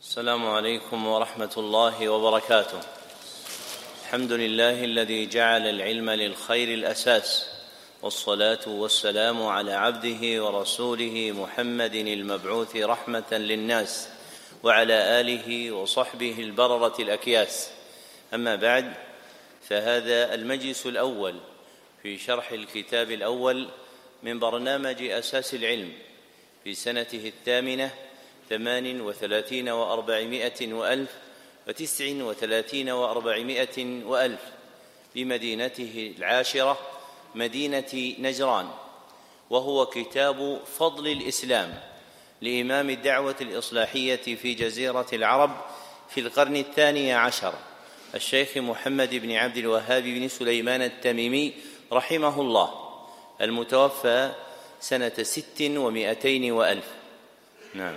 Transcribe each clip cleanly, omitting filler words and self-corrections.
السلام عليكم ورحمة الله وبركاته. الحمد لله الذي جعل العلم للخير الأساس، والصلاة والسلام على عبده ورسوله محمد المبعوث رحمة للناس، وعلى آله وصحبه البررة الأكياس. أما بعد، فهذا المجلس الأول في شرح الكتاب الأول من برنامج أساس العلم في سنته 38 و400 وألف 39 و400 وألف بمدينته العاشرة مدينة نجران، وهو كتاب فضل الإسلام لإمام الدعوة الإصلاحية في جزيرة العرب في القرن 12 الشيخ محمد بن عبد الوهاب بن سليمان التميمي رحمه الله، المتوفى سنة 600 وألف. نعم.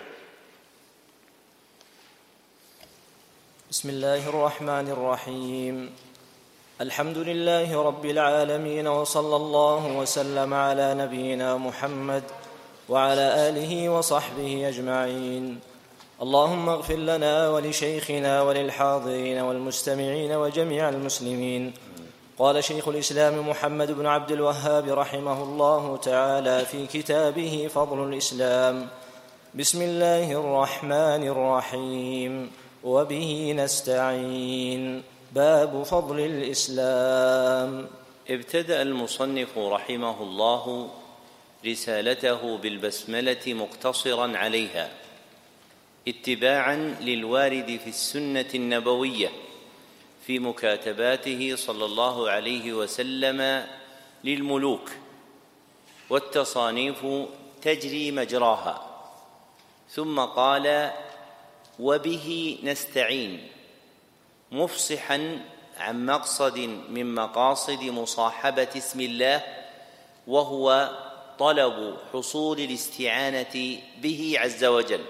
بسم الله الرحمن الرحيم. الحمد لله رب العالمين، وصلى الله وسلم على نبينا محمد وعلى آله وصحبه أجمعين. اللهم اغفر لنا ولشيخنا وللحاضرين والمستمعين وجميع المسلمين. قال شيخ الإسلام محمد بن عبد الوهاب رحمه الله تعالى في كتابه فضل الإسلام: بسم الله الرحمن الرحيم، وبه نستعين. باب فضل الإسلام. ابتدأ المصنف رحمه الله رسالته بالبسملة مقتصرا عليها، اتباعا للوارد في السنة النبوية في مكاتباته صلى الله عليه وسلم للملوك، والتصانيف تجري مجراها. ثم قال: وبه نستعين، مفصحا عن مقصد من مقاصد مصاحبة اسم الله، وهو طلب حصول الاستعانة به عز وجل.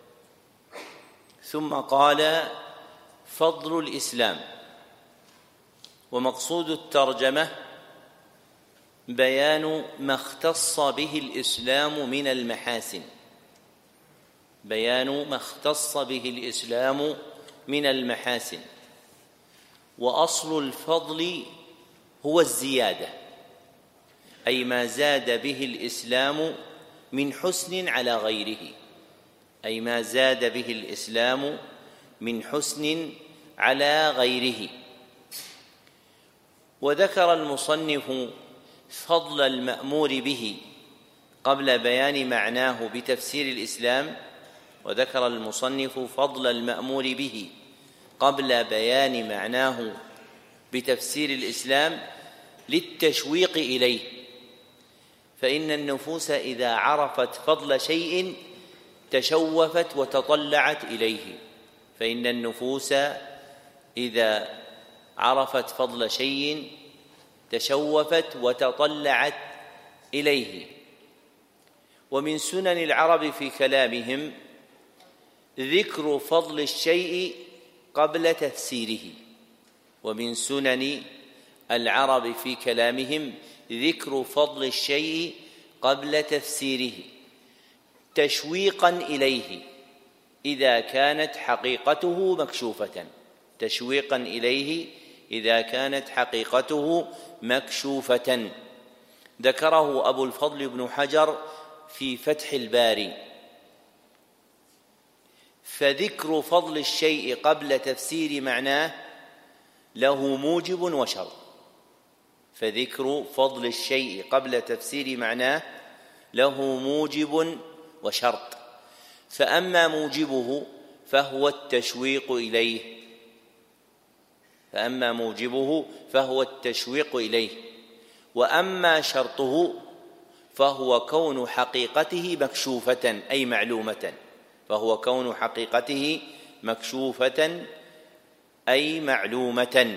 ثم قال: فضل الإسلام. ومقصود الترجمة بيان ما اختص به الإسلام من المحاسن، بيان ما اختص به الإسلام من المحاسن. وأصل الفضل هو الزيادة، أي ما زاد به الإسلام من حسن على غيره، أي ما زاد به الإسلام من حسن على غيره. وذكر المصنف فضل المأمور به قبل بيان معناه بتفسير الإسلام، وذكر المصنف فضل المأمور به قبل بيان معناه بتفسير الإسلام للتشويق إليه، فإن النفوس إذا عرفت فضل شيء تشوفت وتطلعت إليه، فإن النفوس إذا عرفت فضل شيء تشوفت وتطلعت إليه. ومن سنن العرب في كلامهم ذكر فضل الشيء قبل تفسيره، ومن سنن العرب في كلامهم ذكر فضل الشيء قبل تفسيره تشويقا إليه إذا كانت حقيقته مكشوفة، تشويقا إليه إذا كانت حقيقته مكشوفة. ذكره أبو الفضل بن حجر في فتح الباري: فذكر فضل الشيء قبل تفسير معناه له موجب وشرط. فذكر فضل الشيء قبل تفسير معناه له موجب وشرط، فأما موجبه فهو التشويق إليه، فأما موجبه فهو التشويق إليه، وأما شرطه فهو كون حقيقته مكشوفة أي معلومة، فهو كون حقيقته مكشوفة أي معلومة.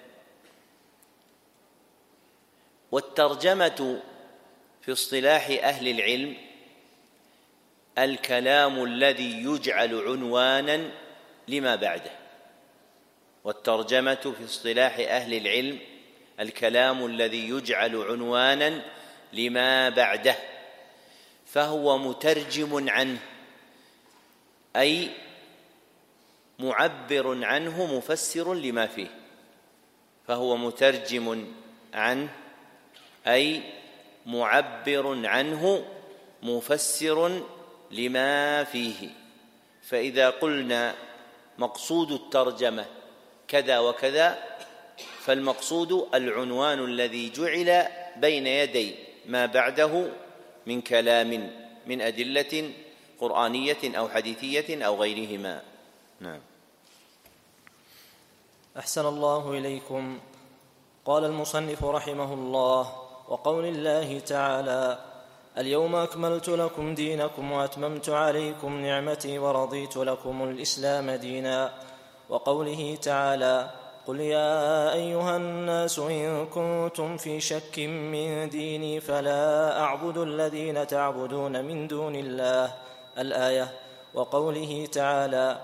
والترجمة في اصطلاح أهل العلم الكلام الذي يجعل عنوانا لما بعده. والترجمة في اصطلاح أهل العلم الكلام الذي يجعل عنوانا لما بعده، فهو مترجم عنه، أي معبر عنه مفسر لما فيه، فهو مترجم عنه أي معبر عنه مفسر لما فيه. فإذا قلنا مقصود الترجمة كذا وكذا، فالمقصود العنوان الذي جعل بين يدي ما بعده من كلام من أدلة قرآنية أو حديثية أو غيرهما. نعم. أحسن الله إليكم. قال المصنف رحمه الله: وقول الله تعالى: اليوم أكملت لكم دينكم وأتممت عليكم نعمتي ورضيت لكم الإسلام دينا. وقوله تعالى: قل يا أيها الناس إن كنتم في شك من ديني فلا أعبد الذين تعبدون من دون الله، الآية. وقوله تعالى: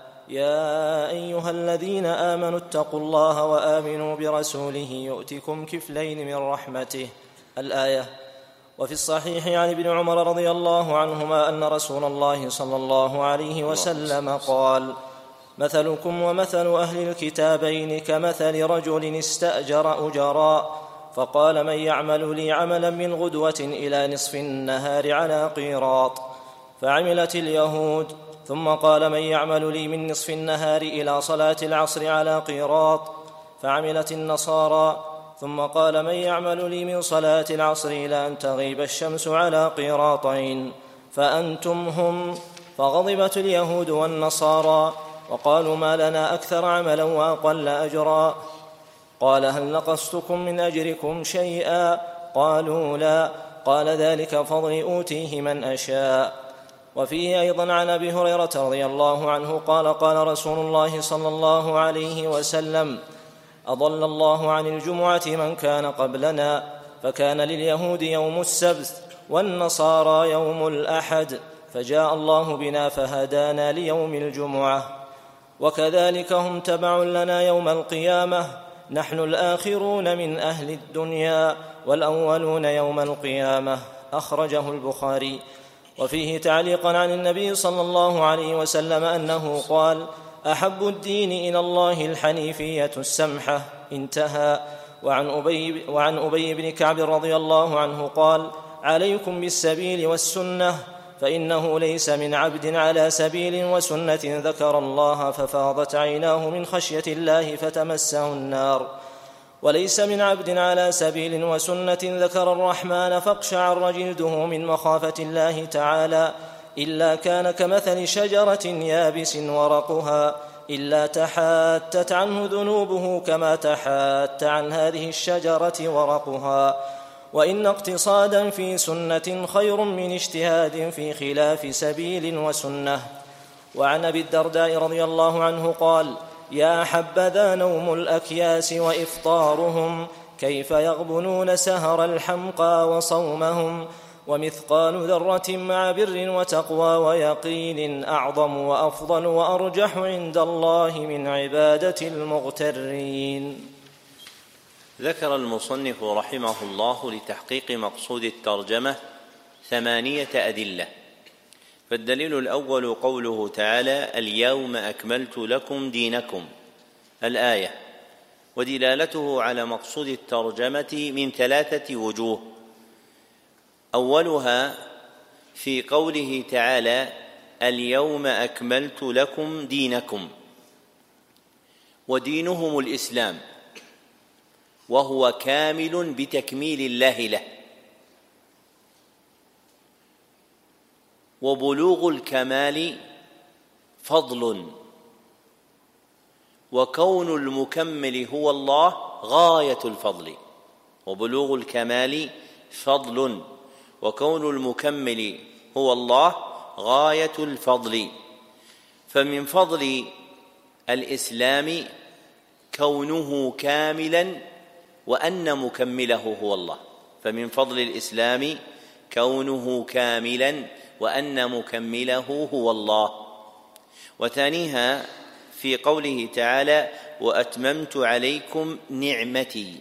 يا أيها الذين آمنوا اتقوا الله وآمنوا برسوله يؤتكم كفلين من رحمته، الآية. وفي الصحيح عن ابن عمر رضي الله عنهما أن رسول الله صلى الله عليه وسلم قال: مثلكم ومثل أهل الكتابين كمثل رجل استأجر أجراء، فقال: من يعمل لي عملا من غدوة إلى نصف النهار على قيراط، فعملت اليهود. ثم قال: من يعمل لي من نصف النهار إلى صلاة العصر على قيراط، فعملت النصارى. ثم قال: من يعمل لي من صلاة العصر إلى أن تغيب الشمس على قيراطين، فأنتم هم. فغضبت اليهود والنصارى وقالوا: ما لنا أكثر عملا وأقل أجرا. قال: هل نقصتكم من أجركم شيئا؟ قالوا: لا. قال: ذلك فضلي أوتيه من أشاء. وفيه أيضا عن أبي هريرة رضي الله عنه قال: قال رسول الله صلى الله عليه وسلم: أضل الله عن الجمعة من كان قبلنا، فكان لليهود يوم السبت والنصارى يوم الأحد، فجاء الله بنا فهدانا ليوم الجمعة. وكذلك هم تبع لنا يوم القيامة، نحن الآخرون من أهل الدنيا والأولون يوم القيامة. أخرجه البخاري. وفيه تعليقا عن النبي صلى الله عليه وسلم أنه قال: أحب الدين إلى الله الحنيفية السمحة، انتهى. وعن أبي بن كعب رضي الله عنه قال: عليكم بالسبيل والسنة، فإنه ليس من عبد على سبيل وسنة ذكر الله ففاضت عيناه من خشية الله فتمسه النار، وليس من عبد على سبيل وسنة ذكر الرحمن فاقشعر جلده من مخافة الله تعالى، إلا كان كمثل شجرة يابس ورقها، إلا تحاتت عنه ذنوبه كما تحات عن هذه الشجرة ورقها. وإن اقتصادا في سنة خير من اجتهاد في خلاف سبيل وسنة. وعن أبي الدرداء رضي الله عنه قال: يا حبذا نوم الأكياس وإفطارهم، كيف يغبنون سهر الحمقى وصومهم، ومثقال ذرة مع بر وتقوى ويقين أعظم وأفضل وأرجح عند الله من عبادة المغترين. ذكر المصنف رحمه الله لتحقيق مقصود الترجمة 8 أدلة. فالدليل الأول قوله تعالى: اليوم أكملت لكم دينكم، الآية. ودلالته على مقصود الترجمة من 3 وجوه. أولها في قوله تعالى: اليوم أكملت لكم دينكم، ودينهم الإسلام، وهو كامل بتكميل الله له. وبلوغ الكمال فضل، وكون المكمل هو الله غاية الفضل. وبلوغ الكمال فضل، وكون المكمل هو الله غاية الفضل. فمن فضل الإسلام كونه كاملا وأن مكمله هو الله. فمن فضل الإسلام كونه كاملا وأن مكمله هو الله. وثانيها في قوله تعالى: وأتممت عليكم نعمتي.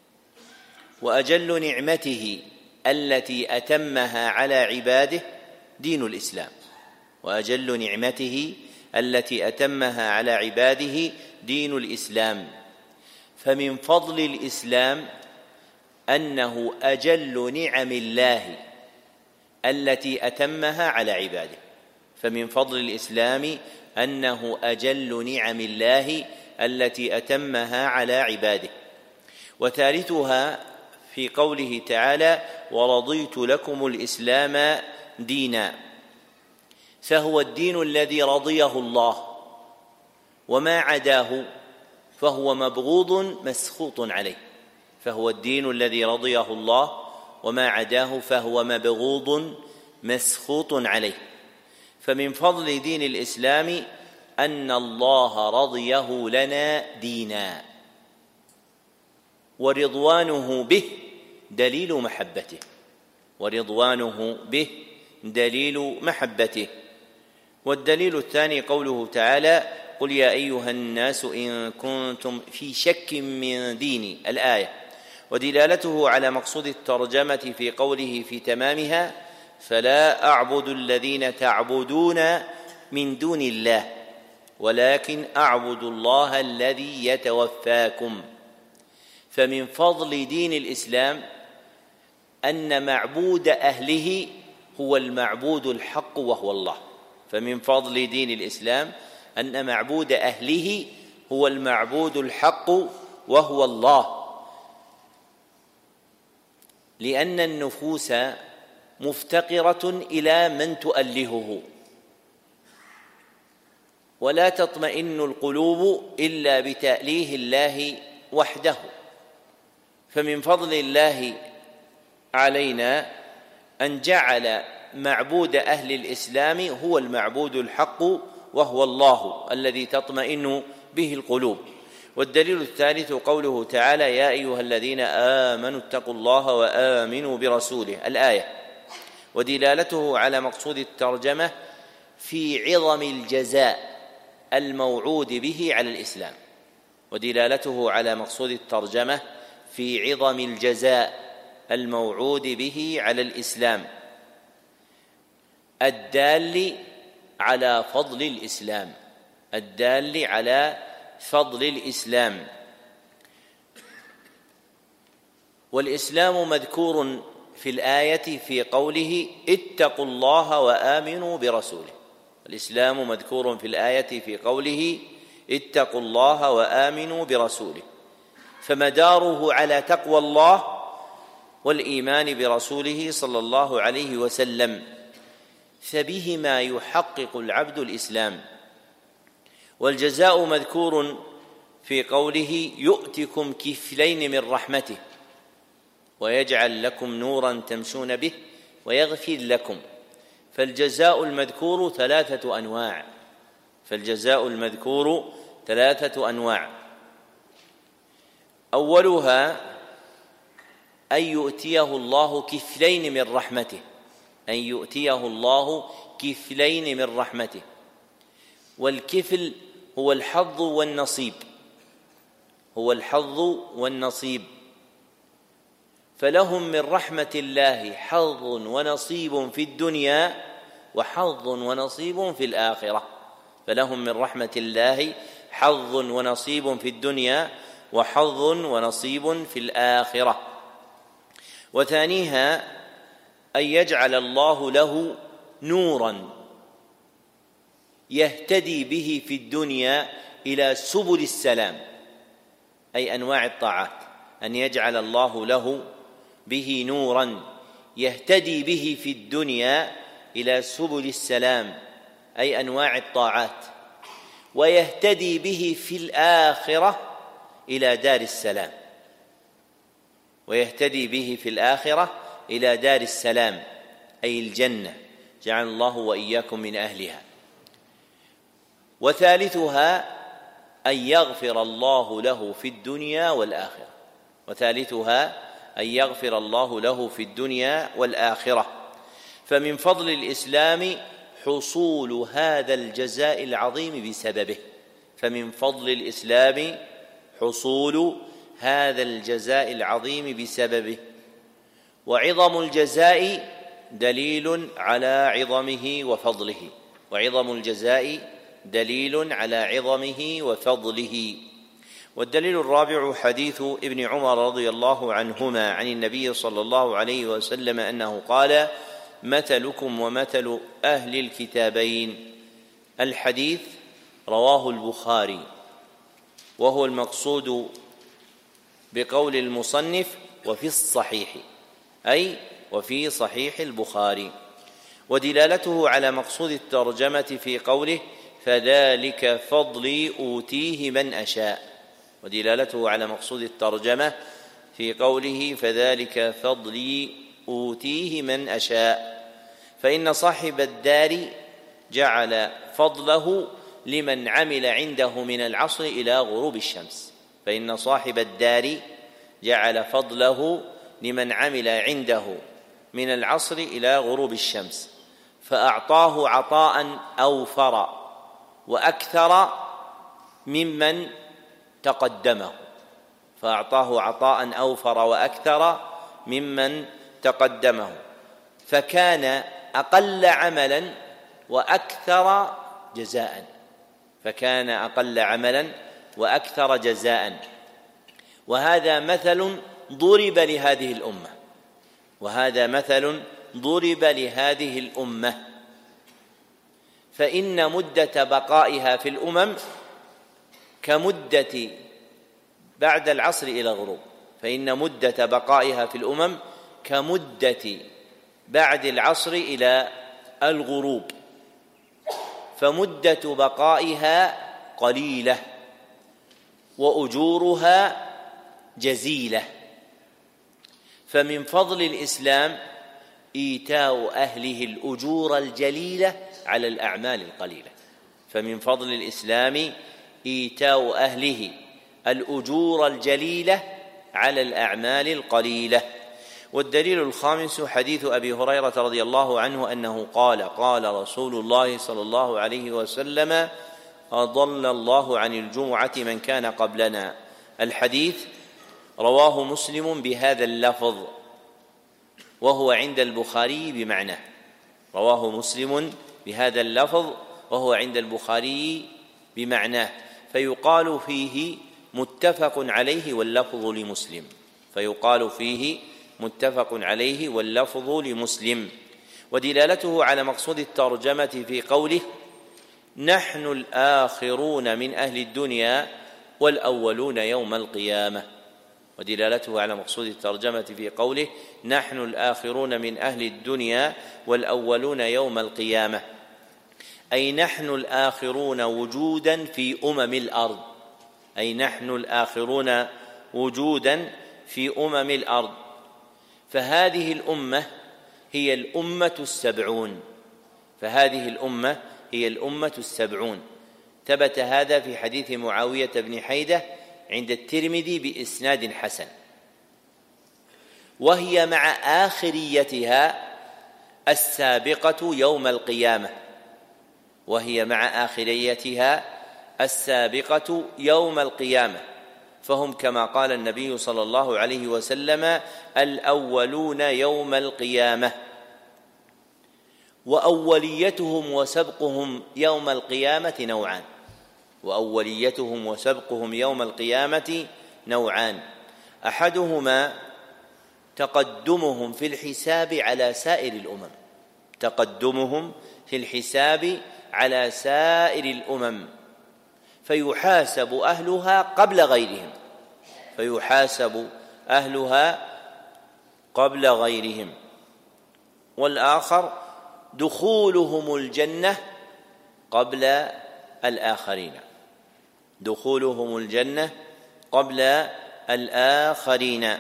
وأجل نعمته التي أتمها على عباده دين الإسلام. وأجل نعمته التي أتمها على عباده دين الإسلام. فمن فضل الإسلام أنه أجل نعم الله التي أتمها على عباده. فمن فضل الإسلام أنه أجل نعم الله التي أتمها على عباده. وثالثها في قوله تعالى: ورضيت لكم الإسلام دينا، فهو الدين الذي رضيه الله، وما عداه فهو مبغوض مسخوط عليه. فهو الدين الذي رضيه الله، وما عداه فهو مبغوض مسخوط عليه. فمن فضل دين الإسلام أن الله رضيه لنا دينا، ورضوانه به دليل محبته، ورضوانه به دليل محبته. والدليل الثاني قوله تعالى: قل يا أيها الناس إن كنتم في شك من ديني، الآية. ودلالته على مقصود الترجمة في قوله في تمامها: فلا أعبد الذين تعبدون من دون الله ولكن أعبد الله الذي يتوفاكم. فمن فضل دين الإسلام أن معبود أهله هو المعبود الحق وهو الله. فمن فضل دين الإسلام أن معبود أهله هو المعبود الحق وهو الله، لأن النفوس مفتقرة إلى من تؤلهه، ولا تطمئن القلوب إلا بتأليه الله وحده. فمن فضل الله علينا أن جعل معبود أهل الإسلام هو المعبود الحق وهو الله الذي تطمئن به القلوب. والدليل الثالث قوله تعالى: يا أيها الذين آمنوا اتقوا الله وآمنوا برسوله، الآية. ودلالته على مقصود الترجمة في عظم الجزاء الموعود به على الإسلام. ودلالته على مقصود الترجمة في عظم الجزاء الموعود به على الإسلام الدال على فضل الإسلام، الدال على فضل الإسلام. والإسلام مذكور في الآية في قوله: اتقوا الله وآمنوا برسوله. الإسلام مذكور في الآية في قوله: اتقوا الله وآمنوا برسوله، فمداره على تقوى الله والإيمان برسوله صلى الله عليه وسلم، فبهما يحقق العبد الإسلام. والجزاء مذكور في قوله: يؤتكم كفلين من رحمته ويجعل لكم نورا تمشون به ويغفر لكم. فالجزاء المذكور ثلاثة أنواع، فالجزاء المذكور ثلاثة أنواع. أولها أن يؤتيه الله كفلين من رحمته، أن يؤتيه الله كفلين من رحمته. والكفل هو الحظ والنصيب، هو الحظ والنصيب. فلهم من رحمة الله حظ ونصيب في الدنيا وحظ ونصيب في الآخرة. فلهم من رحمة الله حظ ونصيب في الدنيا وحظ ونصيب في الآخرة. وثانيها أن يجعل الله له نورا يهتدي به في الدنيا إلى سبل السلام، أي أنواع الطاعات، أن يجعل الله له به نورا يهتدي به في الدنيا إلى سبل السلام، أي أنواع الطاعات، ويهتدي به في الآخرة إلى دار السلام، ويهتدي به في الآخرة إلى دار السلام أي الجنة، جعل الله وإياكم من أهلها. وثالثها أن يغفر الله له في الدنيا والآخرة، وثالثها أن يغفر الله له في الدنيا والآخرة. فمن فضل الإسلام حصول هذا الجزاء العظيم بسببه، فمن فضل الإسلام حصول هذا الجزاء العظيم بسببه. وعظم الجزاء دليل على عظمه وفضله، وعظم الجزاء دليل على عظمه وفضله. والدليل الرابع حديث ابن عمر رضي الله عنهما عن النبي صلى الله عليه وسلم أنه قال: مثلكم ومثل أهل الكتابين. الحديث رواه البخاري، وهو المقصود بقول المصنف وفي الصحيح، أي وفي صحيح البخاري. ودلالته على مقصود الترجمة في قوله: فذلك فضلي أوتيه من أشاء. ودلالته على مقصود الترجمة في قوله: فذلك فضلي أوتيه من أشاء، فإن صاحب الدار جعل فضله لمن عمل عنده من العصر إلى غروب الشمس. فإن صاحب الدار جعل فضله لمن عمل عنده من العصر إلى غروب الشمس، فأعطاه عطاء أوفر وأكثر ممن تقدمه. فأعطاه عطاء أوفر وأكثر ممن تقدمه، فكان أقل عملا وأكثر جزاء. فكان أقل عملا وأكثر جزاء. وهذا مثل ضرب لهذه الأمة، وهذا مثل ضرب لهذه الأمة. فإن مدة بقائها في الأمم كمدة بعد العصر إلى الغروب. فإن مدة بقائها في الأمم كمدة بعد العصر إلى الغروب، فمدة بقائها قليلة وأجورها جزيلة. فمن فضل الإسلام إيتاء أهله الأجور الجليلة على الأعمال القليلة. فمن فضل الإسلام إيتاء أهله الأجور الجليلة على الأعمال القليلة. والدليل الخامس حديث أبي هريرة رضي الله عنه أنه قال: قال رسول الله صلى الله عليه وسلم: أضل الله عن الجمعة من كان قبلنا. الحديث رواه مسلم بهذا اللفظ، وهو عند البخاري بمعناه. رواه مسلم بهذا اللفظ وهو عند البخاري بمعناه، فيقال فيه متفق عليه واللفظ لمسلم. فيقال فيه متفق عليه واللفظ لمسلم. ودلالته على مقصود الترجمة في قوله: نحن الآخرون من أهل الدنيا والأولون يوم القيامة. ودلالته على مقصود الترجمة في قوله: نحن الآخرون من أهل الدنيا والأولون يوم القيامة، أي نحن الآخرون وجودا في أمم الأرض. أي نحن الآخرون وجودا في أمم الأرض. فهذه الأمة هي الأمة السبعون. فهذه الأمة هي الأمة السبعون. ثبت هذا في حديث معاوية بن حيدة عند الترمذي بإسناد حسن. وهي مع آخريتها السابقة يوم القيامة. وهي مع آخريتها السابقة يوم القيامة، فهم كما قال النبي صلى الله عليه وسلم: الأولون يوم القيامة. وأوليتهم وسبقهم يوم القيامة نوعان. وأوليتهم وسبقهم يوم القيامة نوعان: أحدهما تقدمهم في الحساب على سائر الأمم. تقدمهم في الحساب على سائر الأمم، فيحاسب أهلها قبل غيرهم. فيحاسب أهلها قبل غيرهم. والآخر دخولهم الجنة قبل الآخرين. دخولهم الجنة قبل الآخرين.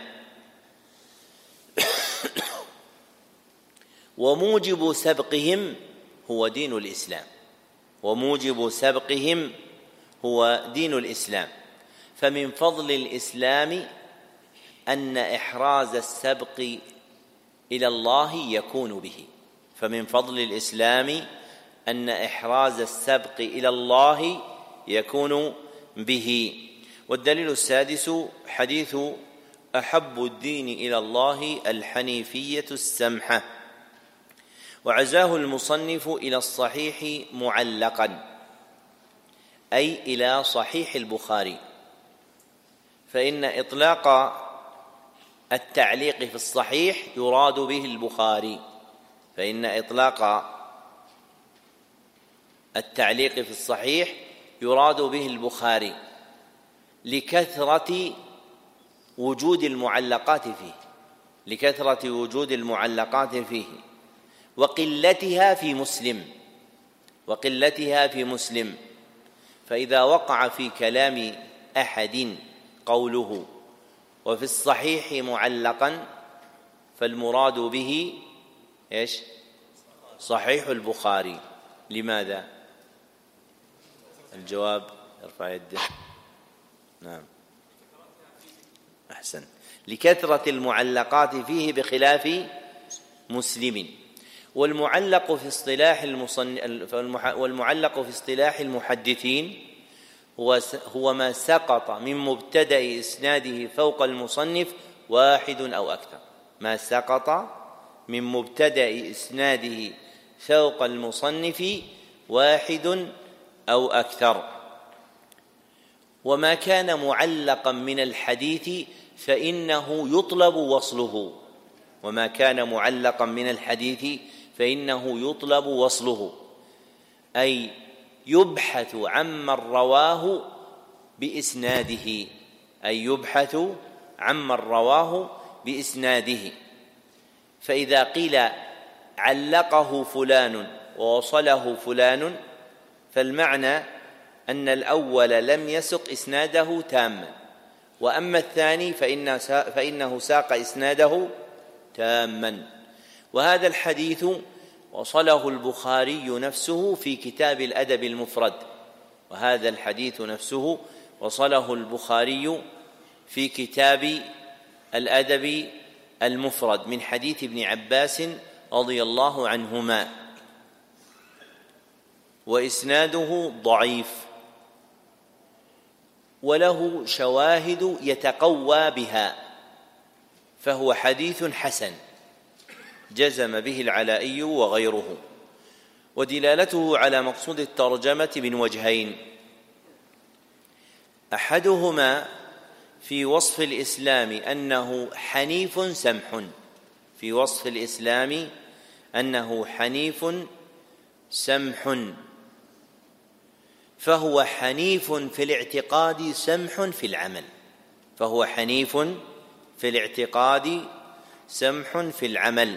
وموجب سبقهم هو دين الإسلام. وموجب سبقهم هو دين الإسلام. فمن فضل الإسلام أن إحراز السبق إلى الله يكون به. فمن فضل الإسلام أن إحراز السبق إلى الله يكون به. والدليل السادس حديث أحب الدين إلى الله الحنيفية السمحة. وعزاه المصنف إلى الصحيح معلقا، أي إلى صحيح البخاري، فإن إطلاق التعليق في الصحيح يراد به البخاري، فإن إطلاق التعليق في الصحيح يراد به البخاري لكثرة وجود المعلقات فيه، لكثرة وجود المعلقات فيه وقلتها في مسلم، فإذا وقع في كلام أحد قوله وفي الصحيح معلقا فالمراد به إيش؟ صحيح البخاري. لماذا؟ الجواب ارفع يده. نعم أحسن، لكثرة المعلقات فيه بخلاف مسلم. والمعلق في اصطلاح المحدثين هو ما سقط من مبتدأ إسناده فوق المصنف واحد أو أكثر، ما سقط من مبتدأ إسناده فوق المصنف واحد أو أكثر. وما كان معلقا من الحديث فإنه يطلب وصله، وما كان معلقا من الحديث فإنه يطلب وصله، أي يبحث عمن رواه بإسناده، أي يبحث عمن رواه بإسناده. فإذا قيل علقه فلان ووصله فلان فالمعنى أن الأول لم يسق إسناده تاما، وأما الثاني فإنه ساق إسناده تاما. وهذا الحديث وصله البخاري نفسه في كتاب الأدب المفرد، وهذا الحديث نفسه وصله البخاري في كتاب الأدب المفرد من حديث ابن عباس رضي الله عنهما، وإسناده ضعيف وله شواهد يتقوى بها، فهو حديث حسن جزم به العلائي وغيره. ودلالته على مقصود الترجمة من وجهين: أحدهما في وصف الإسلام أنه حنيف سمح، في وصف الإسلام أنه حنيف سمح، فهو حنيف في الاعتقاد سمح في العمل، فهو حنيف في الاعتقاد سمح في العمل.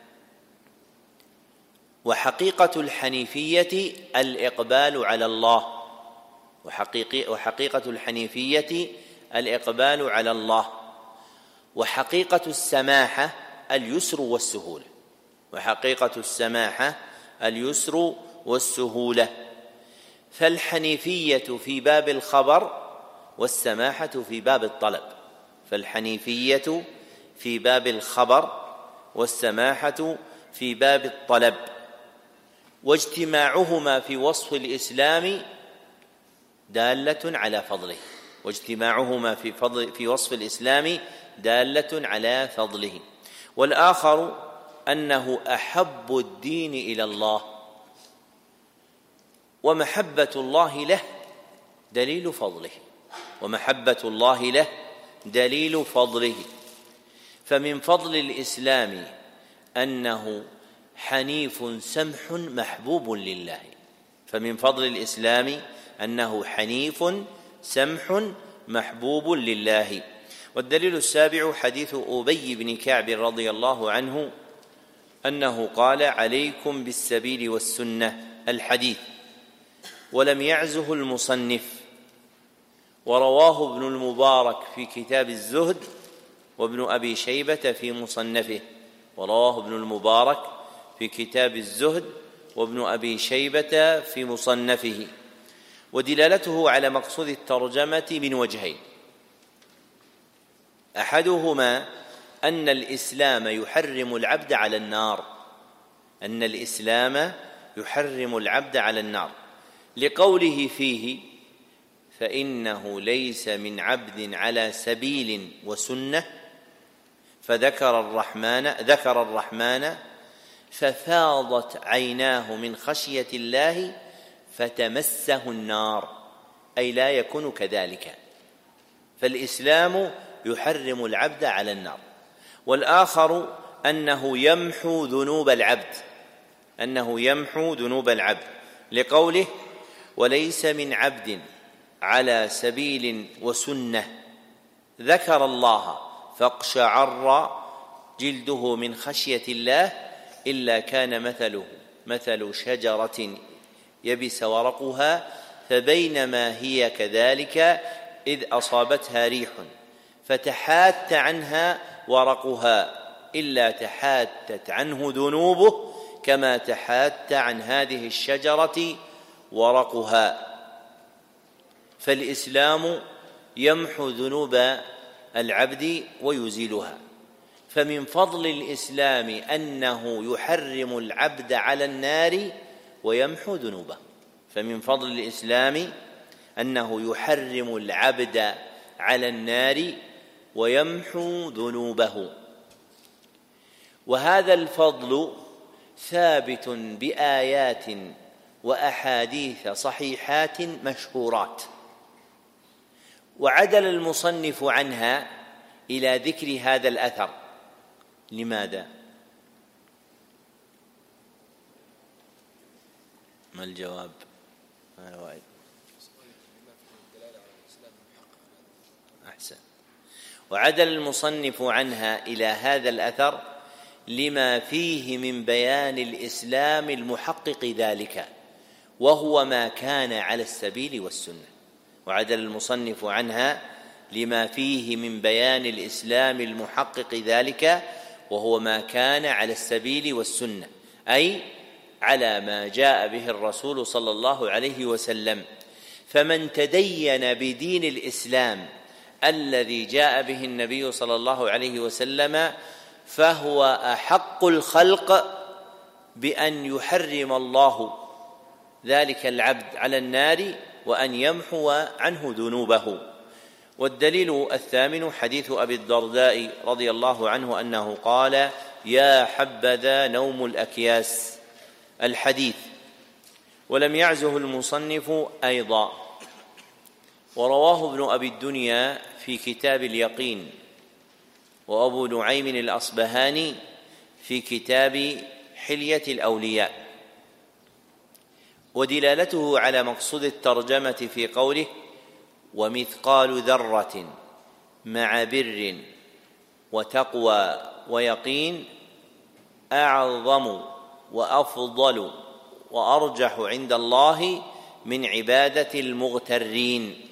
وحقيقة الحنيفية الإقبال على الله، وحقيقة الحنيفية الإقبال على الله. وحقيقة السماحة اليسر والسهولة، وحقيقة السماحة اليسر والسهولة. فالحنيفية في باب الخبر والسماحة في باب الطلب، فالحنيفية في باب الخبر والسماحة في باب الطلب. واجتماعهما في وصف الإسلام دالة على فضله، واجتماعهما في وصف الإسلام دالة على فضله. والآخر أنه أحب الدين إلى الله، ومحبة الله له دليل فضله، ومحبة الله له دليل فضله. فمن فضل الإسلام أنه حنيف سمح محبوب لله، فمن فضل الإسلام أنه حنيف سمح محبوب لله. والدليل السابع حديث أبي بن كعب رضي الله عنه أنه قال: عليكم بالسبيل والسنة، الحديث، ولم يعزه المصنف. ورواه ابن المبارك في كتاب الزهد، وابن أبي شيبة في مصنفه، ورواه ابن المبارك في كتاب الزهد وابن أبي شيبة في مصنفه. ودلالته على مقصود الترجمة من وجهين: أحدهما أن الإسلام يحرم العبد على النار، أن الإسلام يحرم العبد على النار، لقوله فيه: فإنه ليس من عبد على سبيل وسنة، فذكر الرحمن ففاضت عيناه من خشية الله فتمسه النار، أي لا يكون كذلك. فالإسلام يحرم العبد على النار. والآخر أنه يمحو ذنوب العبد لقوله: وليس من عبد على سبيل وسنة ذكر الله فاقشعر جلده من خشية الله إلا كان مثله مثل شجرة يبس ورقها فبينما هي كذلك إذ أصابتها ريح فتحات عنها ورقها إلا تحاتت عنه ذنوبه كما تحات عن هذه الشجرة ورقها. فالإسلام يمحو ذنوب العبد ويزيلها. فمن فضل الإسلام أنه يحرم العبد على النار ويمحو ذنوبه. فمن فضل الإسلام أنه يحرم العبد على النار ويمحو ذنوبه. وهذا الفضل ثابت بآيات وأحاديث صحيحات مشهورات، وعدل المصنف عنها إلى ذكر هذا الأثر. لماذا؟ ما الجواب؟ أحسن. وعدل المصنف عنها إلى هذا الأثر لما فيه من بيان الإسلام المحقق ذلك، وهو ما كان على السبيل والسنة. وعدل المصنف عنها لما فيه من بيان الإسلام المحقق ذلك، وهو ما كان على السبيل والسنة، أي على ما جاء به الرسول صلى الله عليه وسلم. فمن تدين بدين الإسلام الذي جاء به النبي صلى الله عليه وسلم فهو أحق الخلق بأن يحرم الله ذلك العبد على النار وأن يمحو عنه ذنوبه. والدليل الثامن حديث أبي الدرداء رضي الله عنه أنه قال: يا حبذا نوم الأكياس، الحديث. ولم يعزه المصنف أيضا. ورواه ابن أبي الدنيا في كتاب اليقين، وأبو نعيم الأصبهاني في كتاب حلية الأولياء. ودلالته على مقصود الترجمة في قوله: ومثقال ذرة مع بر وتقوى ويقين أعظم وأفضل وأرجح عند الله من عبادة المغترين.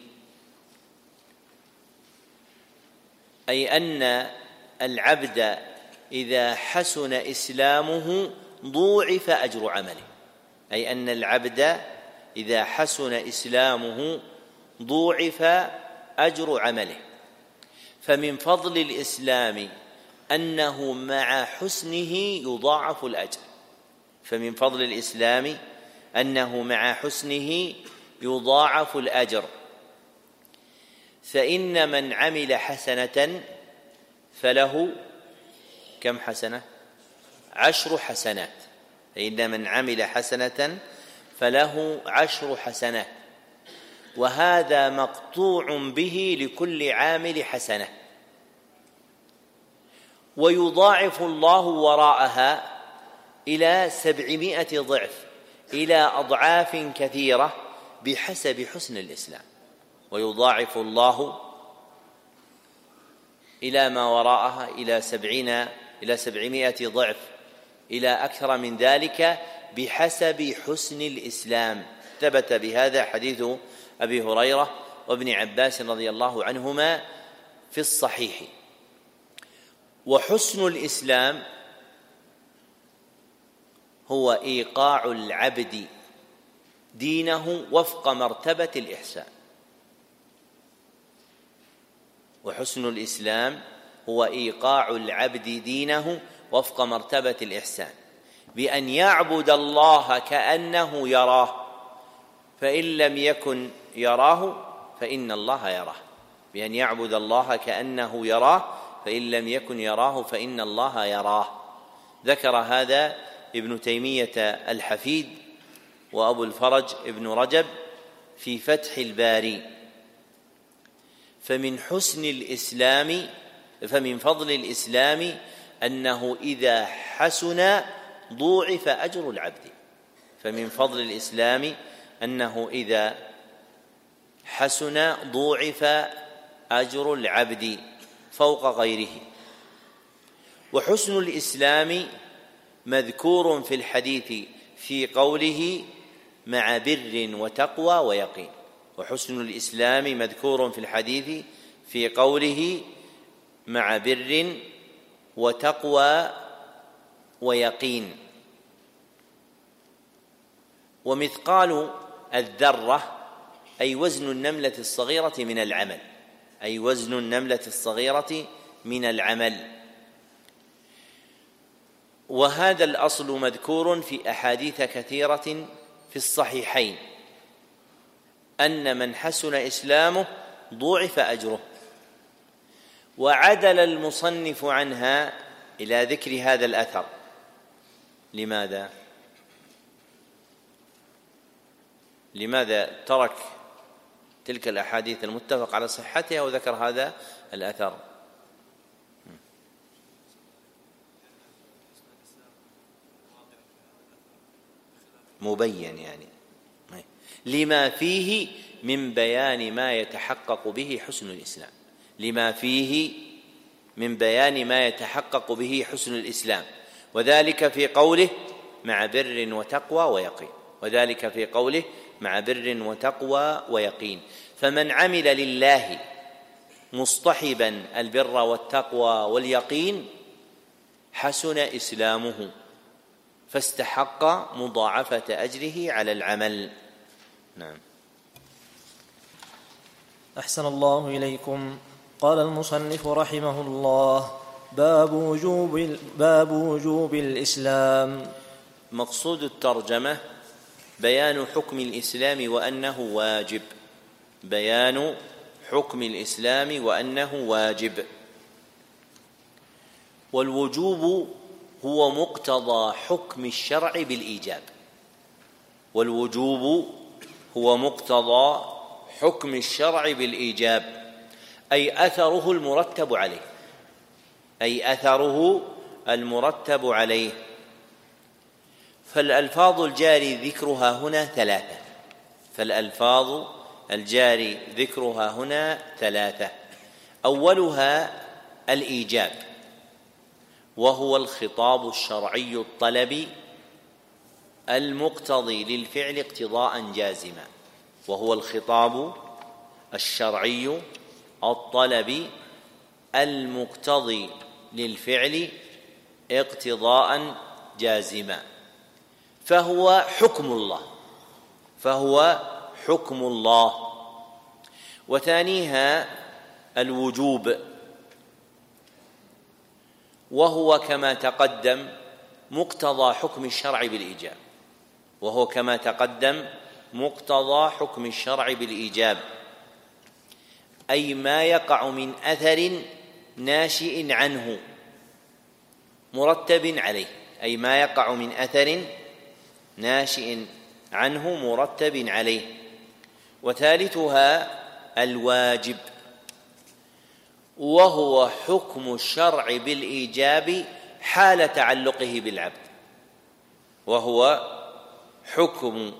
أي أن العبد إذا حسن إسلامه ضوعف أجر عمله. أي أن العبد إذا حسن إسلامه ضوعف أجر عمله. فمن فضل الإسلام أنه مع حسنه يضاعف الأجر. فمن فضل الإسلام أنه مع حسنه يضاعف الأجر. فإن من عمل حسنة فله كم حسنة؟ 10 حسنات. فإن من عمل حسنة فله 10 حسنات، وهذا مقطوع به لكل عامل حسنة. ويضاعف الله وراءها إلى 700 ضعف، إلى أضعاف كثيرة بحسب حسن الإسلام. ويضاعف الله إلى ما وراءها إلى 700 ضعف، إلى أكثر من ذلك بحسب حسن الإسلام. ثبت بهذا حديث أبي هريرة وابن عباس رضي الله عنهما في الصحيح. وحسن الإسلام هو إيقاع العبد دينه وفق مرتبة الإحسان. وحسن الإسلام هو إيقاع العبد دينه وفق مرتبة الإحسان، بأن يعبد الله كأنه يراه، فإن لم يكن يراه فإن الله يراه. بأن يعبد الله كأنه يراه، فإن لم يكن يراه فإن الله يراه. ذكر هذا ابن تيمية الحفيد وأبو الفرج ابن رجب في فتح الباري: فمن فضل الإسلام أنه إذا حسن ضوعف أجر العبد. فمن فضل الإسلام أنه إذا حسن ضوعف أجر العبد فوق غيره. وحسن الإسلام مذكور في الحديث في قوله: مع بر وتقوى ويقين. وحسن الإسلام مذكور في الحديث في قوله: مع بر وتقوى ويقين. ومثقال الذرة أي وزن النملة الصغيرة من العمل، أي وزن النملة الصغيرة من العمل. وهذا الأصل مذكور في أحاديث كثيرة في الصحيحين أن من حسن إسلامه ضُعف أجره. وعدل المصنف عنها إلى ذكر هذا الأثر. لماذا ترك تلك الأحاديث المتفق على صحتها وذكر هذا الأثر؟ مبين يعني لما فيه من بيان ما يتحقق به حسن الإسلام، لما فيه من بيان ما يتحقق به حسن الإسلام، وذلك في قوله: مع بر وتقوى ويقين. وذلك في قوله: مع بر وتقوى ويقين. فمن عمل لله مصطحبا البر والتقوى واليقين حسن إسلامه فاستحق مضاعفة أجره على العمل. نعم. أحسن الله إليكم. قال المصنف رحمه الله: باب وجوب الإسلام. مقصود الترجمة بيان حكم الإسلام وأنه واجب، بيان حكم الإسلام وأنه واجب. والوجوب هو مقتضى حكم الشرع بالإيجاب، والوجوب هو مقتضى حكم الشرع بالإيجاب، أي أثره المرتب عليه، أي أثره المرتب عليه. فالألفاظ الجاري ذكرها هنا ثلاثة، فالألفاظ الجاري ذكرها هنا ثلاثة. أولها الإيجاب، وهو الخطاب الشرعي الطلبي المقتضي للفعل اقتضاء جازما، وهو الخطاب الشرعي الطلبي المقتضي للفعل اقتضاء جازما، فهو حكم الله، فهو حكم الله. وثانيها الوجوب، وهو كما تقدم مقتضى حكم الشرع بالإيجاب، وهو كما تقدم مقتضى حكم الشرع بالإيجاب، أي ما يقع من أثر ناشئ عنه مرتب عليه، أي ما يقع من أثر ناشئ عنه مرتب عليه. وثالثها الواجب، وهو حكم الشرع بالإيجاب حال تعلقه بالعبد، وهو حكم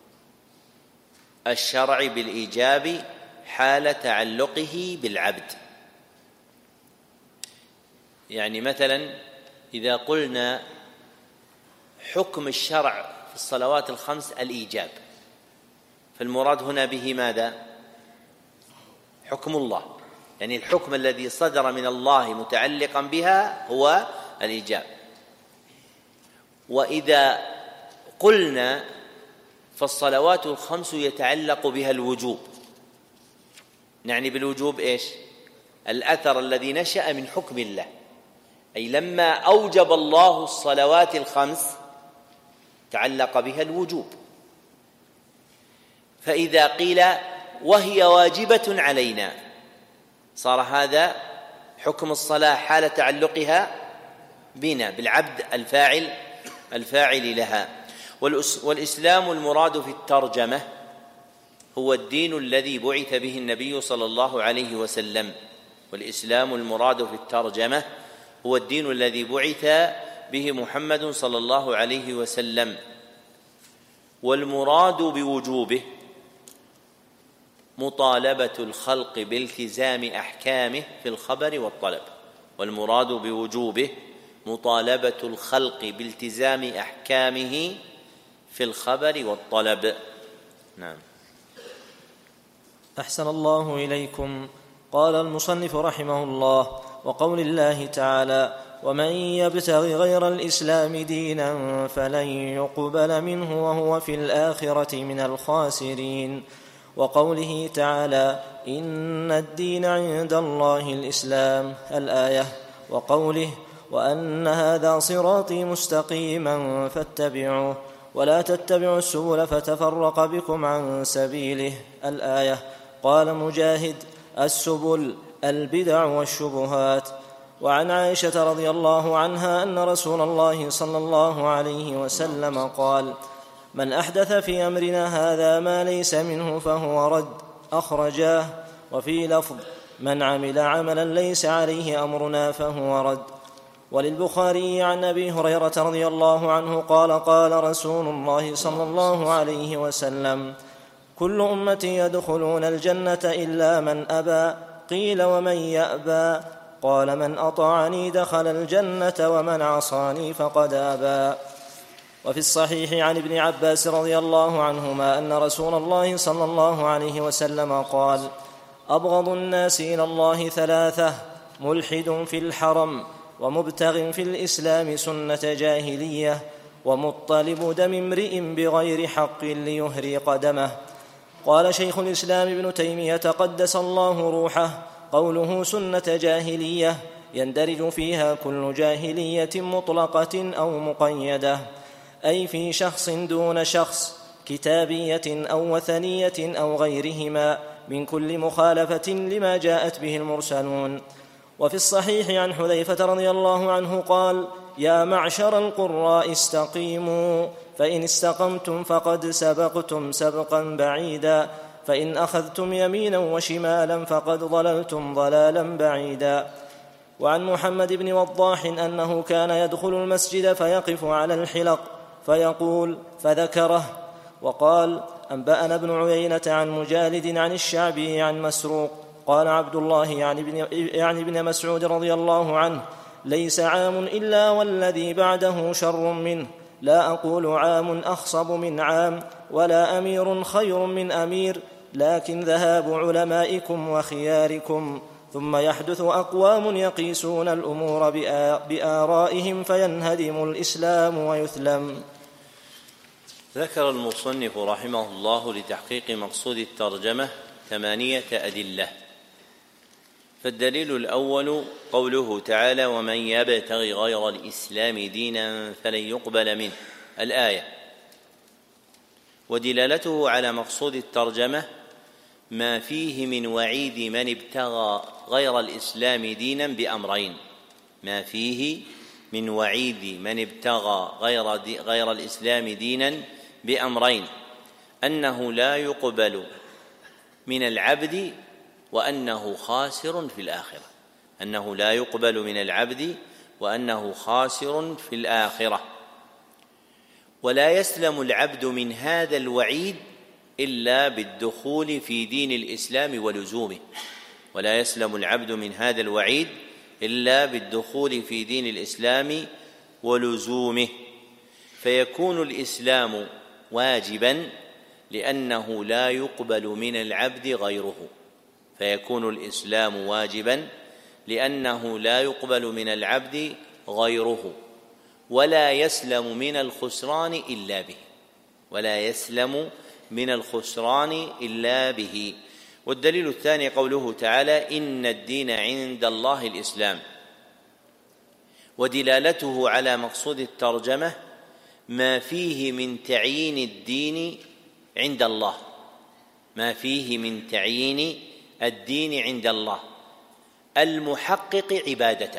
الشرع بالإيجاب حال تعلقه بالعبد. يعني مثلا إذا قلنا حكم الشرع في الصلوات الخمس الإيجاب، فالمراد هنا به ماذا؟ حكم الله، يعني الحكم الذي صدر من الله متعلقا بها هو الإيجاب. وإذا قلنا فالصلوات الخمس يتعلق بها الوجوب، نعني بالوجوب إيش؟ الأثر الذي نشأ من حكم الله، أي لما أوجب الله الصلوات الخمس تعلق بها الوجوب. فإذا قيل وهي واجبة علينا صار هذا حكم الصلاة حال تعلقها بنا بالعبد الفاعل لها. والإسلام المراد في الترجمة هو الدين الذي بعث به النبي صلى الله عليه وسلم، والإسلام المراد في الترجمة هو الدين الذي بعث به محمد صلى الله عليه وسلم. والمراد بوجوبه مطالبة الخلق بالتزام أحكامه في الخبر والطلب. والمراد بوجوبه مطالبة الخلق بالتزام أحكامه في الخبر والطلب. نعم. أحسن الله إليكم. قال المصنف رحمه الله: وقول الله تعالى: ومن يبتغ غير الإسلام دينا فلن يقبل منه وهو في الآخرة من الخاسرين. وقوله تعالى: إن الدين عند الله الإسلام، الآية. وقوله: وأن هذا صراطي مستقيما فاتبعوه ولا تتبعوا السبل فتفرق بكم عن سبيله، الآية. قال مجاهد: السبل البدع والشبهات. وعن عائشة رضي الله عنها أن رسول الله صلى الله عليه وسلم قال: من أحدث في أمرنا هذا ما ليس منه فهو رد، أخرجاه. وفي لفظ: من عمل عملا ليس عليه أمرنا فهو رد. وللبخاري عن أبي هريرة رضي الله عنه قال: قال رسول الله صلى الله عليه وسلم: كل أمتي يدخلون الجنة إلا من أبى. قيل: ومن يأبى؟ قال: من أطاعني دخل الجنة ومن عصاني فقد أبى. وفي الصحيح عن ابن عباس رضي الله عنهما أن رسول الله صلى الله عليه وسلم قال: أبغض الناس إلى الله ثلاثة: ملحد في الحرم، ومبتغ في الإسلام سنة جاهلية، ومطلب دم امرئ بغير حق ليهرق دمه. قال شيخ الإسلام ابن تيمية قدس الله روحه: قوله سنة جاهلية يندرج فيها كل جاهلية مطلقة أو مقيدة، أي في شخص دون شخص، كتابية أو وثنية أو غيرهما، من كل مخالفة لما جاءت به المرسلون. وفي الصحيح عن حذيفة رضي الله عنه قال: يا معشر القراء استقيموا، فإن استقمتم فقد سبقتم سبقا بعيدا، فإن أخذتم يمينا وشمالا فقد ضللتم ضلالا بعيدا. وعن محمد بن وضاح أنه كان يدخل المسجد فيقف على الحلق فيقول: فذكره. وقال: أنبأنا ابن عيينة عن مجالد عن الشعبي عن مسروق قال عبد الله يعني ابن مسعود رضي الله عنه: ليس عام إلا والذي بعده شر منه، لا أقول عام أخصب من عام، ولا أمير خير من أمير، لكن ذهاب علمائكم وخياركم، ثم يحدث أقوام يقيسون الأمور بآرائهم فينهدم الإسلام ويثلم. ذكر المصنف رحمه الله لتحقيق مقصود الترجمة 8 أدلة. فالدليل الأول قوله تعالى: ومن يبتغ غير الإسلام دينا فلن يقبل منه، الآية. ودلالته على مقصود الترجمة ما فيه من وعيد من ابتغى غير الإسلام دينا بأمرين. ما فيه من وعيد من ابتغى غير الإسلام دينا بأمرين: أنه لا يقبل من العبد وأنه خاسر في الآخرة. أنه لا يقبل من العبد وأنه خاسر في الآخرة. ولا يسلم العبد من هذا الوعيد إلا بالدخول في دين الإسلام ولزومه. ولا يسلم العبد من هذا الوعيد إلا بالدخول في دين الإسلام ولزومه، فيكون الإسلام واجبا لأنه لا يقبل من العبد غيره. فيكون الإسلام واجبا لأنه لا يقبل من العبد غيره، ولا يسلم من الخسران إلا به. ولا يسلم من الخسران إلا به. والدليل الثاني قوله تعالى: إن الدين عند الله الإسلام. ودلالته على مقصود الترجمة ما فيه من تعيين الدين عند الله. ما فيه من تعيين الدين عند الله المحقق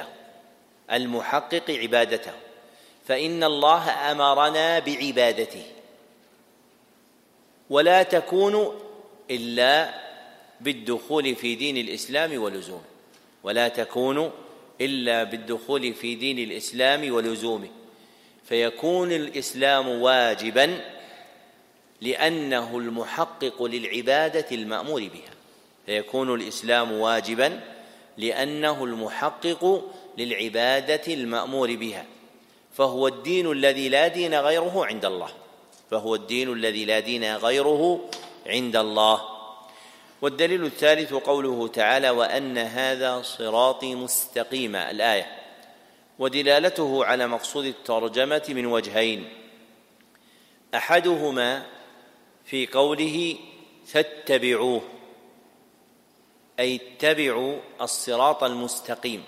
عبادته، فإن الله أمرنا بعبادته، ولا تكون إلا بالدخول في دين الإسلام ولزومه، ولا تكون إلا بالدخول في دين الإسلام ولزومه، فيكون الإسلام واجبا لأنه المحقق للعبادة المأمور بها، فيكون الإسلام واجبا لأنه المحقق للعبادة المأمور بها، فهو الدين الذي لا دين غيره عند الله، فهو الدين الذي لا دين غيره عند الله. والدليل الثالث قوله تعالى: وأن هذا صراطي مستقيما، الآية، ودلالته على مقصود الترجمة من وجهين: أحدهما في قوله فاتبعوه، أي اتبعوا الصراط المستقيم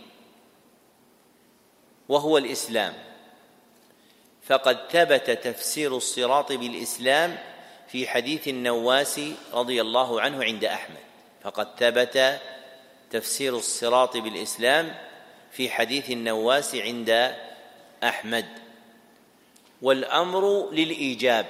وهو الإسلام، فقد ثبت تفسير الصراط بالإسلام في حديث النواس رضي الله عنه عند أحمد، فقد ثبت تفسير الصراط بالإسلام في حديث النواس عند أحمد. والأمر للإيجاب،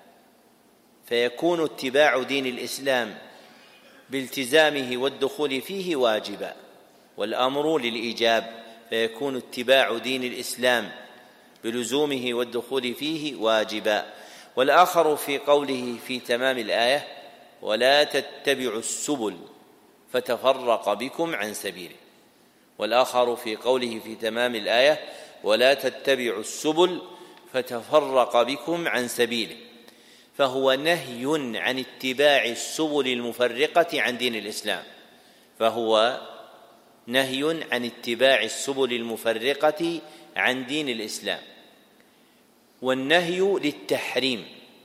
فيكون اتباع دين الإسلام بالتزامه والدخول فيه واجبا، والأمر للإيجاب، فيكون اتباع دين الإسلام بلزومه والدخول فيه واجبا. والآخر في قوله في تمام الآية: ولا تتبعوا السبل فتفرق بكم عن سبيله، والآخر في قوله في تمام الآية: ولا تتبعوا السبل فتفرق بكم عن سبيله، فهو نهي عن اتباع السبل المفرقة عن دين الإسلام، فهو نهي عن اتباع السبل المفرقة عن دين الإسلام. والنهي للتحريم،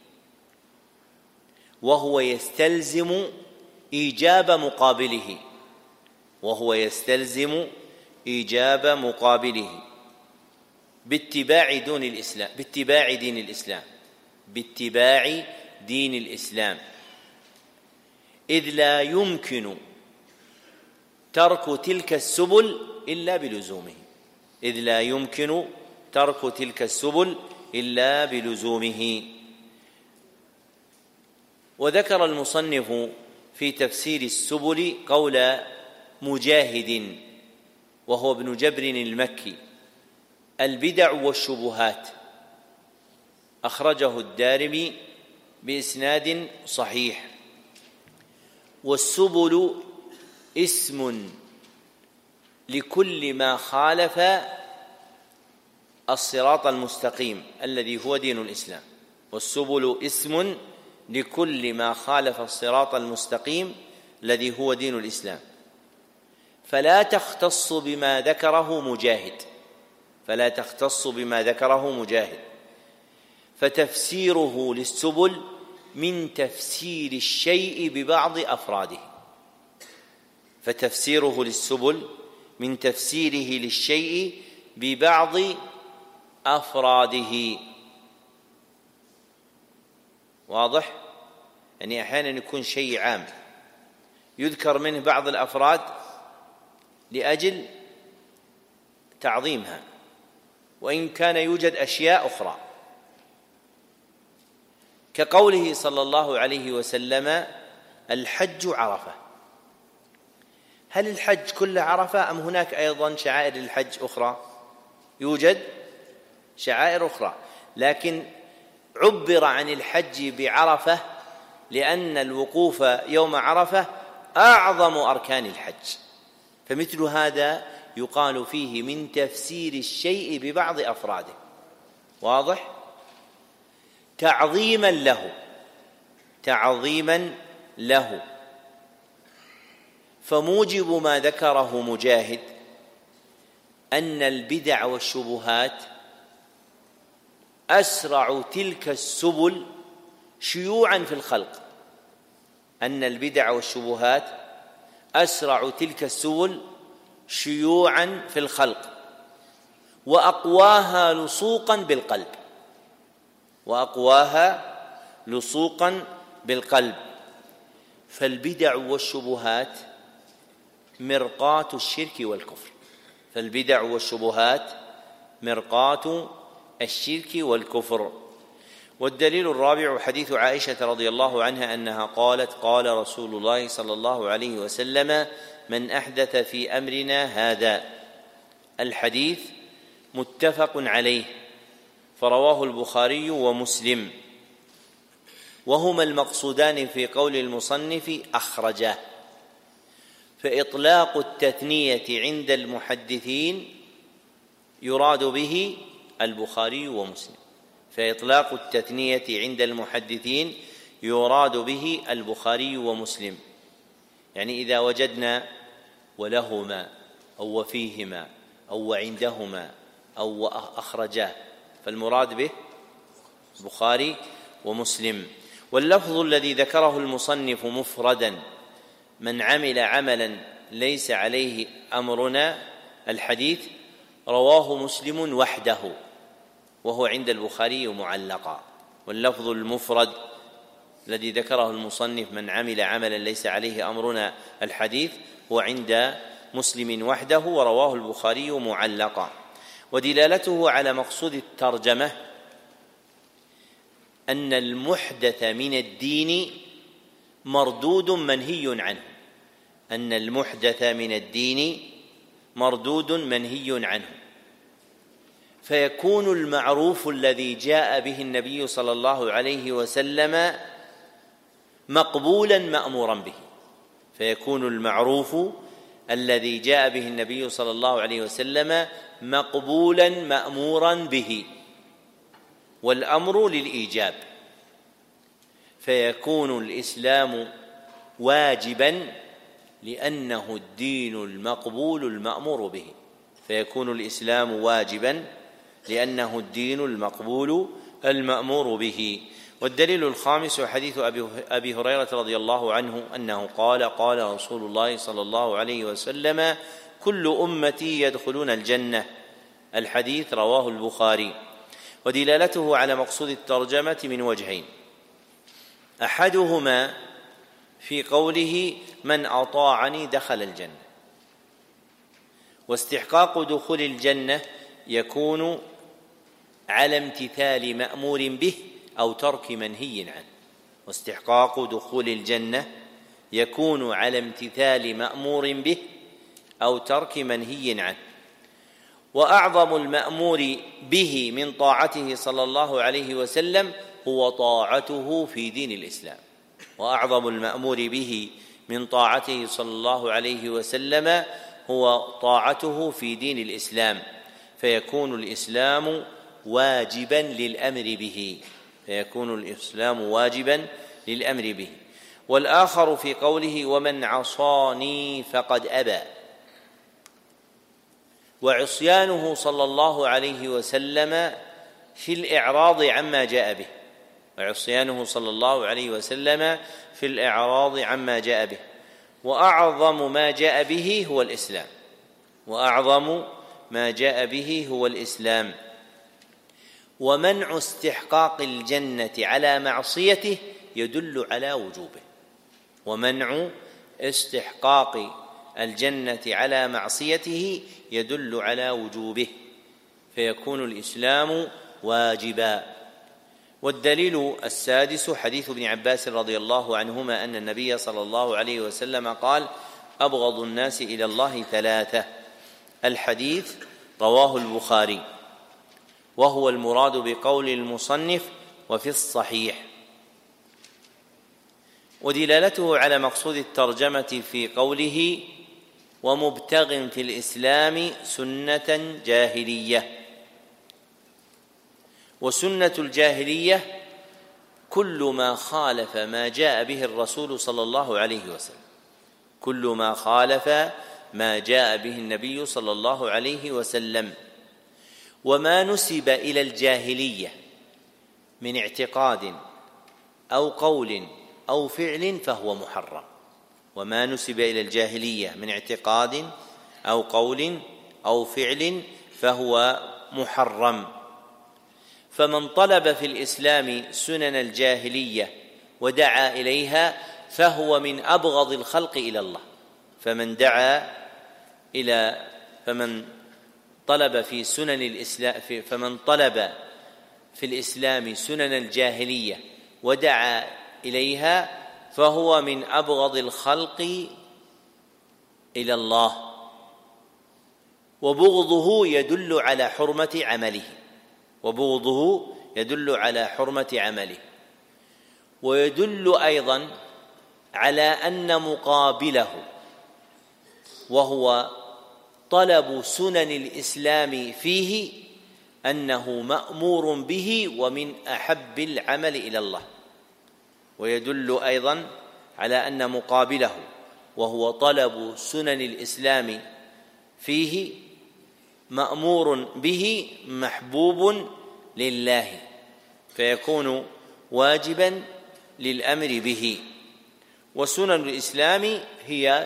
وهو يستلزم إيجاب مقابله، وهو يستلزم إيجاب مقابله باتباع دين الإسلام، باتباع دين الإسلام، باتباع دين الإسلام، إذ لا يمكن ترك تلك السبل إلا بلزومه، إذ لا يمكن ترك تلك السبل إلا بلزومه. وذكر المصنف في تفسير السبل قول مجاهد وهو ابن جبر المكي: البدع والشبهات، أخرجه الدارمي بإسناد صحيح. والسبل اسم لكل ما خالف الصراط المستقيم الذي هو دين الإسلام، والسبل اسم لكل ما خالف الصراط المستقيم الذي هو دين الإسلام، فلا تختص بما ذكره مجاهد، فلا تختص بما ذكره مجاهد، فتفسيره للسبل من تفسير الشيء ببعض أفراده، فتفسيره للسبل من تفسيره للشيء ببعض أفراده. واضح؟ يعني أحيانا يكون شيء عام يذكر منه بعض الأفراد لأجل تعظيمها، وإن كان يوجد أشياء أخرى، كقوله صلى الله عليه وسلم: الحج عرفة. هل الحج كله عرفة أم هناك أيضا شعائر الحج أخرى؟ يوجد شعائر أخرى، لكن عبر عن الحج بعرفة لأن الوقوف يوم عرفة أعظم أركان الحج، فمثل هذا يقال فيه من تفسير الشيء ببعض أفراده. واضح؟ تعظيما له، تعظيما له. فموجب ما ذكره مجاهد أن البدع والشبهات أسرع تلك السبل شيوعا في الخلق، أن البدع والشبهات أسرع تلك السبل شيوعا في الخلق، وأقواها لصوقا بالقلب، وأقواها لصوقا بالقلب. فالبدع والشبهات مرقاة الشرك والكفر، فالبدع والشبهات مرقاة الشرك والكفر. والدليل الرابع حديث عائشة رضي الله عنها أنها قالت: قال رسول الله صلى الله عليه وسلم: من أحدث في أمرنا هذا. الحديث متفق عليه، فرواه البخاري ومسلم، وهما المقصودان في قول المصنف أخرجاه. فإطلاق التثنية عند المحدثين يراد به البخاري ومسلم، فإطلاق التثنية عند المحدثين يراد به البخاري ومسلم. يعني إذا وجدنا ولهما أو وفيهما أو وعندهما أو أخرجاه، فالمراد به البخاري ومسلم. واللفظ الذي ذكره المصنف مفردا: من عمل عملا ليس عليه أمرنا، الحديث رواه مسلم وحده، وهو عند البخاري معلقا. واللفظ المفرد الذي ذكره المصنف: من عمل عملا ليس عليه أمرنا، الحديث هو عند مسلم وحده، ورواه البخاري معلقا. ودلالته على مقصود الترجمة أن المحدث من الدين مردود منهي عنه، أن المحدث من الدين مردود منهي عنه، فيكون المعروف الذي جاء به النبي صلى الله عليه وسلم مقبولا مأمورا به، فيكون المعروف الذي جاء به النبي صلى الله عليه وسلم مقبولا مأمورا به، والأمر للإيجاب، فيكون الإسلام واجبا لأنه الدين المقبول المأمور به، فيكون الإسلام واجبا لأنه الدين المقبول المأمور به. والدليل الخامس حديث أبي هريرة رضي الله عنه أنه قال: قال رسول الله صلى الله عليه وسلم: كل أمتي يدخلون الجنة. الحديث رواه البخاري. ودلالته على مقصود الترجمة من وجهين: أحدهما في قوله: من أطاعني دخل الجنة، واستحقاق دخول الجنة يكون على امتثال مأمور به أو ترك منهي عنه، واستحقاق دخول الجنة يكون على امتثال مأمور به أو ترك منهي عنه. وأعظم المأمور به من طاعته صلى الله عليه وسلم هو طاعته في دين الإسلام، وأعظم المأمور به من طاعته صلى الله عليه وسلم هو طاعته في دين الإسلام، فيكون الإسلام واجبا للأمر به، فيكون الإسلام واجبا للأمر به. والآخر في قوله: ومن عصاني فقد أبى. وعصيانه صلى الله عليه وسلم في الإعراض عما جاء به، وعصيانه صلى الله عليه وسلم في الإعراض عما جاء به. وأعظم ما جاء به هو الإسلام، وأعظم ما جاء به هو الإسلام. ومنع استحقاق الجنة على معصيته يدل على وجوبه، ومنع استحقاق الجنة على معصيته يدل على وجوبه، فيكون الإسلام واجبا. والدليل السادس حديث ابن عباس رضي الله عنهما أن النبي صلى الله عليه وسلم قال: أبغض الناس إلى الله ثلاثة. الحديث رواه البخاري، وهو المراد بقول المصنف: وفي الصحيح. ودلالته على مقصود الترجمة في قوله: ومبتغ في الإسلام سنة جاهلية. وسنة الجاهلية كل ما خالف ما جاء به الرسول صلى الله عليه وسلم، كل ما خالف ما جاء به النبي صلى الله عليه وسلم. وما نسب إلى الجاهلية من اعتقاد أو قول أو فعل فهو محرم، وما نسب إلى الجاهلية من اعتقاد أو قول أو فعل فهو محرم. فمن طلب في الإسلام سنن الجاهلية ودعا إليها فهو من أبغض الخلق إلى الله. فمن طلب في سنن الإسلام، فمن طلب في الإسلام سنن الجاهلية ودعا إليها فهو من أبغض الخلق إلى الله، وبغضه يدل على حرمة عمله، ويدل أيضا على أن مقابله وهو طلب سنن الإسلام فيه أنه مأمور به ومن أحب العمل إلى الله، ويدل أيضا على أن مقابله وهو طلب سنن الإسلام فيه مأمور به محبوب لله، فيكون واجبا للأمر به. وسنن الإسلام هي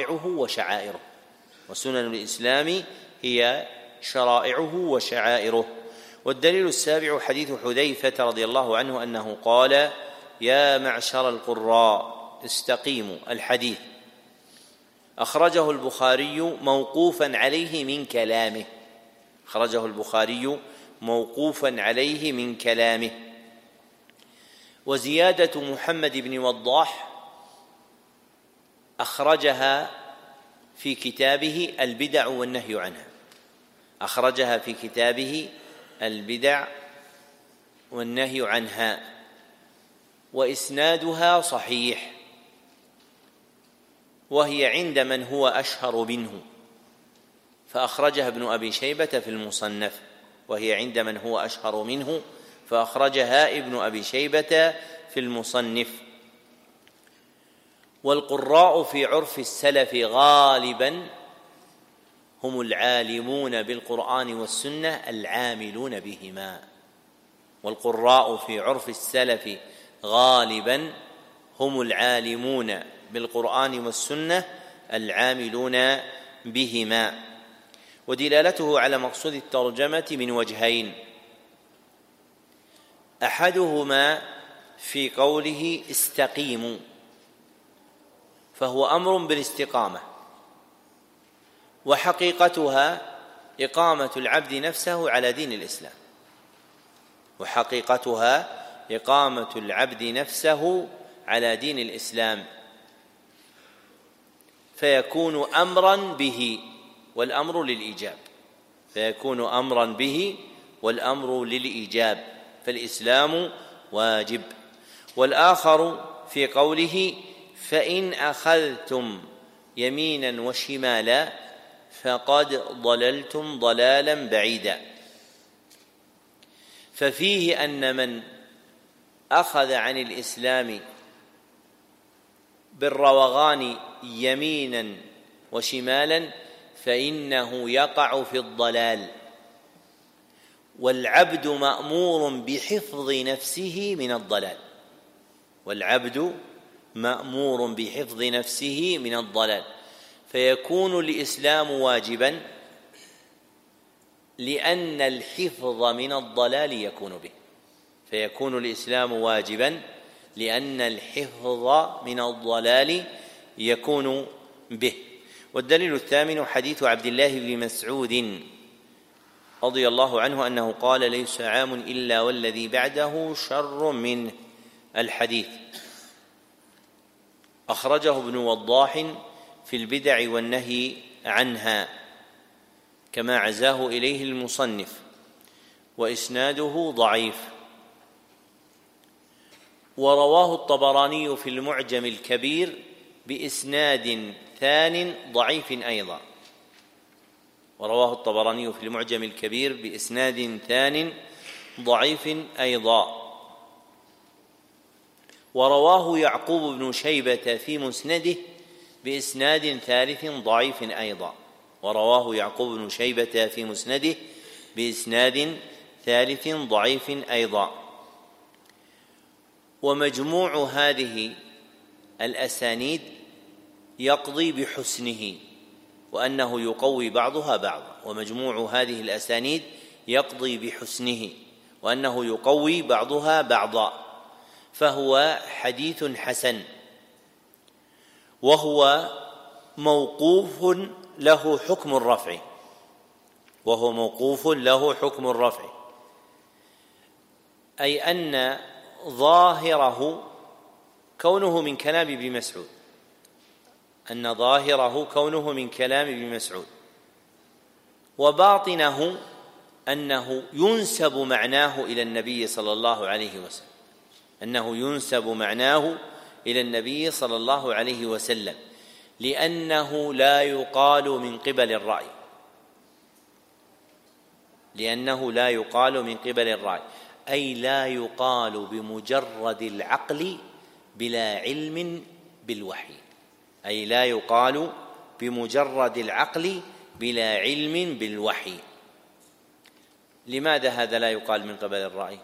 شرائعه وشعائره. والدليل السابع حديث حذيفة رضي الله عنه أنه قال: يا معشر القراء استقيموا. الحديث أخرجه البخاري موقوفا عليه من كلامه. وزيادة محمد بن وضاح أخرجها في كتابه البدع والنهي عنها، وإسنادها صحيح، وهي عند من هو أشهر منه، فأخرجها ابن أبي شيبة في المصنف، والقراء في عرف السلف غالبا هم العالمون بالقرآن والسنة العاملون بهما. ودلالته على مقصود الترجمة من وجهين: أحدهما في قوله استقيموا، فهو أمر بالاستقامة، وحقيقتها إقامة العبد نفسه على دين الإسلام، فيكون أمرا به والأمر للإيجاب، فالإسلام واجب. والآخر في قوله فإن أخذتم يمينا وشمالا فقد ضللتم ضلالا بعيدا، ففيه أن من أخذ عن الإسلام بالروغان يمينا وشمالا فإنه يقع في الضلال، والعبد مأمور بحفظ نفسه من الضلال، فيكون الإسلام واجبا لأن الحفظ من الضلال يكون به. والدليل الثامن حديث عبد الله بن مسعود رضي الله عنه أنه قال: ليس عام إلا والذي بعده شر منه. الحديث أخرجه ابن وضاح في البدع والنهي عنها كما عزاه إليه المصنف، وإسناده ضعيف. ورواه الطبراني في المعجم الكبير بإسناد ثان ضعيف أيضا. ورواه يعقوب بن شيبة في مسنده بإسناد ثالث ضعيف أيضا. ومجموع هذه الأسانيد يقضي بحسنه وأنه يقوي بعضها بعضا، فهو حديث حسن، وهو موقوف له حكم الرفع، أي أن ظاهره كونه من كلام ابن مسعود، أن ظاهره كونه من كلام ابن مسعود، وباطنه أنه ينسب معناه إلى النبي صلى الله عليه وسلم، أنه ينسب معناه إلى النبي صلى الله عليه وسلم، لأنه لا يقال من قبل الرأي، لأنه لا يقال من قبل الرأي، أي لا يقال بمجرد العقل بلا علم بالوحي، أي لا يقال بمجرد العقل بلا علم بالوحي. لماذا هذا لا يقال من قبل الرأي؟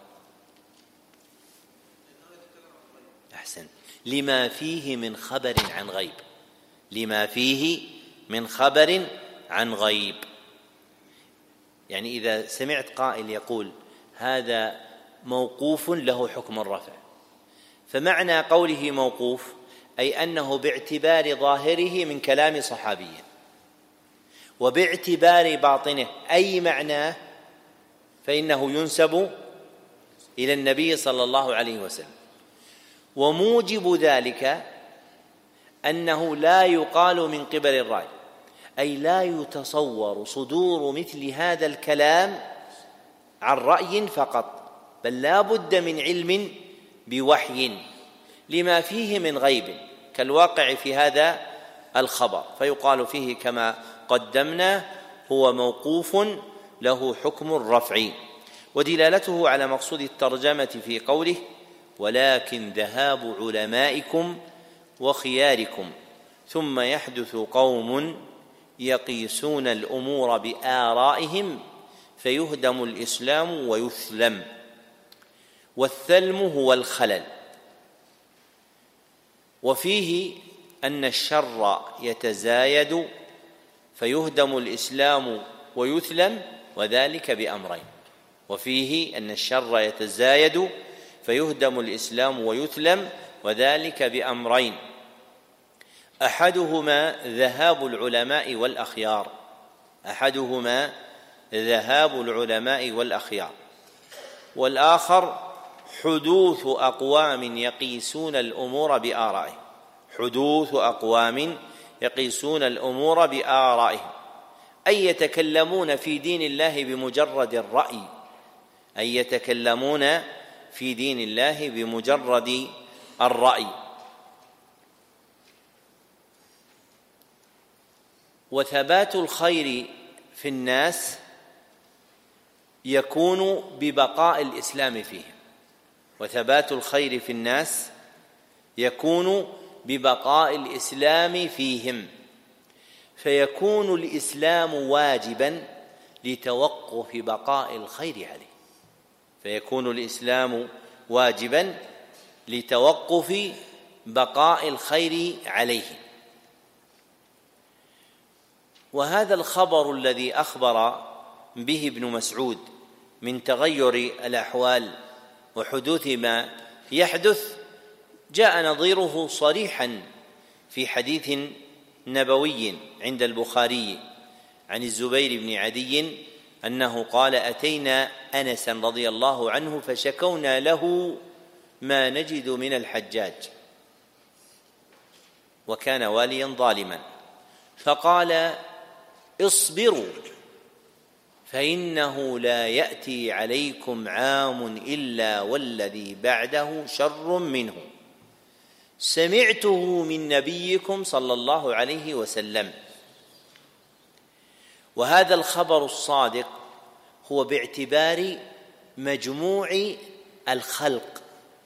أحسن، لما فيه من خبر عن غيب، لما فيه من خبر عن غيب. يعني إذا سمعت قائل يقول هذا موقوف له حكم الرفع، فمعنى قوله موقوف أي أنه باعتبار ظاهره من كلام صحابي، وباعتبار باطنه أي معناه فإنه ينسب إلى النبي صلى الله عليه وسلم. وموجب ذلك أنه لا يقال من قبل الرأي، أي لا يتصور صدور مثل هذا الكلام عن رأي فقط، بل لا بد من علم بوحي لما فيه من غيب كالواقع في هذا الخبر، فيقال فيه كما قدمنا هو موقوف له حكم الرفع. ودلالته على مقصود الترجمة في قوله ولكن ذهاب علمائكم وخياركم ثم يحدث قوم يقيسون الأمور بآرائهم فيهدم الإسلام ويثلم. والثلم هو الخلل، وفيه أن الشر يتزايد فيهدم الإسلام ويثلم، وذلك بأمرين. وفيه أن الشر يتزايد فيهدم الإسلام ويثلم، وذلك بأمرين: أحدهما ذهاب العلماء والأخيار، أحدهما ذهاب العلماء والأخيار، والآخر حدوث أقوام يقيسون الأمور بآرائهم، حدوث أقوام يقيسون الأمور بآرائهم، أي يتكلمون في دين الله بمجرد الرأي، أي يتكلمون في دين الله بمجرد الرأي. وثبات الخير في الناس يكون ببقاء الإسلام فيهم، وثبات الخير في الناس يكون ببقاء الإسلام فيهم، فيكون الإسلام واجبا لتوقف بقاء الخير عليه، فيكون الإسلام واجبا لتوقف بقاء الخير عليه. وهذا الخبر الذي أخبر به ابن مسعود من تغير الأحوال وحدوث ما يحدث جاء نظيره صريحا في حديث نبوي عند البخاري عن الزبير بن عدي أنه قال: أتينا أنسا رضي الله عنه فشكونا له ما نجد من الحجاج، وكان واليا ظالما، فقال: اصبروا فإنه لا يأتي عليكم عام إلا والذي بعده شر منه، سمعته من نبيكم صلى الله عليه وسلم. وهذا الخبر الصادق هو باعتبار مجموع الخلق،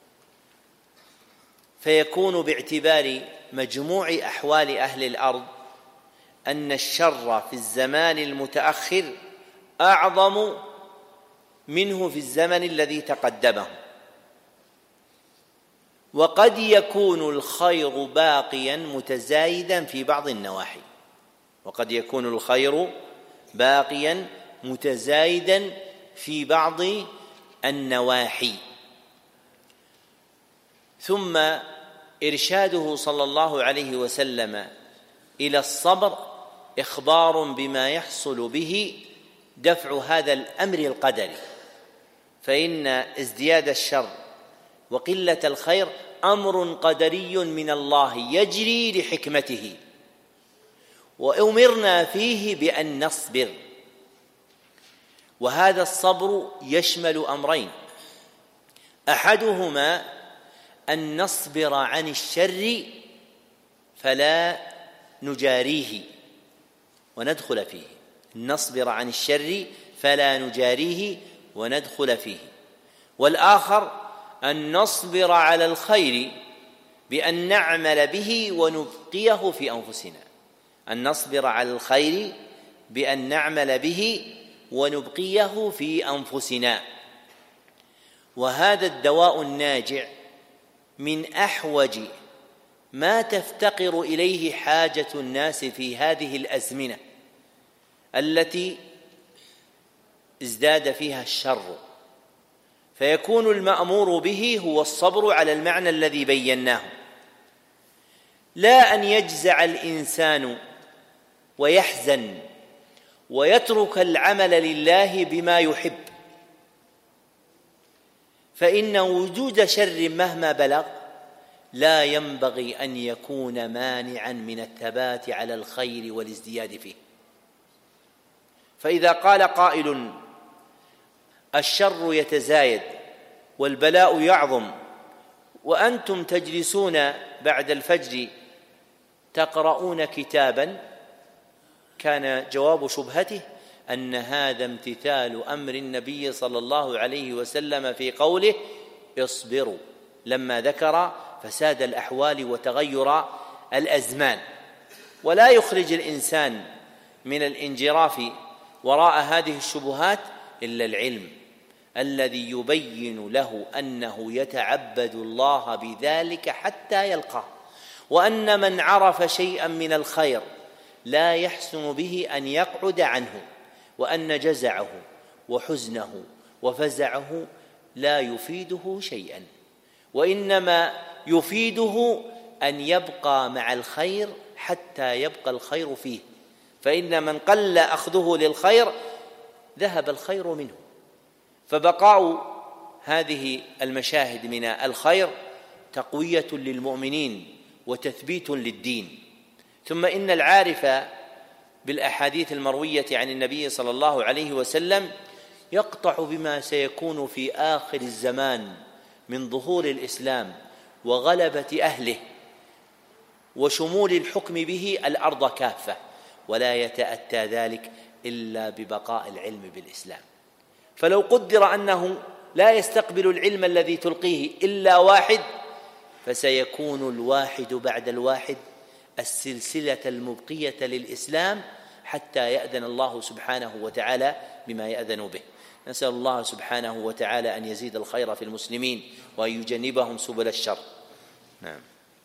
فيكون باعتبار مجموع أحوال أهل الأرض أن الشر في الزمان المتأخر أعظم منه في الزمن الذي تقدمه، وقد يكون الخير باقيا متزايدا في بعض النواحي، وقد يكون الخير باقيا متزايدا في بعض النواحي. ثم إرشاده صلى الله عليه وسلم إلى الصبر إخبار بما يحصل به دفع هذا الأمر القدري، فإن ازدياد الشر وقلة الخير أمر قدري من الله يجري لحكمته، وأمرنا فيه بأن نصبر. وهذا الصبر يشمل أمرين: أحدهما أن نصبر عن الشر فلا نجاريه وندخل فيه، نصبر عن الشر فلا نجاريه وندخل فيه. والآخر أن نصبر على الخير بأن نعمل به ونبقيه في أنفسنا، أن نصبر على الخير بأن نعمل به ونبقيه في أنفسنا. وهذا الدواء الناجع من أحوج ما تفتقر إليه حاجة الناس في هذه الأزمنة التي ازداد فيها الشر، فيكون المأمور به هو الصبر على المعنى الذي بيناه، لا أن يجزع الإنسان ويحزن ويترك العمل لله بما يحب، فإن وجود شر مهما بلغ لا ينبغي أن يكون مانعا من الثبات على الخير والازدياد فيه. فإذا قال قائل: الشر يتزايد والبلاء يعظم وأنتم تجلسون بعد الفجر تقرؤون كتابا، كان جواب شبهته أن هذا امتثال أمر النبي صلى الله عليه وسلم في قوله: اصبروا، لما ذكر فساد الأحوال وتغير الأزمان. ولا يخرج الإنسان من الانجراف وراء هذه الشبهات إلا العلم الذي يبين له أنه يتعبد الله بذلك حتى يلقاه، وأن من عرف شيئا من الخير لا يحسن به أن يقعد عنه، وأن جزعه وحزنه وفزعه لا يفيده شيئا، وإنما يفيده أن يبقى مع الخير حتى يبقى الخير فيه، فإن من قل أخذه للخير ذهب الخير منه. فبقاء هذه المشاهد من الخير تقوية للمؤمنين وتثبيت للدين. ثم إن العارف بالأحاديث المروية عن النبي صلى الله عليه وسلم يقطع بما سيكون في آخر الزمان من ظهور الإسلام وغلبة أهله وشمول الحكم به الأرض كافة، ولا يتأتى ذلك إلا ببقاء العلم بالإسلام. فلو قدر أنه لا يستقبل العلم الذي تلقيه إلا واحد، فسيكون الواحد بعد الواحد السلسلة المبقية للإسلام حتى يأذن الله سبحانه وتعالى بما يأذن به. نسأل الله سبحانه وتعالى أن يزيد الخير في المسلمين وأن يجنبهم سبل الشر. نعم.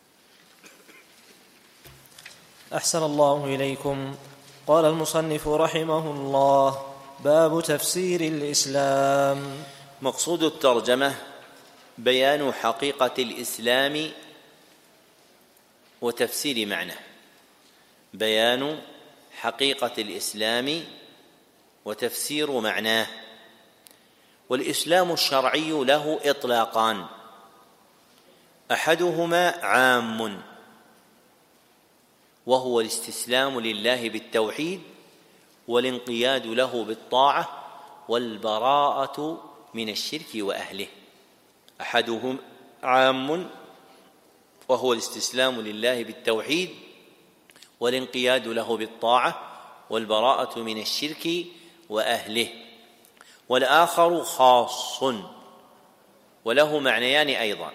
أحسن الله إليكم. قال المصنف رحمه الله: باب تفسير الإسلام. مقصود الترجمة بيان حقيقة الإسلام وتفسير معناه. بيان حقيقة الإسلام وتفسير معناه. والإسلام الشرعي له إطلاقان: أحدهما عام وهو الاستسلام لله بالتوحيد والانقياد له بالطاعة والبراءة من الشرك وأهله. أحدهم عام وهو الاستسلام لله بالتوحيد والانقياد له بالطاعة والبراءة من الشرك وأهله. والآخر خاص وله معنيان أيضا: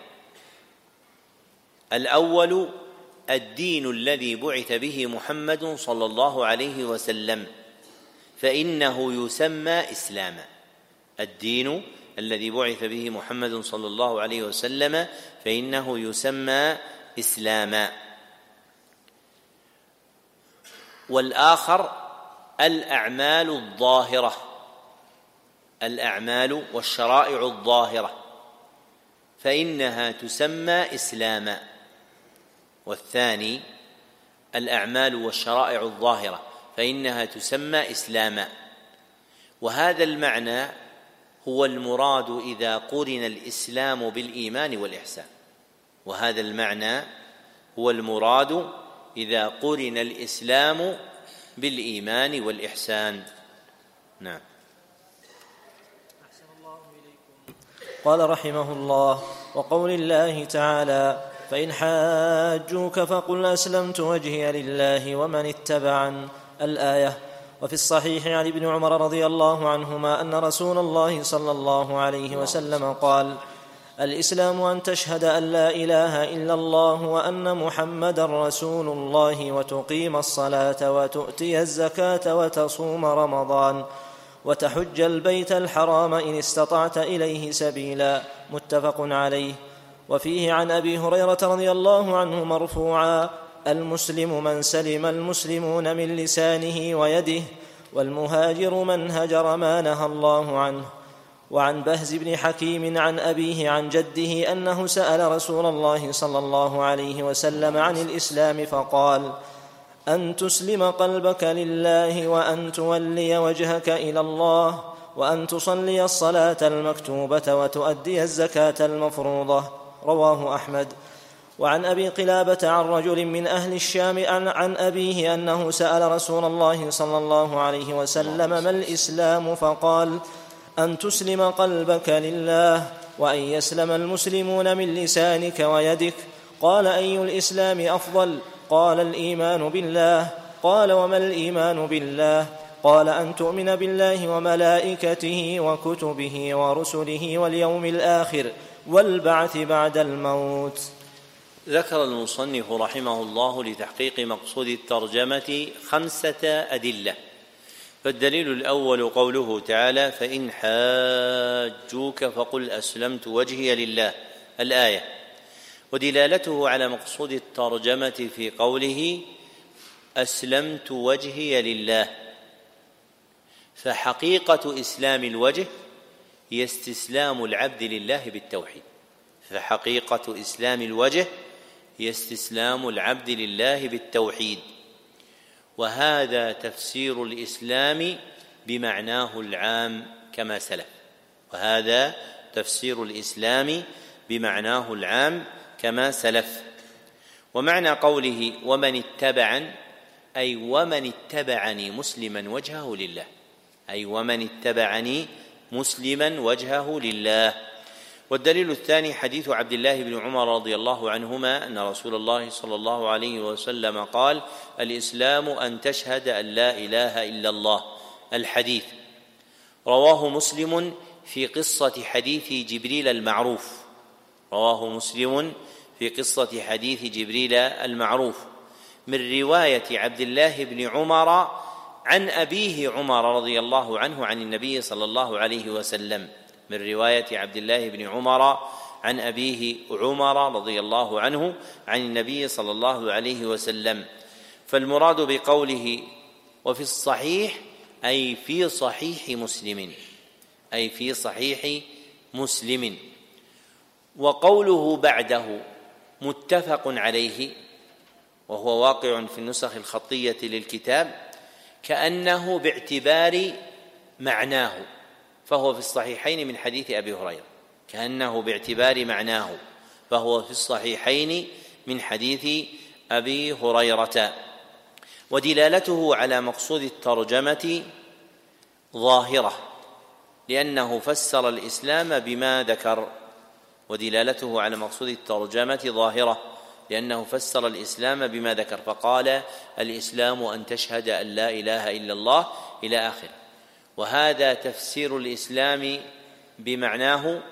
الأول الدين الذي بعث به محمد صلى الله عليه وسلم، فإنه يسمى إسلاما. الدين الذي بعث به محمد صلى الله عليه وسلم فإنه يسمى إسلاما. والآخر الأعمال الظاهرة، الأعمال والشرائع الظاهرة، فإنها تسمى إسلاما. والثاني الأعمال والشرائع الظاهرة فإنها تسمى إسلاما. وهذا المعنى هو المراد إذا قرن الإسلام بالإيمان والإحسان، وهذا المعنى هو المراد إذا قرن الإسلام بالإيمان والإحسان. نعم. قال رحمه الله: وقول الله تعالى: فإن حاجوك فقل أسلمت وجهي لله ومن اتبعن، الآية. وفي الصحيح عن ابن عمر رضي الله عنهما أن رسول الله صلى الله عليه وسلم قال: الإسلام أن تشهد أن لا إله إلا الله وأن محمدا رسول الله وتقيم الصلاة وتؤتي الزكاة وتصوم رمضان وتحج البيت الحرام إن استطعت إليه سبيلا، متفق عليه. وفيه عن أبي هريرة رضي الله عنه مرفوعا: المسلم من سلم المسلمون من لسانه ويده، والمهاجر من هجر ما نهى الله عنه. وعن بهز بن حكيم عن أبيه عن جده أنه سأل رسول الله صلى الله عليه وسلم عن الإسلام فقال: أن تسلم قلبك لله وأن تولي وجهك إلى الله وأن تصلي الصلاة المكتوبة وتؤدي الزكاة المفروضة، رواه أحمد. وعن أبي قلابة عن رجل من أهل الشام عن أبيه أنه سأل رسول الله صلى الله عليه وسلم: ما الإسلام؟ فقال: أن تسلم قلبك لله وأن يسلم المسلمون من لسانك ويدك. قال: أي الإسلام أفضل؟ قال: الإيمان بالله. قال: وما الإيمان بالله؟ قال: أن تؤمن بالله وملائكته وكتبه ورسله واليوم الآخر والبعث بعد الموت. ذكر المصنف رحمه الله لتحقيق مقصود الترجمة 5 أدلة. فالدليل الأول قوله تعالى: فإن حاجوك فقل أسلمت وجهي لله، الآية. ودلالته على مقصود الترجمة في قوله أسلمت وجهي لله، فحقيقة إسلام الوجه هي استسلام العبد لله بالتوحيد، فحقيقة إسلام الوجه هي استسلام العبد لله بالتوحيد. وهذا تفسير الإسلام بمعناه العام كما سلف، وهذا تفسير الإسلام بمعناه العام كما سلف. ومعنى قوله ومن اتبعن أي ومن اتبعني مسلما وجهه لله، أي ومن اتبعني مسلما وجهه لله. والدليل الثاني حديث عبد الله بن عمر رضي الله عنهما أن رسول الله صلى الله عليه وسلم قال: الإسلام أن تشهد أن لا إله إلا الله، الحديث. رواه مسلم في قصة حديث جبريل المعروف، رواه مسلم في قصة حديث جبريل المعروف من رواية عبد الله بن عمر عن أبيه عمر رضي الله عنه عن النبي صلى الله عليه وسلم، من رواية عبد الله بن عمر عن أبيه عمر رضي الله عنه عن النبي صلى الله عليه وسلم. فالمراد بقوله وفي الصحيح أي في صحيح مسلم، أي في صحيح مسلم. وقوله بعده متفق عليه، وهو واقع في النسخ الخطية للكتاب، كأنه باعتبار معناه، فهو في الصحيحين من حديث أبي هريرة، كأنه باعتبار معناه فهو في الصحيحين من حديث أبي هريرة. ودلالته على مقصود الترجمة ظاهرة، لأنه فسر الإسلام بما ذكر. ودلالته على مقصود الترجمة ظاهرة لأنه فسر الإسلام بما ذكر، فقال: الإسلام أن تشهد أن لا إله إلا الله إلى آخره. وهذا تفسير الإسلام بمعناه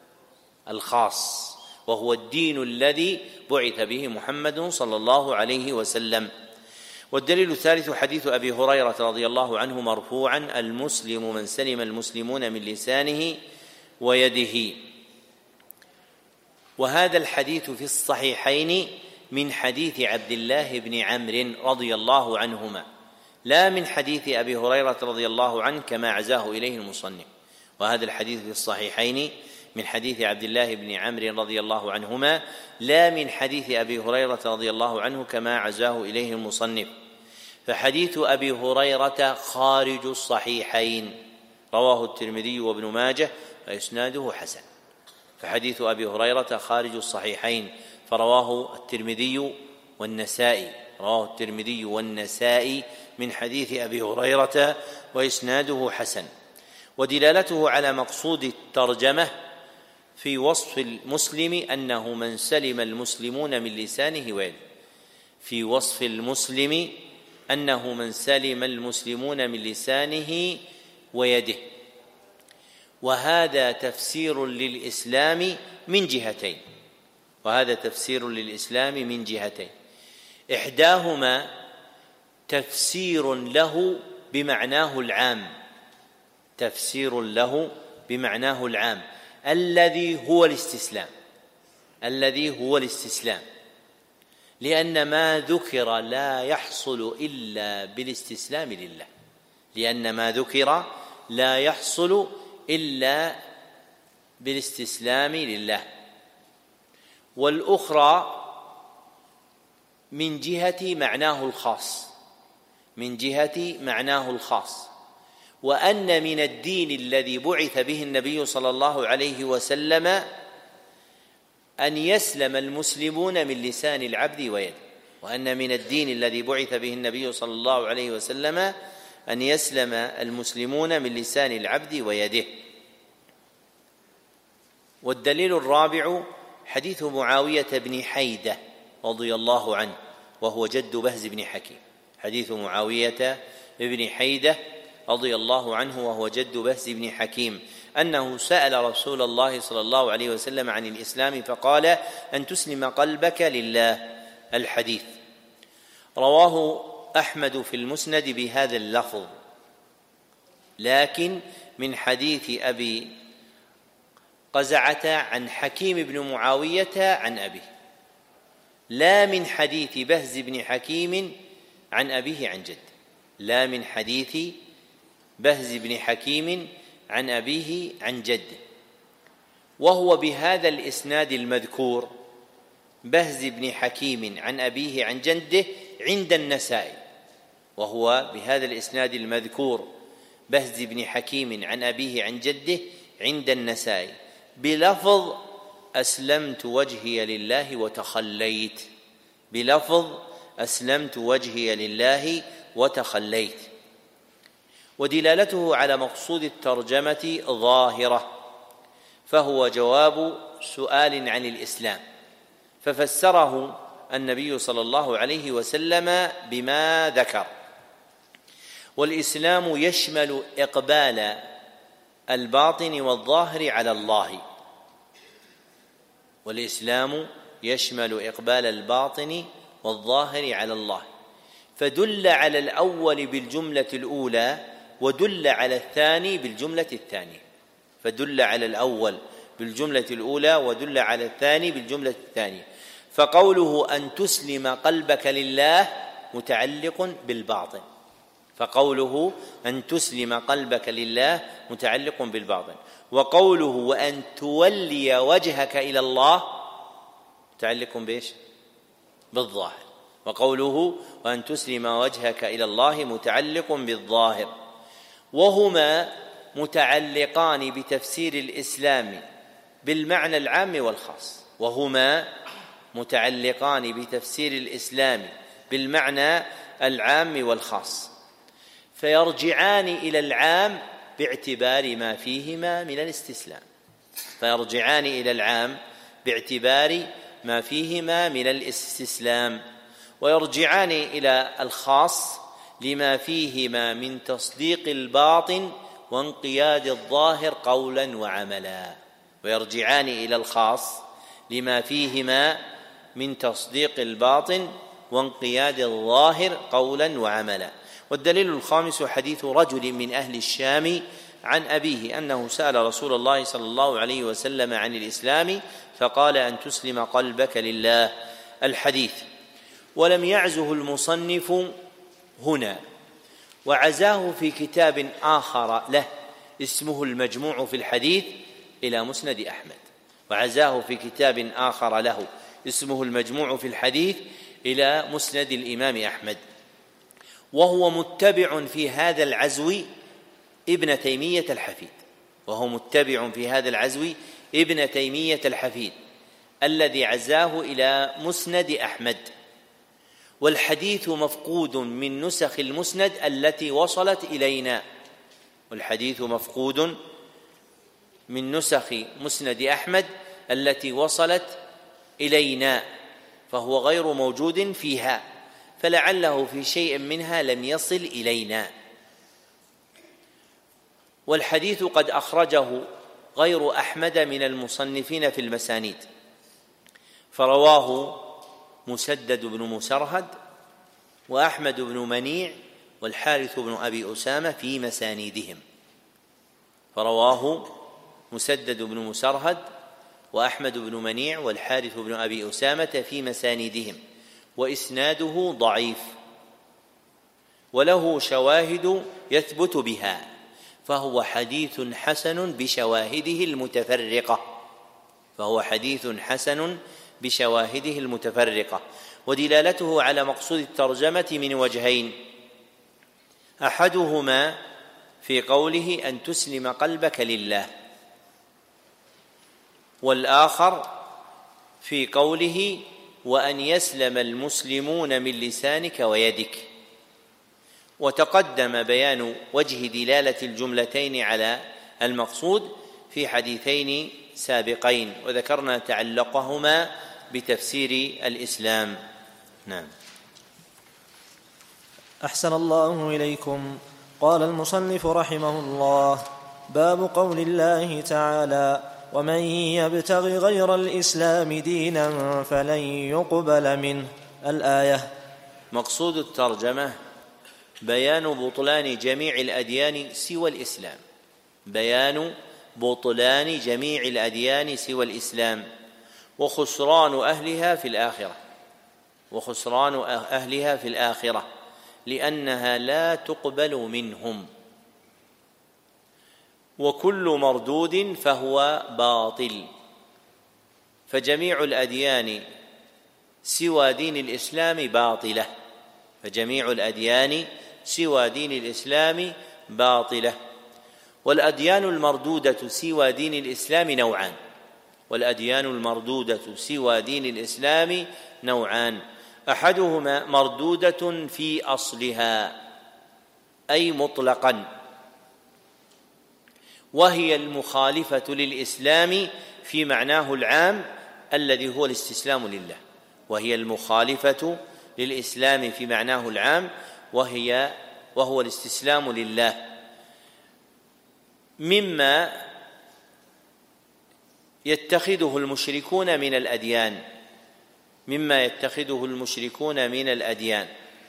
الخاص، وهو الدين الذي بعث به محمد صلى الله عليه وسلم. والدليل الثالث حديث أبي هريرة رضي الله عنه مرفوعا: المسلم من سلم المسلمون من لسانه ويده. وهذا الحديث في الصحيحين من حديث عبد الله بن عمرو رضي الله عنهما، لا من حديث أبي هريرة رضي الله عنه كما عزاه إليه المصنف. وهذا الحديث في الصحيحين من حديث عبد الله بن عمرو رضي الله عنهما، لا من حديث أبي هريرة رضي الله عنه كما عزاه إليه المصنف. فحديث أبي هريرة خارج الصحيحين، رواه الترمذي وابن ماجه وإسناده حسن. فحديث أبي هريرة خارج الصحيحين، فرواه الترمذي والنسائي من حديث أبي هريرة وإسناده حسن. ودلالته على مقصود الترجمة في وصف المسلم أنه من سلم المسلمون من لسانه ويده، في وصف المسلم أنه من سلم المسلمون من لسانه ويده. وهذا تفسير للإسلام من جهتين، إحداهما تفسير له بمعناه العام الذي هو الاستسلام، لأن ما ذكر لا يحصل إلا بالاستسلام لله. والأخرى من جهة معناه الخاص، وأن من الدين الذي بعث به النبي صلى الله عليه وسلم أن يسلم المسلمون من لسان العبد ويده، وأن من الدين الذي بعث به النبي صلى الله عليه وسلم أن يسلم المسلمون من لسان العبد ويده. والدليل الرابع حديث معاوية بن حيدة رضي الله عنه وهو جد بهز بن حكيم، حديث معاوية بن حيدة رضي الله عنه وهو جد بهز بن حكيم أنه سأل رسول الله صلى الله عليه وسلم عن الإسلام فقال: أن تسلم قلبك لله. الحديث رواه أحمد في المسند بهذا اللفظ، لكن من حديث أبي قزعة عن حكيم بن معاوية عن أبيه، لا من حديث بهز بن حكيم عن أبيه عن جد، وهو بهذا الإسناد المذكور بهز بن حكيم عن أبيه عن جده عند النسائي بلفظ: أسلمت وجهي لله وتخليت. ودلالته على مقصود الترجمة ظاهرة، فهو جواب سؤال عن الإسلام، ففسره النبي صلى الله عليه وسلم بما ذكر. والإسلام يشمل إقبال الباطن والظاهر على الله، فدل على الأول بالجملة الأولى ودل على الثاني بالجملة الثانية. فقوله أن تسلم قلبك لله متعلق بالباطن، وقوله وأن تولي وجهك إلى الله متعلق بإيش؟ بالظاهر، وقوله وأن تسلم وجهك إلى الله متعلق بالظاهر، وهما متعلقان بتفسير الإسلام بالمعنى العام والخاص، فيرجعان إلى العام باعتبار ما فيهما من الاستسلام، ويرجعان إلى الخاص لما فيهما من تصديق الباطن وانقياد الظاهر قولا وعملا. والدليل الخامس حديث رجل من أهل الشام عن أبيه أنه سأل رسول الله صلى الله عليه وسلم عن الإسلام فقال: أن تسلم قلبك لله. الحديث. ولم يعزه المصنف هنا، وعزاه في كتاب آخر له اسمه المجموع في الحديث إلى مسند الإمام أحمد، وهو متبع في هذا العزو ابن تيمية الحفيد، وهو متبع في هذا العزو ابن تيمية الحفيد الذي عزاه إلى مسند أحمد. والحديث مفقود من نسخ المسند التي وصلت إلينا، والحديث مفقود من نسخ مسند أحمد التي وصلت إلينا، فهو غير موجود فيها، فلعله في شيء منها لم يصل إلينا. والحديث قد أخرجه غير أحمد من المصنفين في المسانيد، فرواه مسدد بن مسرهد وأحمد بن منيع والحارث بن أبي أسامة في مسانيدهم. فرواه مسدد بن مسرهد وأحمد بن منيع والحارث بن أبي أسامة في مسانيدهم، وإسناده ضعيف وله شواهد يثبت بها، فهو حديث حسن بشواهده المتفرقة، ودلالته على مقصود الترجمة من وجهين: أحدهما في قوله أن تسلم قلبك لله، والآخر في قوله وأن يسلم المسلمون من لسانك ويدك. وتقدم بيان وجه دلالة الجملتين على المقصود في حديثين سابقين، وذكرنا تعلقهما بتفسير الإسلام. نعم. أحسن الله إليكم. قال المصنف رحمه الله: باب قول الله تعالى: ومن يبتغ غير الإسلام دينا فلن يقبل منه، الآية. مقصود الترجمة بيان بطلان جميع الأديان سوى الإسلام، بيان بطلان جميع الأديان سوى الإسلام، وخسران أهلها في الآخرة لأنها لا تقبل منهم، وكل مردود فهو باطل، فجميع الأديان سوى دين الإسلام باطلة. والأديان المردودة سوى دين الإسلام نوعان: أحدهما مردودة في أصلها أي مطلقا، وهي المخالفة للإسلام في معناه العام الذي هو الاستسلام لله، وهو الاستسلام لله، مما يتخذه المشركون من الأديان،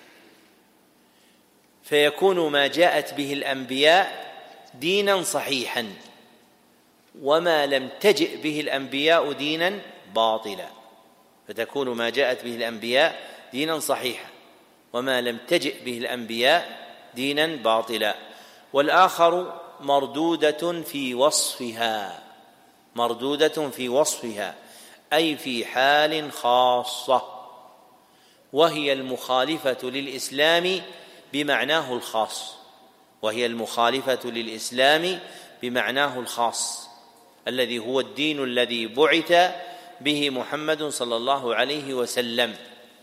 فيكون ما جاءت به الأنبياء دينا صحيحا، وما لم تجئ به الأنبياء دينا باطلا، فتكون ما جاءت به الأنبياء دينا صحيحا وما لم تجئ به الأنبياء دينا باطلا. والآخر مردودة في وصفها أي في حال خاصة، وهي المخالفة للإسلام بمعناه الخاص الذي هو الدين الذي بعث به محمد صلى الله عليه وسلم،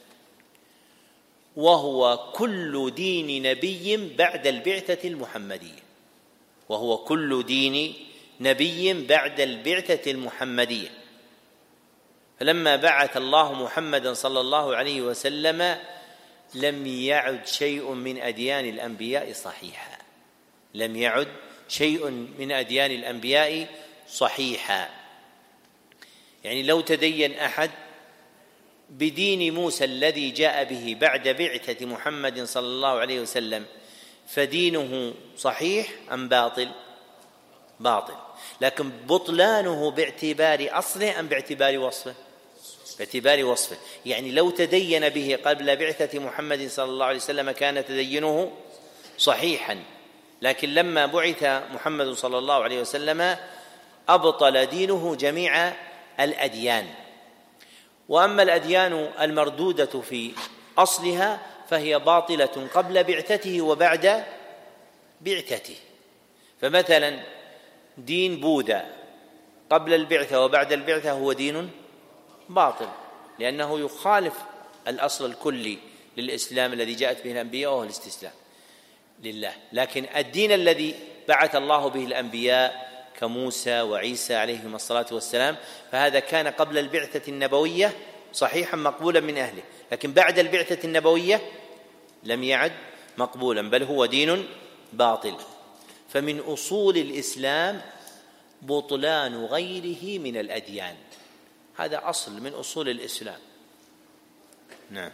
وهو كل دين نبي بعد البعثة المحمدية. فلما بعث الله محمدا صلى الله عليه وسلم لم يعد شيء من أديان الأنبياء صحيحا، يعني لو تدين أحد بدين موسى الذي جاء به بعد بعثة محمد صلى الله عليه وسلم فدينه صحيح أم باطل؟ لكن بطلانه باعتبار أصله أم باعتبار وصفه؟ يعني لو تدين به قبل بعثة محمد صلى الله عليه وسلم كان تدينه صحيحا، لكن لما بعث محمد صلى الله عليه وسلم أبطل دينه جميع الأديان. وأما الأديان المردودة في أصلها فهي باطلة قبل بعثته وبعد بعثته، فمثلا دين بوذا قبل البعثة وبعد البعثة هو دين باطل، لأنه يخالف الأصل الكلي للإسلام الذي جاءت به الأنبياء وهو الاستسلام لله. لكن الدين الذي بعث الله به الأنبياء كموسى وعيسى عليهم الصلاة والسلام فهذا كان قبل البعثة النبوية صحيحا مقبولا من أهله، لكن بعد البعثة النبوية لم يعد مقبولا، بل هو دين باطل. فمن أصول الإسلام بطلان غيره من الأديان، هذا أصل من أصول الإسلام. نعم.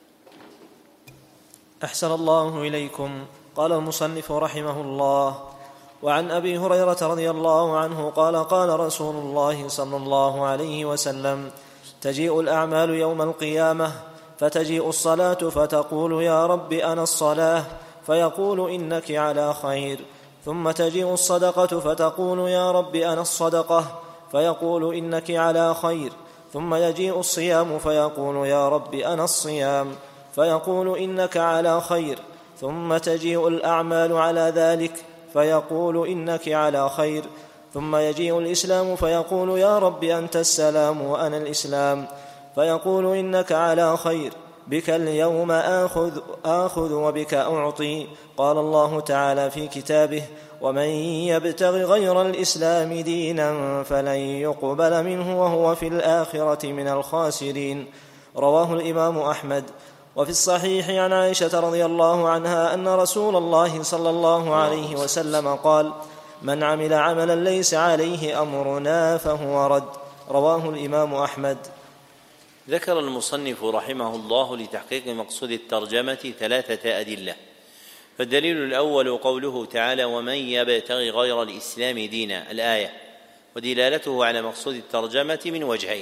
أحسن الله إليكم. قال المصنف رحمه الله: وعن أبي هريرة رضي الله عنه قال: قال رسول الله صلى الله عليه وسلم: تجيء الأعمال يوم القيامة فتجيء الصلاة فتقول: يا رب أنا الصلاة، فيقول: إنك على خير. ثم تجيء الصدقة فتقول: يا رب أنا الصدقة، فيقول: إنك على خير. ثم يجيء الصيام فيقول: يا رب أنا الصيام، فيقول: إنك على خير. ثم تجيء الأعمال على ذلك فيقول: إنك على خير. ثم يجيء الإسلام فيقول: يا رب أنت السلام وأنا الإسلام، فيقول: إنك على خير. بك اليوم آخذ وبك أعطي. قال الله تعالى في كتابه: ومن يبتغ غير الإسلام دينا فلن يقبل منه وهو في الآخرة من الخاسرين. رواه الإمام أحمد. وفي الصحيح عن عائشة رضي الله عنها أن رسول الله صلى الله عليه وسلم قال: من عمل عملا ليس عليه أمرنا فهو رد. رواه الإمام أحمد. ذكر المصنف رحمه الله لتحقيق مقصود الترجمة 3 أدلة. فالدليل الأول قوله تعالى: ومن يبتغي غير الإسلام دينا، الآية، ودلالته على مقصود الترجمة من وجهين: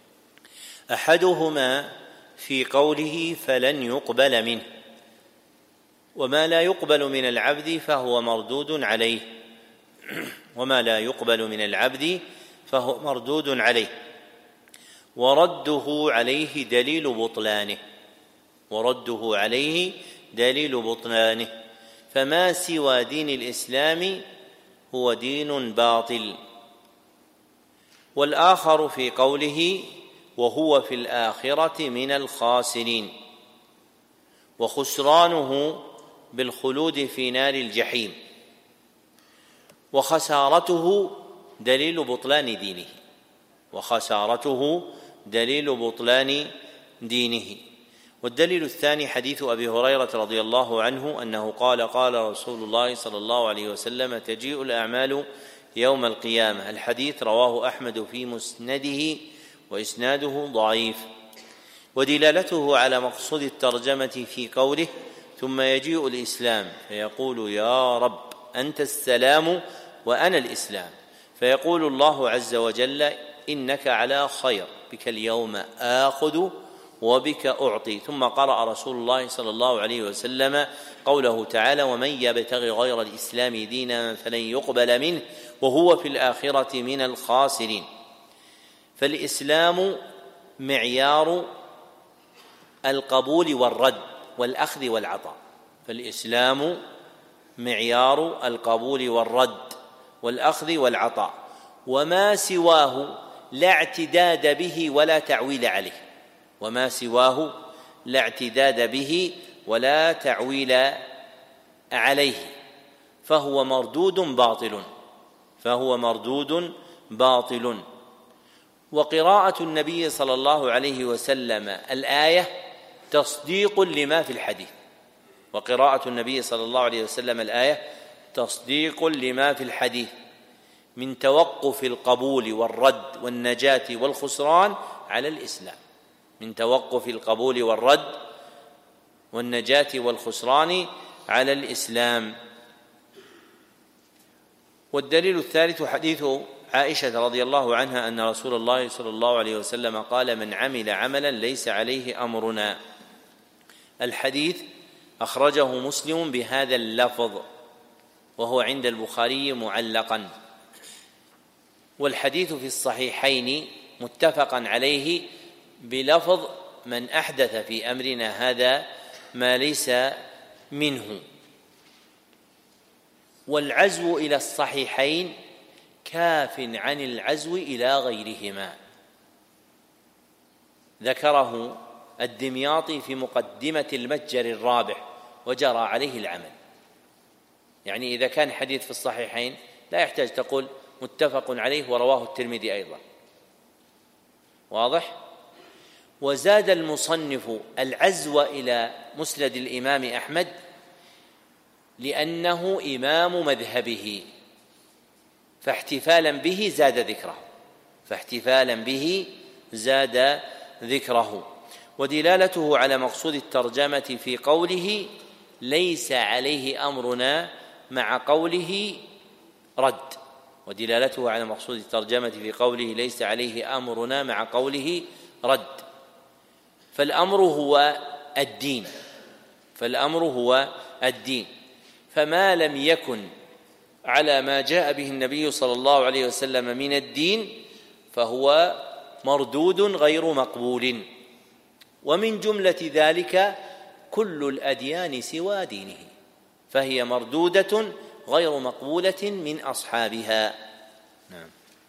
أحدهما في قوله فلن يقبل منه، وما لا يقبل من العبد فهو مردود عليه، وما لا يقبل من العبد فهو مردود عليه، ورده عليه دليل بطلانه، فما سوى دين الإسلام هو دين باطل. والآخر في قوله: وهو في الآخرة من الخاسرين، وخسرانه بالخلود في نار الجحيم، وخسارته دليل بطلان دينه. والدليل الثاني حديث أبي هريرة رضي الله عنه أنه قال: قال رسول الله صلى الله عليه وسلم: تجيء الأعمال يوم القيامة. الحديث رواه أحمد في مسنده وإسناده ضعيف. ودلالته على مقصود الترجمة في قوله: ثم يجيء الإسلام فيقول: يا رب أنت السلام وأنا الإسلام، فيقول الله عز وجل: إنك على خير، بك اليوم آخذ وبك أعطي. ثم قرأ رسول الله صلى الله عليه وسلم قوله تعالى: ومن يبتغي غير الإسلام دينا فلن يقبل منه وهو في الآخرة من الخاسرين. فالإسلام معيار القبول والرد والأخذ والعطاء، وما سواه لا اعتداد به ولا تعويل عليه، فهو مردود باطل. وقراءة النبي صلى الله عليه وسلم الآية تصديق لما في الحديث من توقف القبول والرد والنجاة والخسران على الإسلام. والدليل الثالث حديث عائشة رضي الله عنها أن رسول الله صلى الله عليه وسلم قال: من عمل عملا ليس عليه أمرنا. الحديث أخرجه مسلم بهذا اللفظ، وهو عند البخاري معلقا. والحديث في الصحيحين متفقا عليه بلفظ: من أحدث في أمرنا هذا ما ليس منه. والعزو إلى الصحيحين كاف عن العزو إلى غيرهما. ذكره الدمياطي في مقدمة المتجر الرابح وجرى عليه العمل. يعني إذا كان حديث في الصحيحين لا يحتاج تقول متفق عليه ورواه الترمذي أيضا، واضح؟ وزاد المصنف العزو إلى مسند الإمام أحمد لأنه إمام مذهبه، فاحتفالا به زاد ذكره. ودلالته على مقصود الترجمة في قوله ليس عليه أمرنا مع قوله رد، ودلالته على مقصود الترجمة في قوله ليس عليه أمرنا مع قوله رد. فالأمر هو الدين، فما لم يكن على ما جاء به النبي صلى الله عليه وسلم من الدين فهو مردود غير مقبول. ومن جملة ذلك كل الأديان سوى دينه، فهي مردودة غير مقبولة من أصحابها. نعم.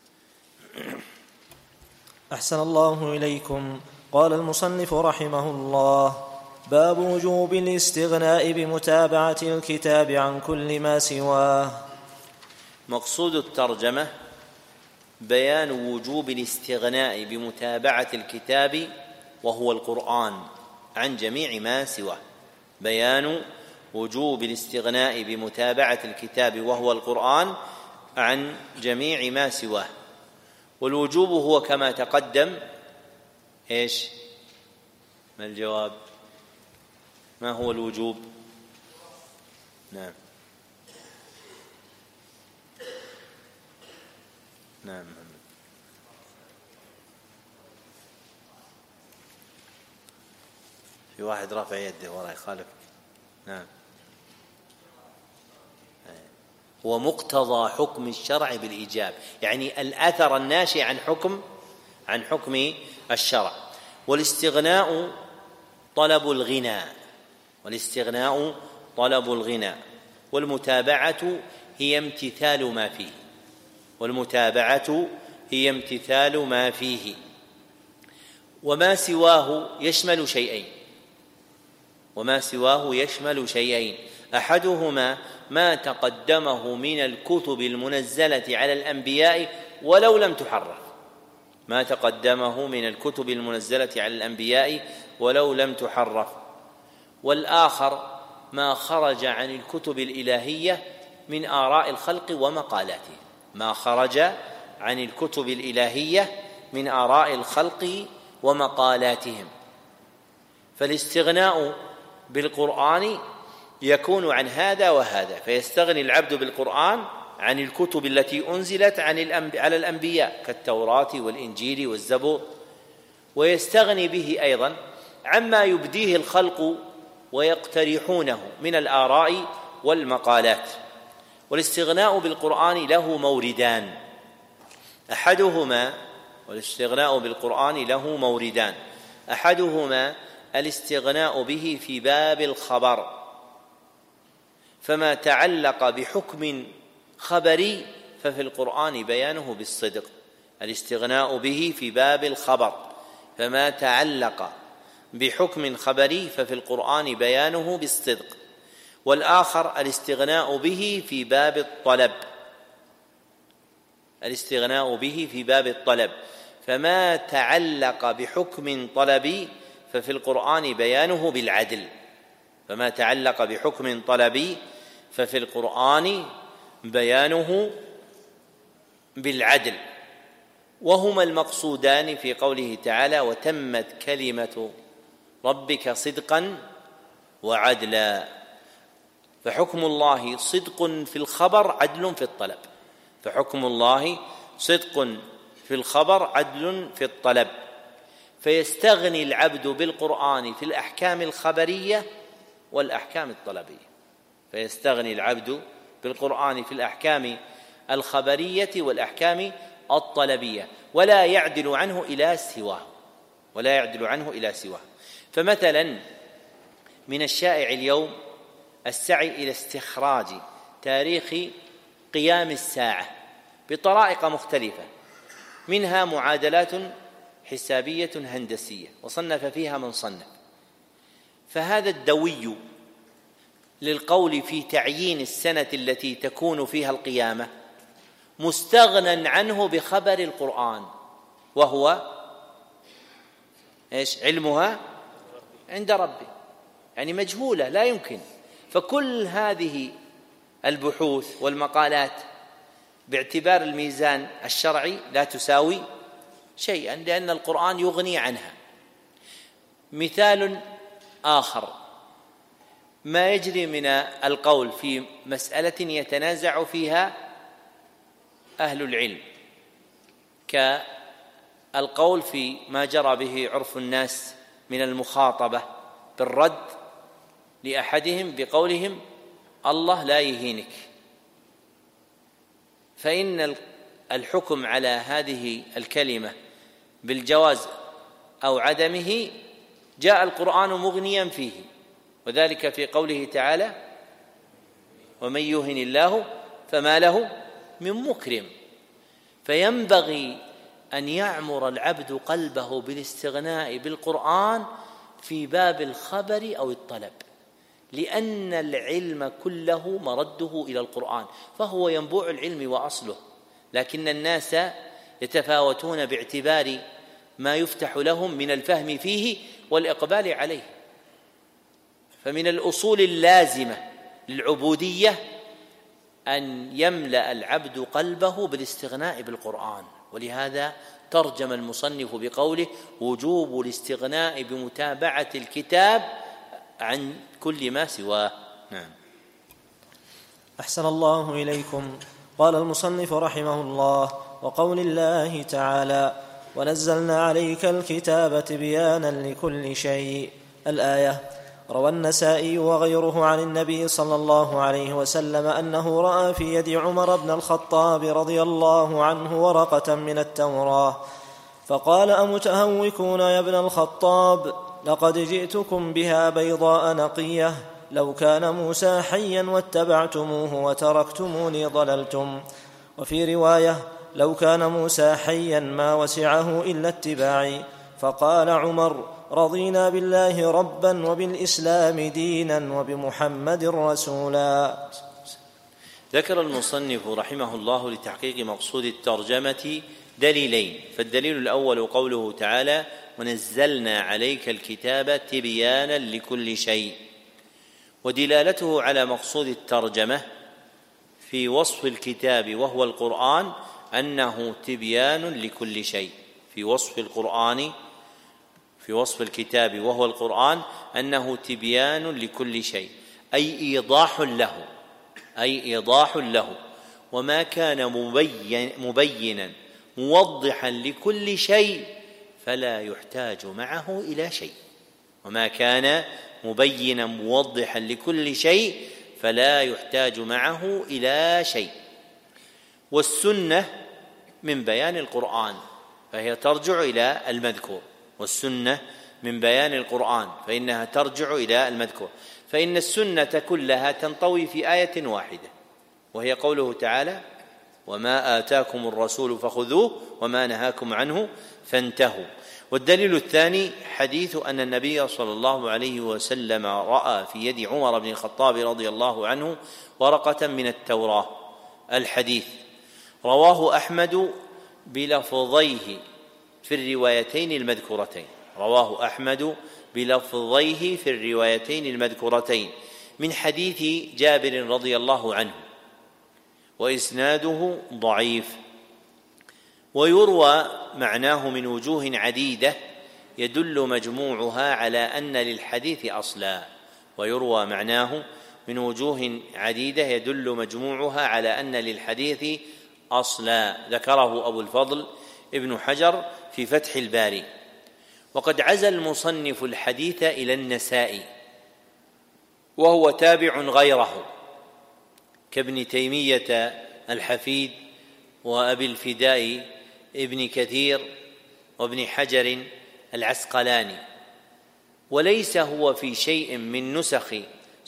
أحسن الله إليكم. قال المصنف رحمه الله: باب وجوب الاستغناء بمتابعة الكتاب عن كل ما سواه. مقصود الترجمة بيان وجوب الاستغناء بمتابعة الكتاب وهو القرآن عن جميع ما سواه. بيان وجوب الاستغناء بمتابعة الكتاب وهو القرآن عن جميع ما سواه. والوجوب هو كما تقدم ايش؟ ما الجواب؟ ما هو الوجوب؟ نعم في واحد رافع يده وراء يخالف. نعم، هو مقتضى حكم الشرع بالإيجاب، يعني الأثر الناشئ عن حكم الشرع. والاستغناء طلب الغنى، والمتابعة هي امتثال ما فيه. وما سواه يشمل شيئين، أحدهما ما تقدمه من الكتب المنزلة على الأنبياء ولو لم تحرف، والآخر ما خرج عن الكتب الإلهية من آراء الخلق ومقالاتهم. فالاستغناء بالقرآن يكون عن هذا وهذا، فيستغني العبد بالقرآن عن الكتب التي أنزلت على الأنبياء كالتوراة والإنجيل والزبور، ويستغني به أيضا عما يبديه الخلق ويقترحونه من الآراء والمقالات. والاستغناء بالقرآن له موردان، أحدهما الاستغناء به في باب الخبر، فما تعلق بحكم خبري ففي القرآن بيانه بالصدق. الاستغناء به في باب الخبر، فما تعلق بحكم خبري ففي القرآن بيانه بالصدق. والآخر الاستغناء به في باب الطلب، فما تعلق بحكم طلبي ففي القرآن بيانه بالعدل. وهما المقصودان في قوله تعالى: وتمت كلمة ربك صدقا وعدلا. فحكم الله صدق في الخبر عدل في الطلب، فيستغني العبد بالقرآن في الأحكام الخبرية والأحكام الطلبية، ولا يعدل عنه إلى سواه. فمثلا من الشائع اليوم السعي إلى استخراج تاريخ قيام الساعة بطرائق مختلفة، منها معادلات حسابية هندسية وصنف فيها من صنف. فهذا الدوي للقول في تعيين السنة التي تكون فيها القيامة مستغنى عنه بخبر القرآن، وهو علمها عند ربه، يعني مجهولة لا يمكن. فكل هذه البحوث والمقالات باعتبار الميزان الشرعي لا تساوي شيئا، لأن القرآن يغني عنها. مثال آخر ما يجري من القول في مسألة يتنازع فيها أهل العلم، كالقول في ما جرى به عرف الناس من المخاطبة بالرد لأحدهم بقولهم الله لا يهينك، فإن الحكم على هذه الكلمة بالجواز أو عدمه جاء القرآن مغنيا فيه، وذلك في قوله تعالى ومن يهن الله فما له من مكرم. فينبغي أن يعمر العبد قلبه بالاستغناء بالقرآن في باب الخبر أو الطلب، لأن العلم كله مرده إلى القرآن، فهو ينبوع العلم وأصله، لكن الناس يتفاوتون باعتبار ما يفتح لهم من الفهم فيه والإقبال عليه. فمن الأصول اللازمة للعبودية أن يملأ العبد قلبه بالاستغناء بالقرآن، ولهذا ترجم المصنف بقوله وجوب الاستغناء بمتابعة الكتاب عن كل ما سواه. نعم. أحسن الله إليكم. قال المصنف رحمه الله: وقول الله تعالى ونزلنا عليك الكتاب تبيانا لكل شيء، الآية. روى النسائي وغيره عن النبي صلى الله عليه وسلم أنه رأى في يد عمر بن الخطاب رضي الله عنه ورقة من التوراة، فقال أمتهوكون يا ابن الخطاب؟ لقد جئتكم بها بيضاء نقية، لو كان موسى حيا واتبعتموه وتركتموني ضللتم. وفي رواية لو كان موسى حيا ما وسعه إلا اتباعي. فقال عمر رضينا بالله ربا وبالإسلام دينا وبمحمد رسولا. ذكر المصنف رحمه الله لتحقيق مقصود الترجمة دليلين، فالدليل الأول قوله تعالى ونزلنا عليك الكتاب تبيانا لكل شيء، ودلالته على مقصود الترجمة في وصف الكتاب وهو القرآن أنه تبيان لكل شيء، في وصف الكتاب وهو القرآن أنه تبيان لكل شيء، أي إيضاح له، وما كان مبينا موضحا لكل شيء فلا يحتاج معه إلى شيء، وما كان مبينا موضحا لكل شيء فلا يحتاج معه إلى شيء. والسنة من بيان القرآن فهي ترجع إلى المذكور، والسنة من بيان القرآن فإنها ترجع إلى المذكور، فإن السنة كلها تنطوي في آية واحدة وهي قوله تعالى وما آتاكم الرسول فخذوه وما نهاكم عنه فانتهوا. والدليل الثاني حديث أن النبي صلى الله عليه وسلم رأى في يد عمر بن الخطاب رضي الله عنه ورقة من التوراة، الحديث. رواه أحمد بلفظيه في الروايتين المذكورتين من حديث جابر رضي الله عنه، وإسناده ضعيف، ويروى معناه من وجوه عديدة يدل مجموعها على أن للحديث أصلا، ذكره أبو الفضل ابن حجر في فتح الباري. وقد عزى المصنف الحديث إلى النسائي وهو تابع غيره كابن تيمية الحفيد وأبي الفداء ابن كثير وابن حجر العسقلاني، وليس هو في شيء من نسخ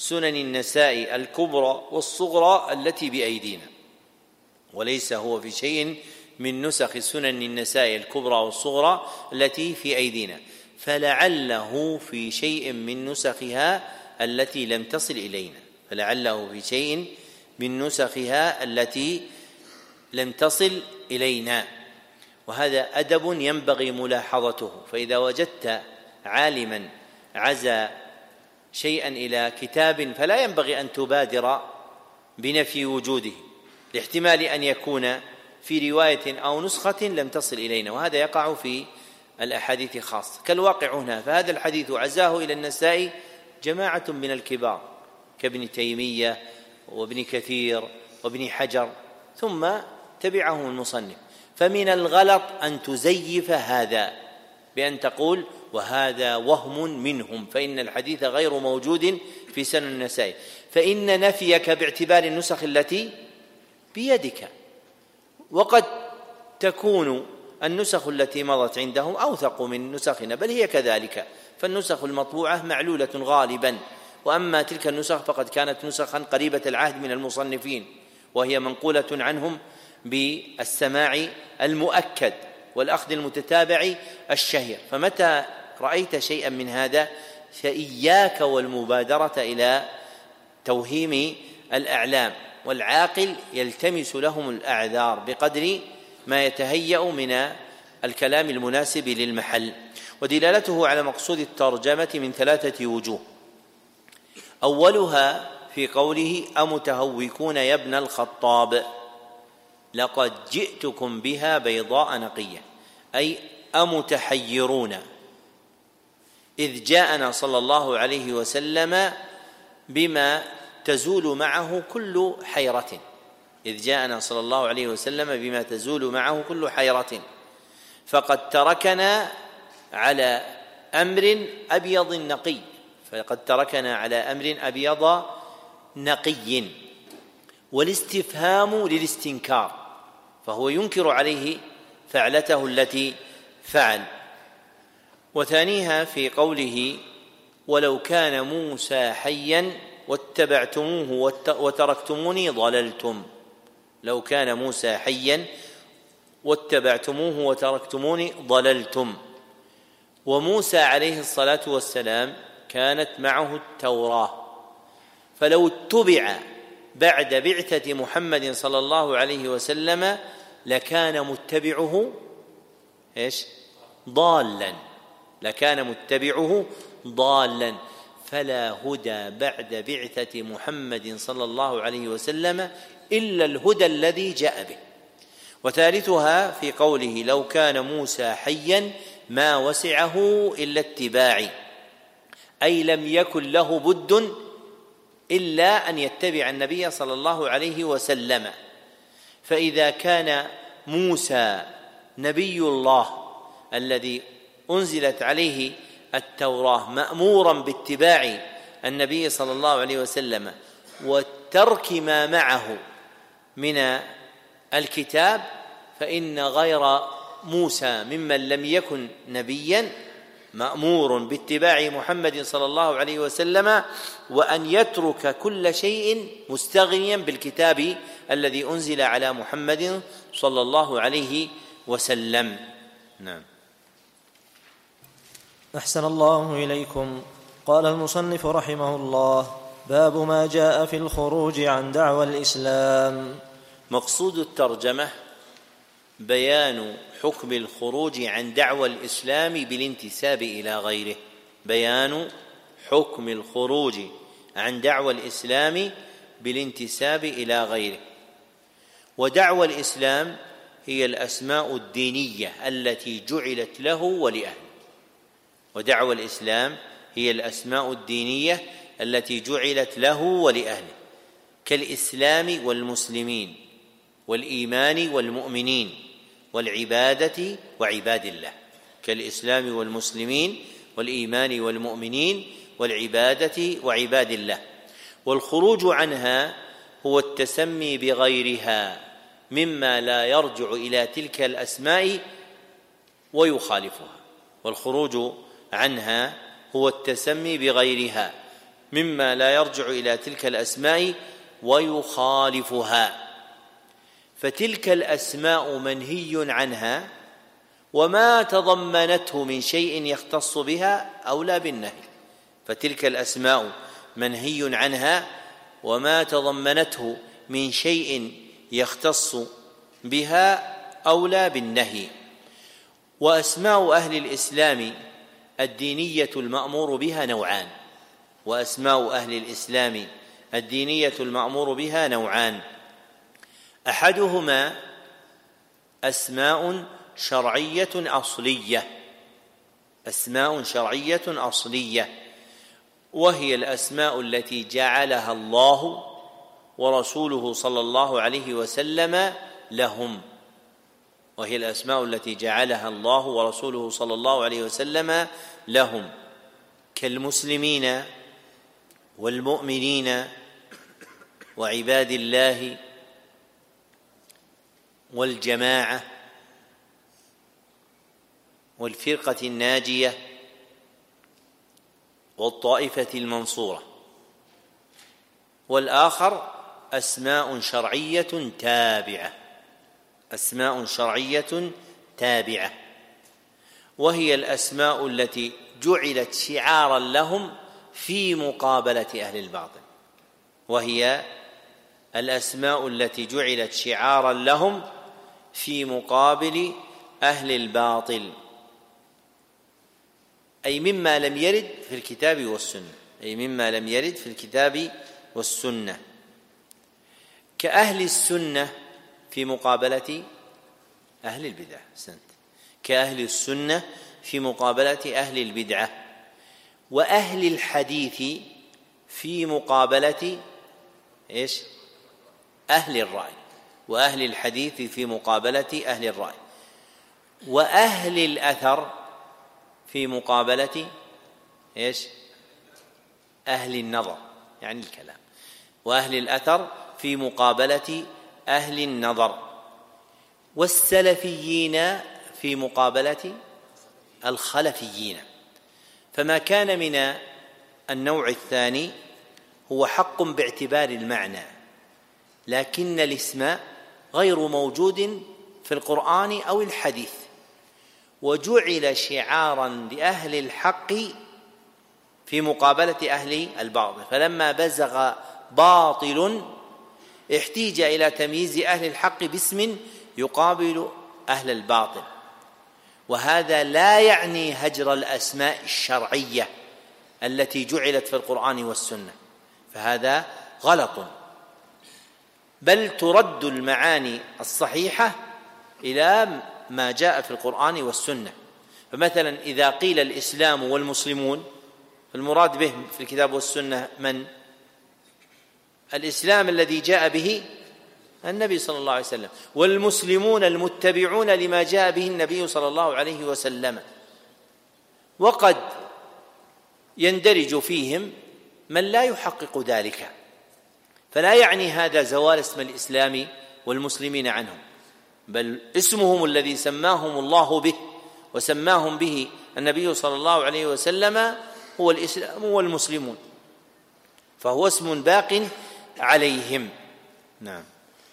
سنن النساء الكبرى والصغرى التي بأيدينا، وليس هو في شيء من نسخ سنن النساء الكبرى والصغرى التي في أيدينا، فلعله في شيء من نسخها التي لم تصل إلينا، فلعله في شيء من نسخها التي لم تصل إلينا. وهذا أدب ينبغي ملاحظته، فإذا وجدت عالما عزى شيئا إلى كتاب فلا ينبغي أن تبادر بنفي وجوده، لاحتمال أن يكون في رواية أو نسخة لم تصل إلينا، وهذا يقع في الأحاديث خاصة كالواقع هنا. فهذا الحديث عزاه إلى النسائي جماعة من الكبار كابن تيمية وابن كثير وابن حجر، ثم تبعهم المصنف. فمن الغلط أن تزيف هذا بأن تقول وهذا وهم منهم، فإن الحديث غير موجود في سنن النسائي، فإن نفيك باعتبار النسخ التي بيدك، وقد تكون النسخ التي مضت عندهم أوثق من نسخنا، بل هي كذلك، فالنسخ المطبوعة معلولة غالبا، وأما تلك النسخ فقد كانت نسخا قريبة العهد من المصنفين، وهي منقولة عنهم بالسماع المؤكد والأخذ المتتابع الشهير. فمتى رأيت شيئا من هذا فإياك والمبادرة إلى توهيم الأعلام، والعاقل يلتمس لهم الأعذار بقدر ما يتهيأ من الكلام المناسب للمحل. ودلالته على مقصود الترجمة من 3 وجوه. أولها في قوله أمتهوكون يا ابن الخطاب لقد جئتكم بها بيضاء نقية، أي أمتحيرون، إذ جاءنا صلى الله عليه وسلم بما تزول معه كل حيرة، إذ جاءنا صلى الله عليه وسلم بما تزول معه كل حيرة، فقد تركنا على أمر أبيض نقي، فقد تركنا على أمر أبيض نقي. والاستفهام للاستنكار، فهو ينكر عليه فعلته التي فعل. وثانيها في قوله ولو كان موسى حيا واتبعتموه وتركتموني ضللتم، لو كان موسى حيا واتبعتموه وتركتموني ضللتم. وموسى عليه الصلاة والسلام كانت معه التوراة، فلو اتبع بعد بعثة محمد صلى الله عليه وسلم لكان متبعه ضالا، لكان متبعه ضالا، فلا هدى بعد بعثة محمد صلى الله عليه وسلم إلا الهدى الذي جاء به. وثالثها في قوله لو كان موسى حيا ما وسعه إلا اتباعي، أي لم يكن له بد إلا أن يتبع النبي صلى الله عليه وسلم. فإذا كان موسى نبي الله الذي أنزلت عليه التوراة مأمورا باتباع النبي صلى الله عليه وسلم وترك ما معه من الكتاب، فإن غير موسى ممن لم يكن نبيا مأمور باتباع محمد صلى الله عليه وسلم وأن يترك كل شيء مستغنيا بالكتاب الذي أنزل على محمد صلى الله عليه وسلم. نعم. أحسن الله إليكم. قال المصنف رحمه الله: باب ما جاء في الخروج عن دعوى الإسلام. مقصود الترجمة بيان حكم الخروج عن دعوى الإسلام بالانتساب إلى غيره، بيان حكم الخروج عن دعوى الإسلام بالانتساب إلى غيره. ودعوى الإسلام هي الأسماء الدينية التي جعلت له ولأهله، ودعوى الإسلام هي الأسماء الدينية التي جعلت له ولأهله، كالإسلام والمسلمين والإيمان والمؤمنين والعبادة وعباد الله، كالإسلام والمسلمين والإيمان والمؤمنين والعبادة وعباد الله. والخروج عنها هو التسمي بغيرها مما لا يرجع إلى تلك الأسماء ويخالفها، والخروج عنها هو التسمي بغيرها مما لا يرجع إلى تلك الأسماء ويخالفها. فتلك الأسماء منهي عنها، وما تضمنته من شيء يختص بها أولى بالنهي. فتلك الأسماء منهي عنها، وما تضمنته من شيء يختص بها أولى بالنهي. وأسماء أهل الإسلام الدينية المأمور بها نوعان. وأسماء أهل الإسلام الدينية المأمور بها نوعان: أحدهما أسماء شرعية أصلية، أسماء شرعية أصلية، وهي الأسماء التي جعلها الله ورسوله صلى الله عليه وسلم لهم، وهي الأسماء التي جعلها الله ورسوله صلى الله عليه وسلم لهم، كالمسلمين والمؤمنين وعباد الله والجماعة والفرقة الناجية والطائفة المنصورة. والآخر أسماء شرعية تابعة، أسماء شرعية تابعة، وهي الأسماء التي جعلت شعارا لهم في مقابلة أهل الباطل، وهي الأسماء التي جعلت شعارا لهم في مقابل أهل الباطل، أي مما لم يرد في الكتاب والسنة، أي مما لم يرد في الكتاب والسنة، كأهل السنة في مقابلة أهل البدعة، كأهل السنة في مقابلة أهل البدعة، وأهل الحديث في مقابلة إيش؟ أهل الرأي، وأهل الحديث في مقابلة أهل الرأي، وأهل الأثر في مقابلة إيش؟ أهل النظر، يعني الكلام، وأهل الأثر في مقابلة أهل النظر، والسلفيين في مقابلة الخلفيين. فما كان من النوع الثاني هو حق باعتبار المعنى، لكن الاسم غير موجود في القرآن أو الحديث، وجعل شعارا لأهل الحق في مقابلة أهل الباطل، فلما بزغ باطل احتيج إلى تمييز أهل الحق باسم يقابل أهل الباطل. وهذا لا يعني هجر الأسماء الشرعية التي جعلت في القرآن والسنة، فهذا غلط، بل ترد المعاني الصحيحة إلى ما جاء في القرآن والسنة. فمثلا إذا قيل الإسلام والمسلمون، المراد به في الكتاب والسنة من؟ الإسلام الذي جاء به النبي صلى الله عليه وسلم، والمسلمون المتبعون لما جاء به النبي صلى الله عليه وسلم. وقد يندرج فيهم من لا يحقق ذلك، فلا يعني هذا زوال اسم الإسلام والمسلمين عنهم، بل اسمهم الذي سماهم الله به وسماهم به النبي صلى الله عليه وسلم هو الإسلام والمسلمون، فهو اسم باق عليهم. نعم.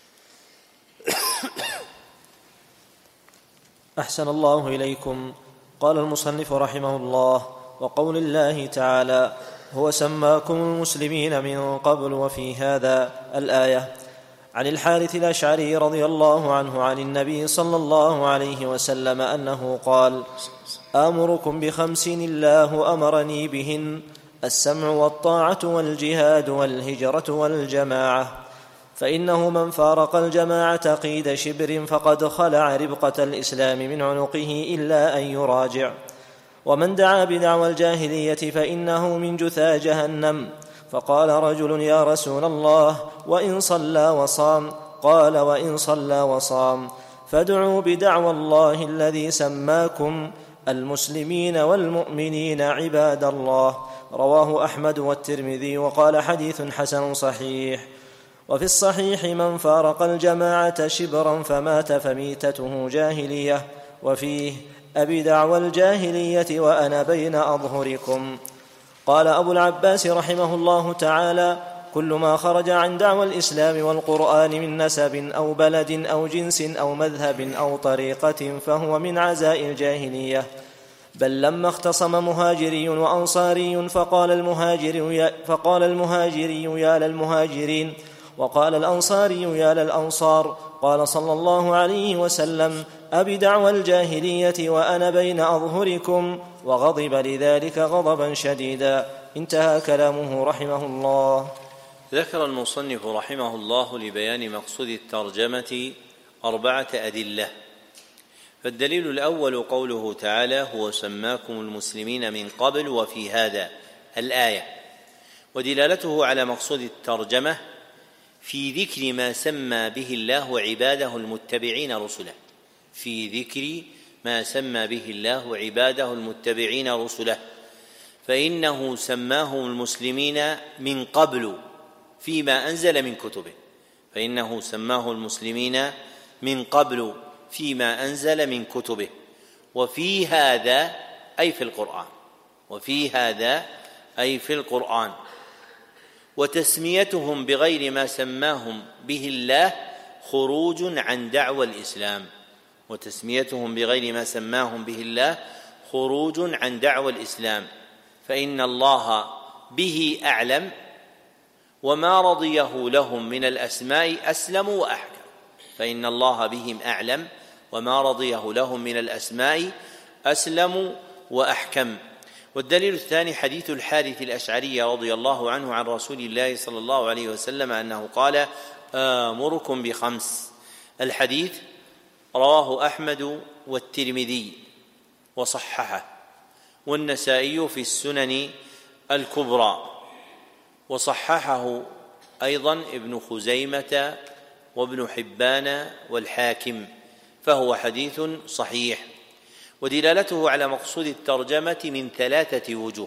أحسن الله إليكم. قال المصنف رحمه الله: وقول الله تعالى: هو سماكم المسلمين من قبل وفي هذا، الآية. عن الحارث الأشعري رضي الله عنه عن النبي صلى الله عليه وسلم أنه قال: آمركم ب5 الله أمرني بهن: السمع والطاعة والجهاد والهجرة والجماعة، فإنه من فارق الجماعة قيد شبر فقد خلع ربقة الإسلام من عنقه إلا أن يراجع، ومن دعا بدعوى الجاهلية فإنه من جثى جهنم. فقال رجل: يا رسول الله، وإن صلى وصام؟ قال: وإن صلى وصام فادعوا بدعوى الله الذي سماكم المسلمين والمؤمنين عباد الله. رواه أحمد والترمذي، وقال: حديث حسن صحيح. وفي الصحيح: من فارق الجماعة شبرا فمات فميتته قال أبو العباس رحمه الله تعالى: كل ما خرج عن دعوى الإسلام والقرآن من نسب أو بلد أو جنس أو مذهب أو طريقة فهو من عزاء الجاهلية. بل لما اختصم مهاجري وأنصاري فقال المهاجري يا للمهاجرين وقال الأنصاري يا للأنصار، قال صلى الله عليه وسلم: أبدعوى الجاهلية وأنا بين أظهركم، وغضب لذلك غضبا شديدا. انتهى كلامه رحمه الله. ذكر المصنف رحمه الله لبيان مقصود الترجمة 4 أدلة. فالدليل الأول قوله تعالى: هو سماكم المسلمين من قبل وفي هذا، الآية. ودلالته على مقصود الترجمة في ذكر ما سمى به الله عباده المتبعين رسله، في ذكر ما سمى به الله عباده المتبعين رسله، فإنه سماهم المسلمين من قبل فيما أنزل من كتبه، فإنه سماه المسلمين من قبل فيما أنزل من كتبه، وفي هذا أي في القرآن، وفي هذا أي في القرآن. وتسميتهم بغير ما سماهم به الله خروج عن دعوى الإسلام، وتسميتهم بغير ما سماهم به الله خروج عن دعوى الإسلام، فإن الله به أعلم، وما رضيه لهم من الأسماء أسلم وأحكم، فإن الله بهم أعلم وما رضيه لهم من الأسماء أسلم وأحكم. والدليل الثاني حديث الحارث الأشعري رضي الله عنه عن رسول الله صلى الله عليه وسلم أنه قال: آمركم ب5. الحديث رواه أحمد والترمذي وصححه، والنسائي في السنن الكبرى، وصححه أيضا ابن خزيمة وابن حبان والحاكم، فهو حديث صحيح. ودلالته على مقصود الترجمة من 3 وجوه.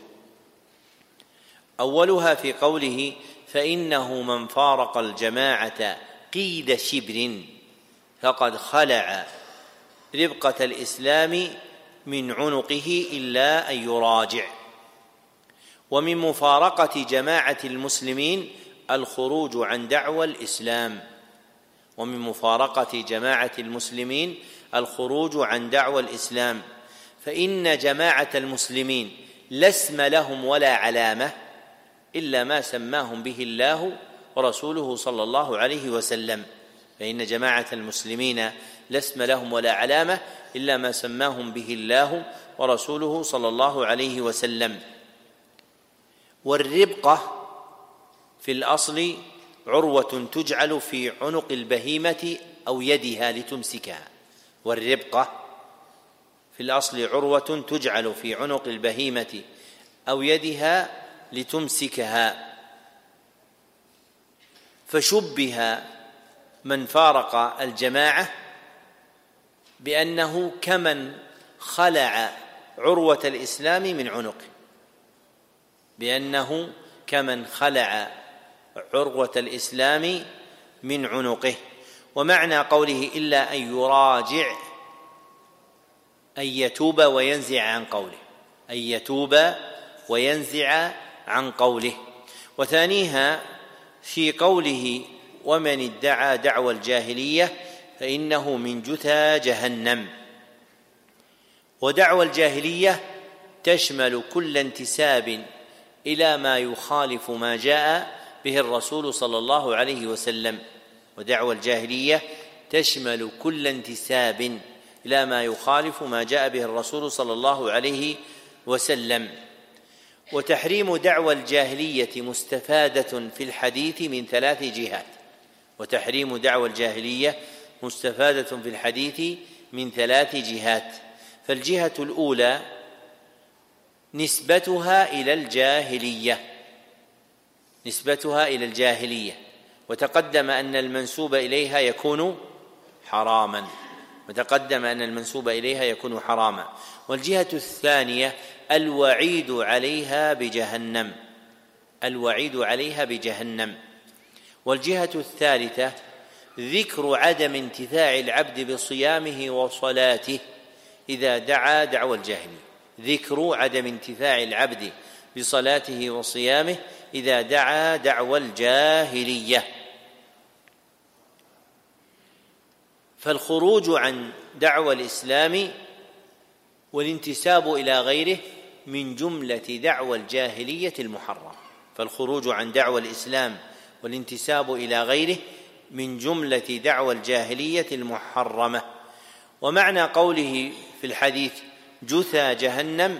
أولها في قوله: فإنه من فارق الجماعة قيد شبر فقد خلع ربقة الإسلام من عنقه إلا أن يراجع. ومن مفارقة جماعة المسلمين الخروج عن دعوى الإسلام، ومن مفارقة جماعة المسلمين الخروج عن دعوى الإسلام، فإن جماعة المسلمين لا اسم لهم ولا علامة إلا ما سماهم به الله ورسوله صلى الله عليه وسلم، فإن جماعة المسلمين لا اسم لهم ولا علامة إلا ما سماهم به الله ورسوله صلى الله عليه وسلم. والربقة في الأصل عروة تجعل في عنق البهيمة أو يدها لتمسكها، والربقة في الأصل عروة تجعل في عنق البهيمة أو يدها لتمسكها. فشبه من فارق الجماعة بأنه كمن خلع عروة الإسلام من عنقه، بأنه كمن خلع عروة الإسلام من عنقه. ومعنى قوله إلا أن يراجع أن يتوب وينزع عن قوله، أن يتوب وينزع عن قوله. وثانيها في قوله: ومن ادعى دعوى الجاهلية فإنه من جثى جهنم. ودعوى الجاهلية تشمل كل انتساب إلى ما يخالف ما جاء به الرسول صلى الله عليه وسلم، ودعوى الجاهلية تشمل كل انتساب إلى ما يخالف ما جاء به الرسول صلى الله عليه وسلم. وتحريم دعوى الجاهلية مستفادة في الحديث من 3 جهات، وتحريم دعوى الجاهلية مستفادة في الحديث من 3 جهات. فالجهة الأولى نسبتها إلى الجاهلية، وتقدم أن المنسوب إليها يكون حراما، والجهة الثانية الوعيد عليها بجهنم، والجهة الثالثة ذكر عدم انتفاع العبد بصيامه وصلاته إذا دعا دعوى الجاهلية، ذكر عدم انتفاع العبد بصلاته وصيامه إذا دعا دعوى الجاهلية. فالخروج عن دعوى الإسلام والانتساب إلى غيره من جملة دعوى الجاهلية المحرمة. فالخروج عن دعوى الإسلام والانتساب إلى غيره من جملة دعوى الجاهلية المحرمة. ومعنى قوله في الحديث جثى جهنم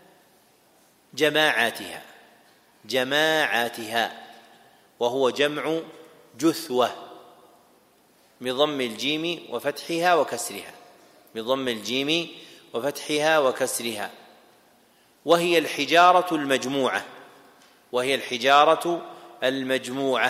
جماعاتها، وهو جمع جثوة بضم الجيم وفتحها وكسرها، وهي الحجارة المجموعة.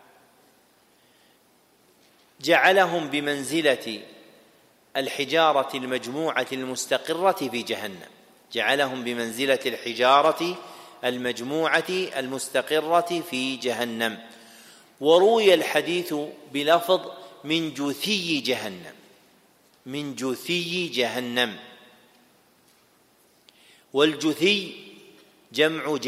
جعلهم بمنزلة الحجارة المجموعة المستقرة في جهنم، جعلهم بمنزلة الحجارة المجموعة المستقرة في جهنم. وروي الحديث بلفظ من جثي جهنم، والجثي جمع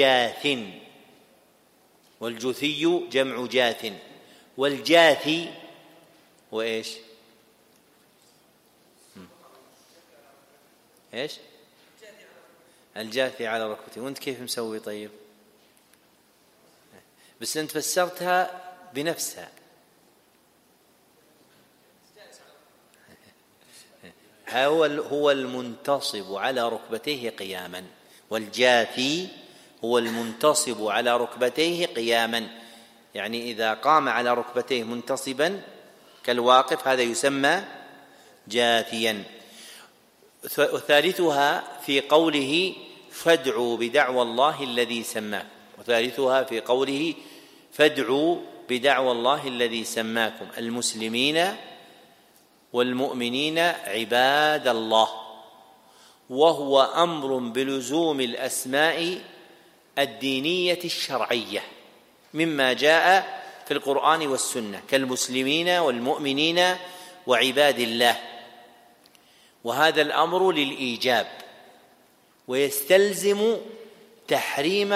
جاث، والجاثي وإيش؟ إيش؟ الجاثي على ركبته. وانت كيف مسوي؟ طيب بس انت فسرتها بنفسها. هو المنتصب على ركبتيه قياما، والجاثي هو المنتصب على ركبتيه قياما، يعني إذا قام على ركبتيه منتصبا كالواقف هذا يسمى جاثيا. وثالثها في قوله فادعوا بدعوى الله الذي سماكم المسلمين والمؤمنين عباد الله، وهو أمر بلزوم الأسماء الدينية الشرعية مما جاء في القرآن والسنة كالمسلمين والمؤمنين وعباد الله، وهذا الأمر للإيجاب، ويستلزم تحريم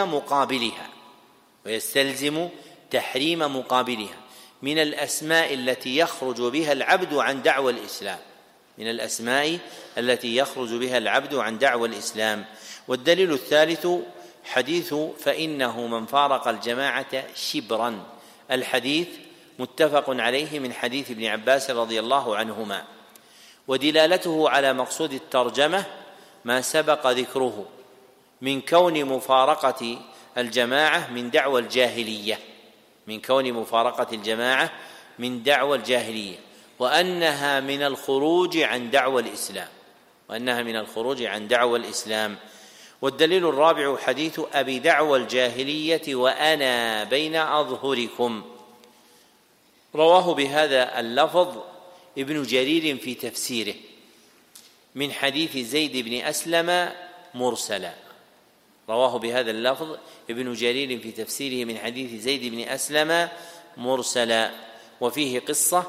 مقابلها من الأسماء التي يخرج بها العبد عن دعوى الإسلام. والدليل الثالث حديث فإنه من فارق الجماعة شبرا، الحديث متفق عليه من حديث ابن عباس رضي الله عنهما. ودلالته على مقصود الترجمة ما سبق ذكره من كون مفارقة الجماعة من دعوى الجاهلية، وأنها من الخروج عن دعوى الإسلام. والدليل الرابع حديث أبي دعوى الجاهلية وأنا بين أظهركم، رواه بهذا اللفظ ابن جرير في تفسيره من حديث زيد بن أسلم مرسلا، وفيه قصة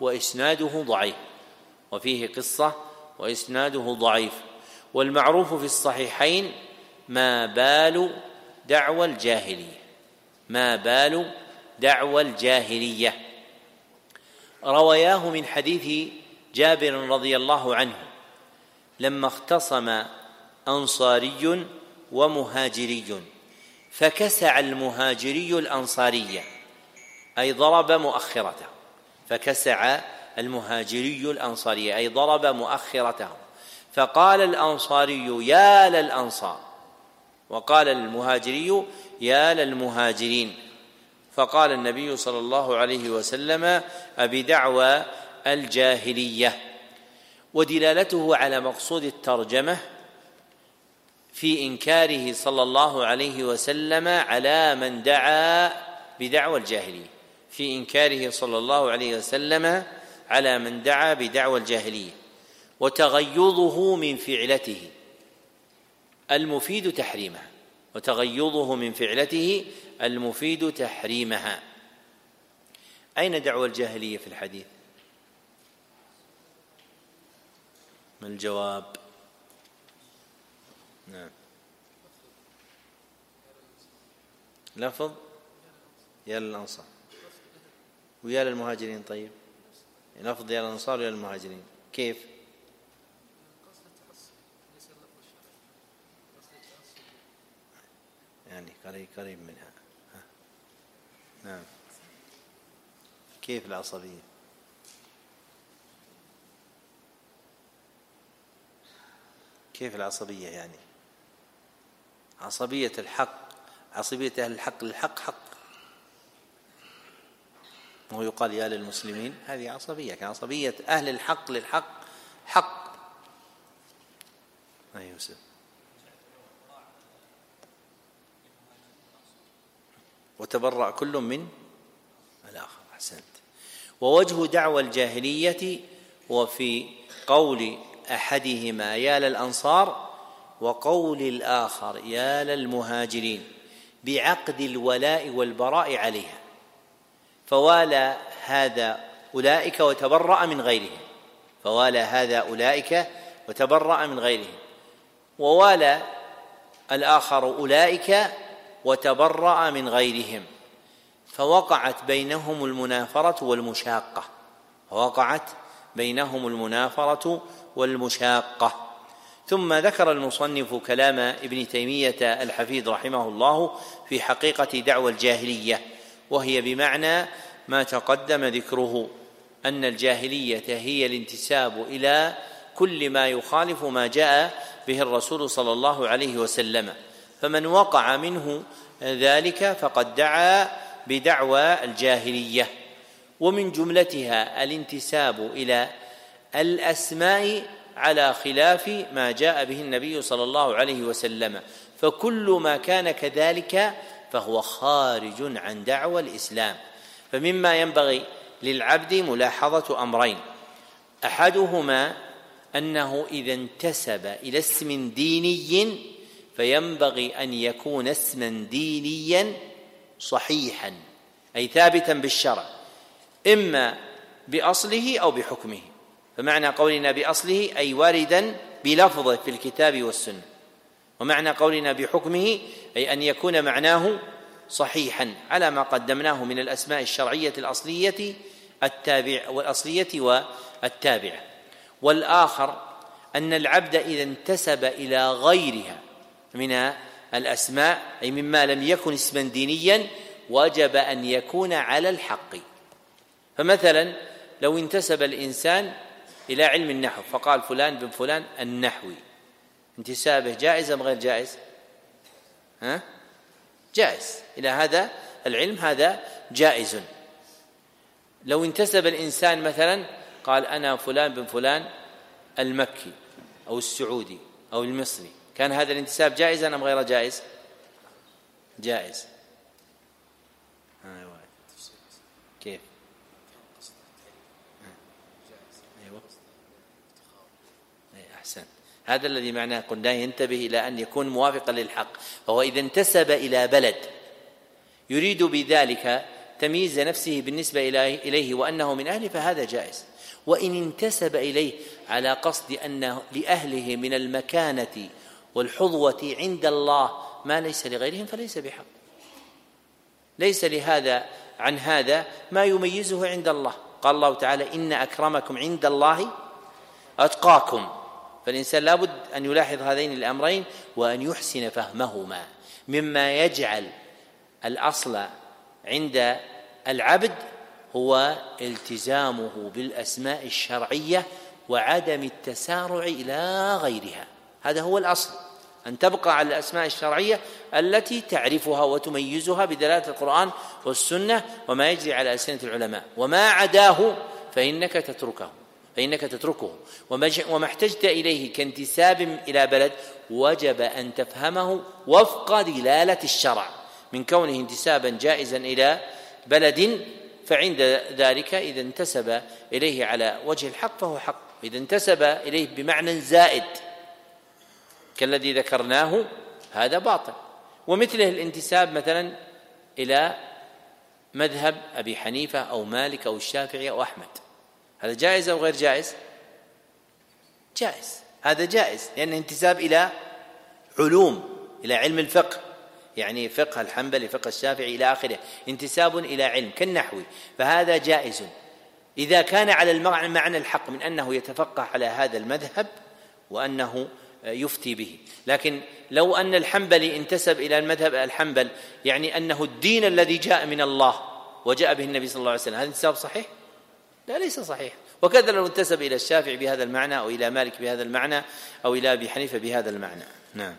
وإسناده ضعيف. والمعروف في الصحيحين ما بال دعوى الجاهلية، رواياه من حديث جابر رضي الله عنه لما اختصم أنصاري ومهاجري فكسع المهاجري الأنصاري أي ضرب مؤخرته، فقال الأنصاري يا للأنصار، وقال المهاجري يا للمهاجرين، فقال النبي صلى الله عليه وسلم أبي دعوى الجاهلية. ودلالته على مقصود الترجمة في إنكاره صلى الله عليه وسلم على من دعا بدعوى الجاهلية، وتغيظه من فعلته المفيد تحريمها. أين دعوى الجاهلية في الحديث؟ ما الجواب؟ نعم. لفظ يا للأنصار ويا للمهاجرين. طيب لفظ يا للأنصار ويا للمهاجرين كيف؟ يعني قريب منها. نعم. كيف العصبية؟ كيف العصبية يعني؟ عصبية الحق، عصبية أهل الحق للحق حق، وهو يقال يا للمسلمين، هذه عصبية، كعصبية أهل الحق للحق حق. أي يوسف. وتبرأ كل من الآخر. أحسنت. ووجه دعوى الجاهلية وفي قول أحدهما يا للأنصار وقول الآخر يا للمهاجرين بعقد الولاء والبراء عليها، فوالى هذا أولئك وتبرأ من غيرهم، فوالى هذا أولئك وتبرأ من غيرهم، ووالى الآخر أولئك وتبرأ من غيرهم، فوقعت بينهم المنافرة والمشاقة، فوقعت بينهم المنافرة والمشاقة. ثم ذكر المصنف كلام ابن تيمية الحفيد رحمه الله في حقيقة دعوى الجاهلية، وهي بمعنى ما تقدم ذكره، أن الجاهلية هي الانتساب إلى كل ما يخالف ما جاء به الرسول صلى الله عليه وسلم، فمن وقع منه ذلك فقد دعا بدعوى الجاهلية. ومن جملتها الانتساب إلى الأسماء على خلاف ما جاء به النبي صلى الله عليه وسلم، فكل ما كان كذلك فهو خارج عن دعوى الإسلام. فمما ينبغي للعبد ملاحظة أمرين: أحدهما أنه إذا انتسب إلى اسم ديني فينبغي أن يكون اسما دينيا صحيحا، أي ثابتا بالشرع، إما بأصله أو بحكمه. فمعنى قولنا بأصله أي واردا بلفظه في الكتاب والسنة، ومعنى قولنا بحكمه أي أن يكون معناه صحيحا على ما قدمناه من الأسماء الشرعية الأصلية والتابعة. والآخر أن العبد إذا انتسب إلى غيرها من الأسماء أي مما لم يكن اسما دينيا وجب أن يكون على الحق. فمثلا لو انتسب الإنسان إلى علم النحو فقال فلان بن فلان النحوي، انتسابه جائز أم غير جائز؟ جائز، إلى هذا العلم هذا جائز. لو انتسب الإنسان مثلا قال أنا فلان بن فلان المكي أو السعودي أو المصري، كان هذا الانتساب جائزا أم غير جائز؟ جائز. كيف؟ أيوة. أحسن، هذا الذي معناه قلنا ينتبه إلى أن يكون موافقا للحق. فهو إذا انتسب إلى بلد يريد بذلك تمييز نفسه بالنسبة إليه وأنه من أهله فهذا جائز. وإن انتسب إليه على قصد أن لأهله من المكانة والحظوة عند الله ما ليس لغيرهم فليس بحق، ليس لهذا عن هذا ما يميزه عند الله. قال الله تعالى إن أكرمكم عند الله أتقاكم، فالإنسان لابد أن يلاحظ هذين الأمرين وأن يحسن فهمهما، مما يجعل الأصل عند العبد هو التزامه بالأسماء الشرعية وعدم التسارع إلى غيرها. هذا هو الأصل، أن تبقى على الأسماء الشرعية التي تعرفها وتميزها بدلالة القرآن والسنة وما يجري على ألسنة العلماء، وما عداه فإنك تتركه. وما احتجت إليه كانتساب إلى بلد وجب أن تفهمه وفق دلالة الشرع، من كونه انتسابا جائزا إلى بلد، فعند ذلك إذا انتسب إليه على وجه الحق فهو حق، إذا انتسب إليه بمعنى زائد كالذي ذكرناه هذا باطل. ومثله الانتساب مثلا إلى مذهب أبي حنيفة أو مالك أو الشافعي أو أحمد، هذا جائز أو غير جائز؟ جائز، هذا جائز، لأنه انتساب إلى علوم، إلى علم الفقه، يعني فقه الحنبلي فقه الشافعي إلى آخره، انتساب إلى علم كالنحو، فهذا جائز إذا كان على المعنى الحق من أنه يتفقه على هذا المذهب وأنه يفتي به. لكن لو أن الحنبلي انتسب إلى المذهب الحنبل يعني أنه الدين الذي جاء من الله وجاء به النبي صلى الله عليه وسلم، هذا انتساب صحيح؟ لا، ليس صحيح. وكذا لو انتسب إلى الشافعي بهذا المعنى أو إلى مالك بهذا المعنى أو إلى أبي حنيفة بهذا المعنى. نعم.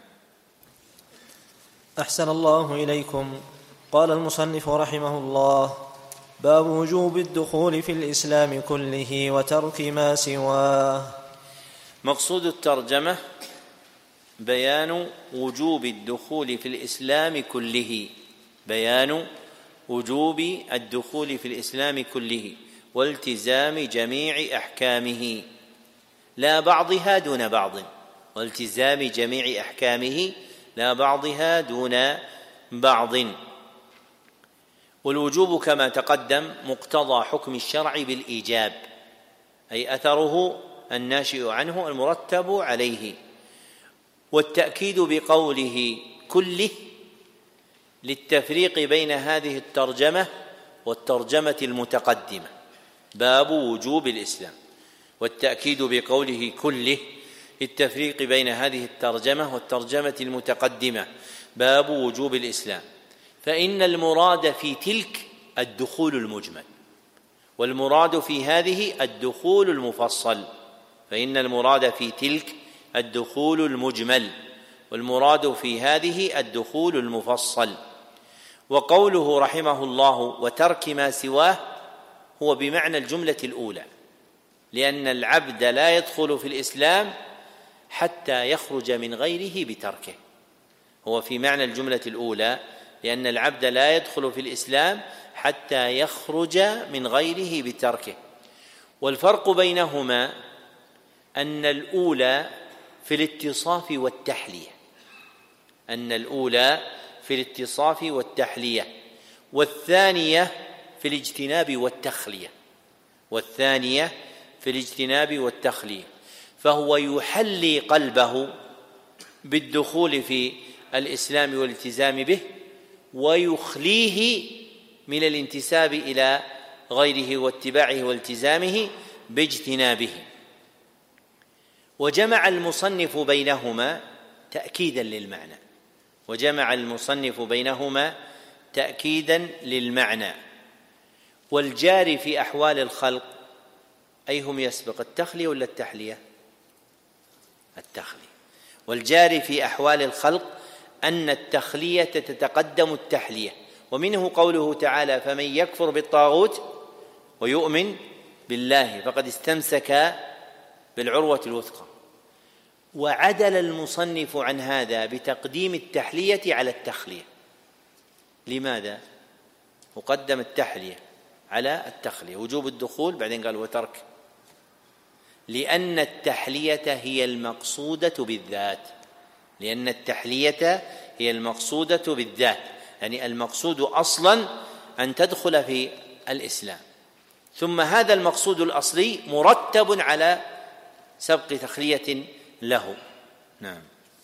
أحسن الله إليكم. قال المصنف رحمه الله: باب وجوب الدخول في الإسلام كله وترك ما سواه. مقصود الترجمة بيان وجوب الدخول في الإسلام كله، بيان وجوب الدخول في الإسلام كله والتزام جميع أحكامه لا بعضها دون بعض، والتزام جميع أحكامه لا بعضها دون بعض. والوجوب كما تقدم مقتضى حكم الشرع بالإيجاب، أي أثره الناشئ عنه المرتب عليه. والتأكيد بقوله كله للتفريق بين هذه الترجمة والترجمة المتقدمة، باب وجوب الإسلام. والتأكيد بقوله كله للتفريق بين هذه الترجمة والترجمة المتقدمة، باب وجوب الإسلام. فإن المراد في تلك الدخول المجمل، والمراد في هذه الدخول المفصل. فإن المراد في تلك الدخول المجمل، والمراد في هذه الدخول المفصل. وقوله رحمه الله وترك ما سواه هو بمعنى الجملة الأولى، لأن العبد لا يدخل في الإسلام حتى يخرج من غيره بتركه. هو في معنى الجملة الأولى، لأن العبد لا يدخل في الإسلام حتى يخرج من غيره بتركه. والفرق بينهما أن الأولى في الاتصاف والتحلية، أن الأولى في الاتصاف والتحلية، والثانية في الاجتناب والتخلية، والثانية في الاجتناب والتخلية. فهو يحلي قلبه بالدخول في الإسلام والالتزام به، ويخليه من الانتساب إلى غيره واتباعه والتزامه باجتنابه. وجمع المصنف بينهما تأكيدا للمعنى، وجمع المصنف بينهما تأكيدا للمعنى. والجاري في أحوال الخلق أيهم يسبق، التخلية ولا التحلية؟ التخلية. والجاري في أحوال الخلق أن التخلية تتقدم التحلية، ومنه قوله تعالى فمن يكفر بالطاغوت ويؤمن بالله فقد استمسك بالعروة الوثقى. وعدل المصنف عن هذا بتقديم التحلية على التخلية. لماذا؟ وقدم التحلية على التخلية، وجوب الدخول بعدين قال وترك، لأن التحلية هي المقصودة بالذات، لأن التحلية هي المقصودة بالذات، يعني المقصود أصلا أن تدخل في الإسلام، ثم هذا المقصود الأصلي مرتب على سبق تخلية له. نعم.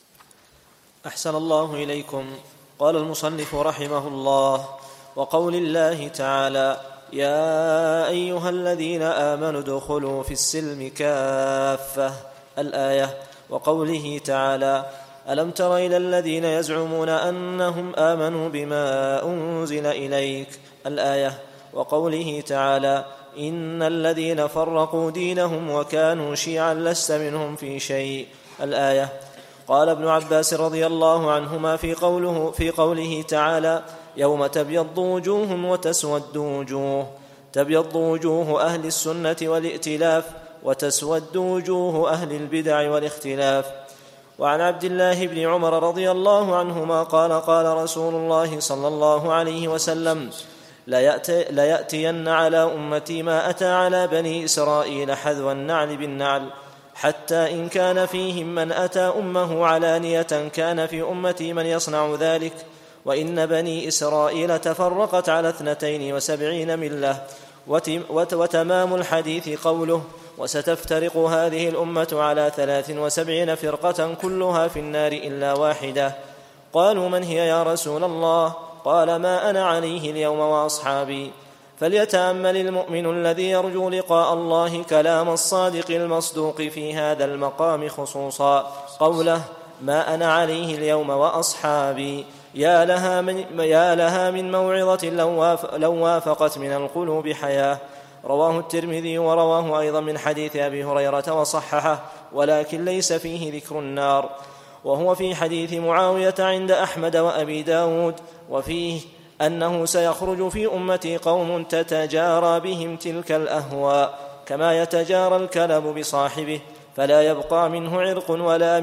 أحسن الله إليكم. قال المصنف رحمه الله: وقول الله تعالى يا أيها الذين آمنوا ادخلوا في السلم كافة، الآية. وقوله تعالى ألم تر إلى الذين يزعمون أنهم آمنوا بما أنزل إليك، الآية. وقوله تعالى إن الذين فرقوا دينهم وكانوا شيعا لست منهم في شيء، الآية. قال ابن عباس رضي الله عنهما في قوله تعالى يوم تبيض وجوه وتسود وجوه، تبيض وجوه أهل السنة والائتلاف، وتسود وجوه أهل البدع والاختلاف. وعن عبد الله بن عمر رضي الله عنهما قال قال رسول الله صلى الله عليه وسلم ليأتين على أمتي ما أتى على بني إسرائيل حذو النعل بالنعل، حتى إن كان فيهم من أتى أمه علانية كان في أمتي من يصنع ذلك. وإن بني إسرائيل تفرقت على 72 ملة. وتمام الحديث قوله وستفترق هذه الأمة على 73 فرقة كلها في النار إلا واحدة. قالوا: من هي يا رسول الله؟ قال: ما أنا عليه اليوم وأصحابي. فليتأمل المؤمن الذي يرجو لقاء الله كلام الصادق المصدوق في هذا المقام خصوصا، قوله: ما أنا عليه اليوم وأصحابي. يا لها من موعظة لو وافقت من القلوب حياة. رواه الترمذي ورواه أيضا من حديث أبي هريرة وصححه، ولكن ليس فيه ذكر النار، وهو في حديث معاوية عند أحمد وأبي داود، وفيه أنه سيخرج في أمتي قوم تتجارى بهم تلك الأهواء كما يتجارى الكلب بصاحبه، فلا يبقى منه عرق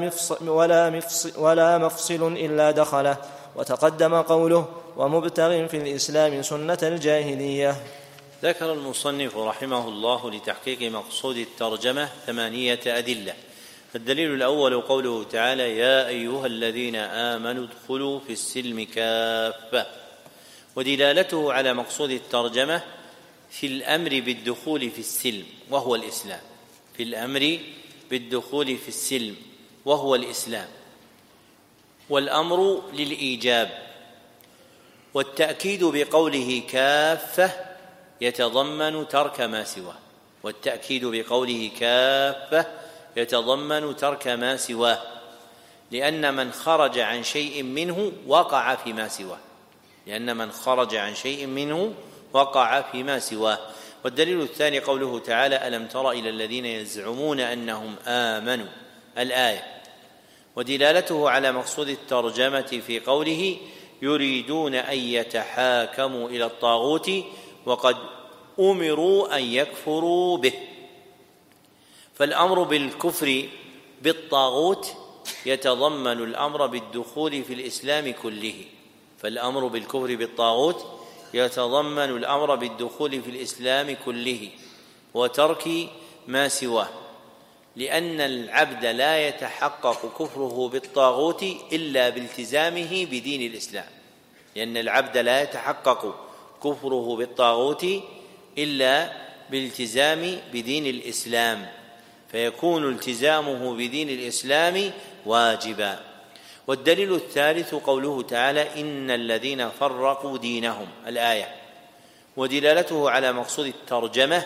ولا مفصل إلا دخله. وتقدم قوله: ومبتغ في الإسلام سنة الجاهلية. ذكر المصنف رحمه الله لتحقيق مقصود الترجمة 8 أدلة. الدليل الأول قوله تعالى: يا أيها الذين آمنوا ادخلوا في السلم كافة، ودلالته على مقصود الترجمة في الأمر بالدخول في السلم وهو الإسلام، في الأمر بالدخول في السلم وهو الإسلام، والأمر للإيجاب. والتأكيد بقوله كافة يتضمن ترك ما سواه، والتأكيد بقوله كافة يتضمن ترك ما سواه، لأن من خرج عن شيء منه وقع فيما سواه، لأن من خرج عن شيء منه وقع فيما سواه. والدليل الثاني قوله تعالى: ألم تر إلى الذين يزعمون أنهم آمنوا، الآية. ودلالته على مقصود الترجمة في قوله: يريدون أن يتحاكموا إلى الطاغوت وقد أمروا أن يكفروا به. فالأمر بالكفر بالطاغوت يتضمن الأمر بالدخول في الإسلام كله، فالأمر بالكفر بالطاغوت يتضمن الأمر بالدخول في الإسلام كله وترك ما سواه، لأن العبد لا يتحقق كفره بالطاغوت إلا بالتزامه بدين الإسلام، لأن العبد لا يتحقق كفره بالطاغوت إلا بالالتزام بدين الإسلام، فيكون التزامه بدين الإسلام واجبا. والدليل الثالث قوله تعالى: إن الذين فرقوا دينهم، الآية. ودلالته على مقصود الترجمة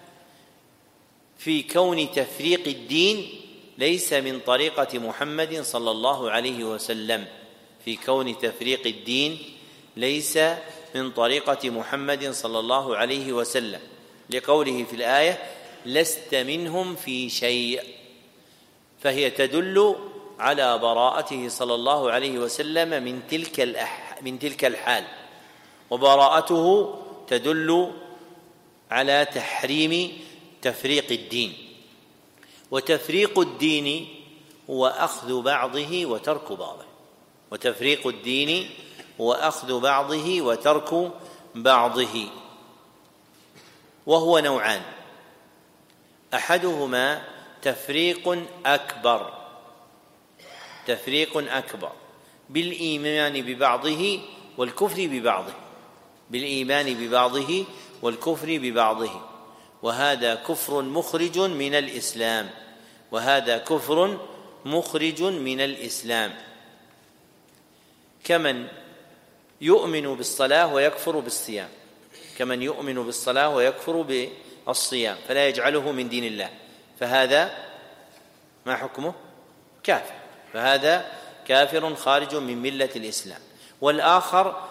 في كون تفريق الدين ليس من طريقة محمد صلى الله عليه وسلم، في كون تفريق الدين ليس من طريقة محمد صلى الله عليه وسلم، لقوله في الآية: لست منهم في شيء، فهي تدل على براءته صلى الله عليه وسلم من تلك الحال، وبراءته تدل على تحريم تفريق الدين. وتفريق الدين هو أخذ بعضه وترك بعضه، وتفريق الدين هو أخذ بعضه وترك بعضه، وهو نوعان: أحدهما تفريق أكبر بالإيمان ببعضه والكفر ببعضه، بالإيمان ببعضه والكفر ببعضه، وهذا كفر مخرج من الإسلام، وهذا كفر مخرج من الإسلام، كمن يؤمن بالصلاة ويكفر بالصيام، كمن يؤمن بالصلاة ويكفر بالصيام فلا يجعله من دين الله، فهذا ما حكمه؟ كافر، فهذا كافر خارج من ملة الإسلام. والآخر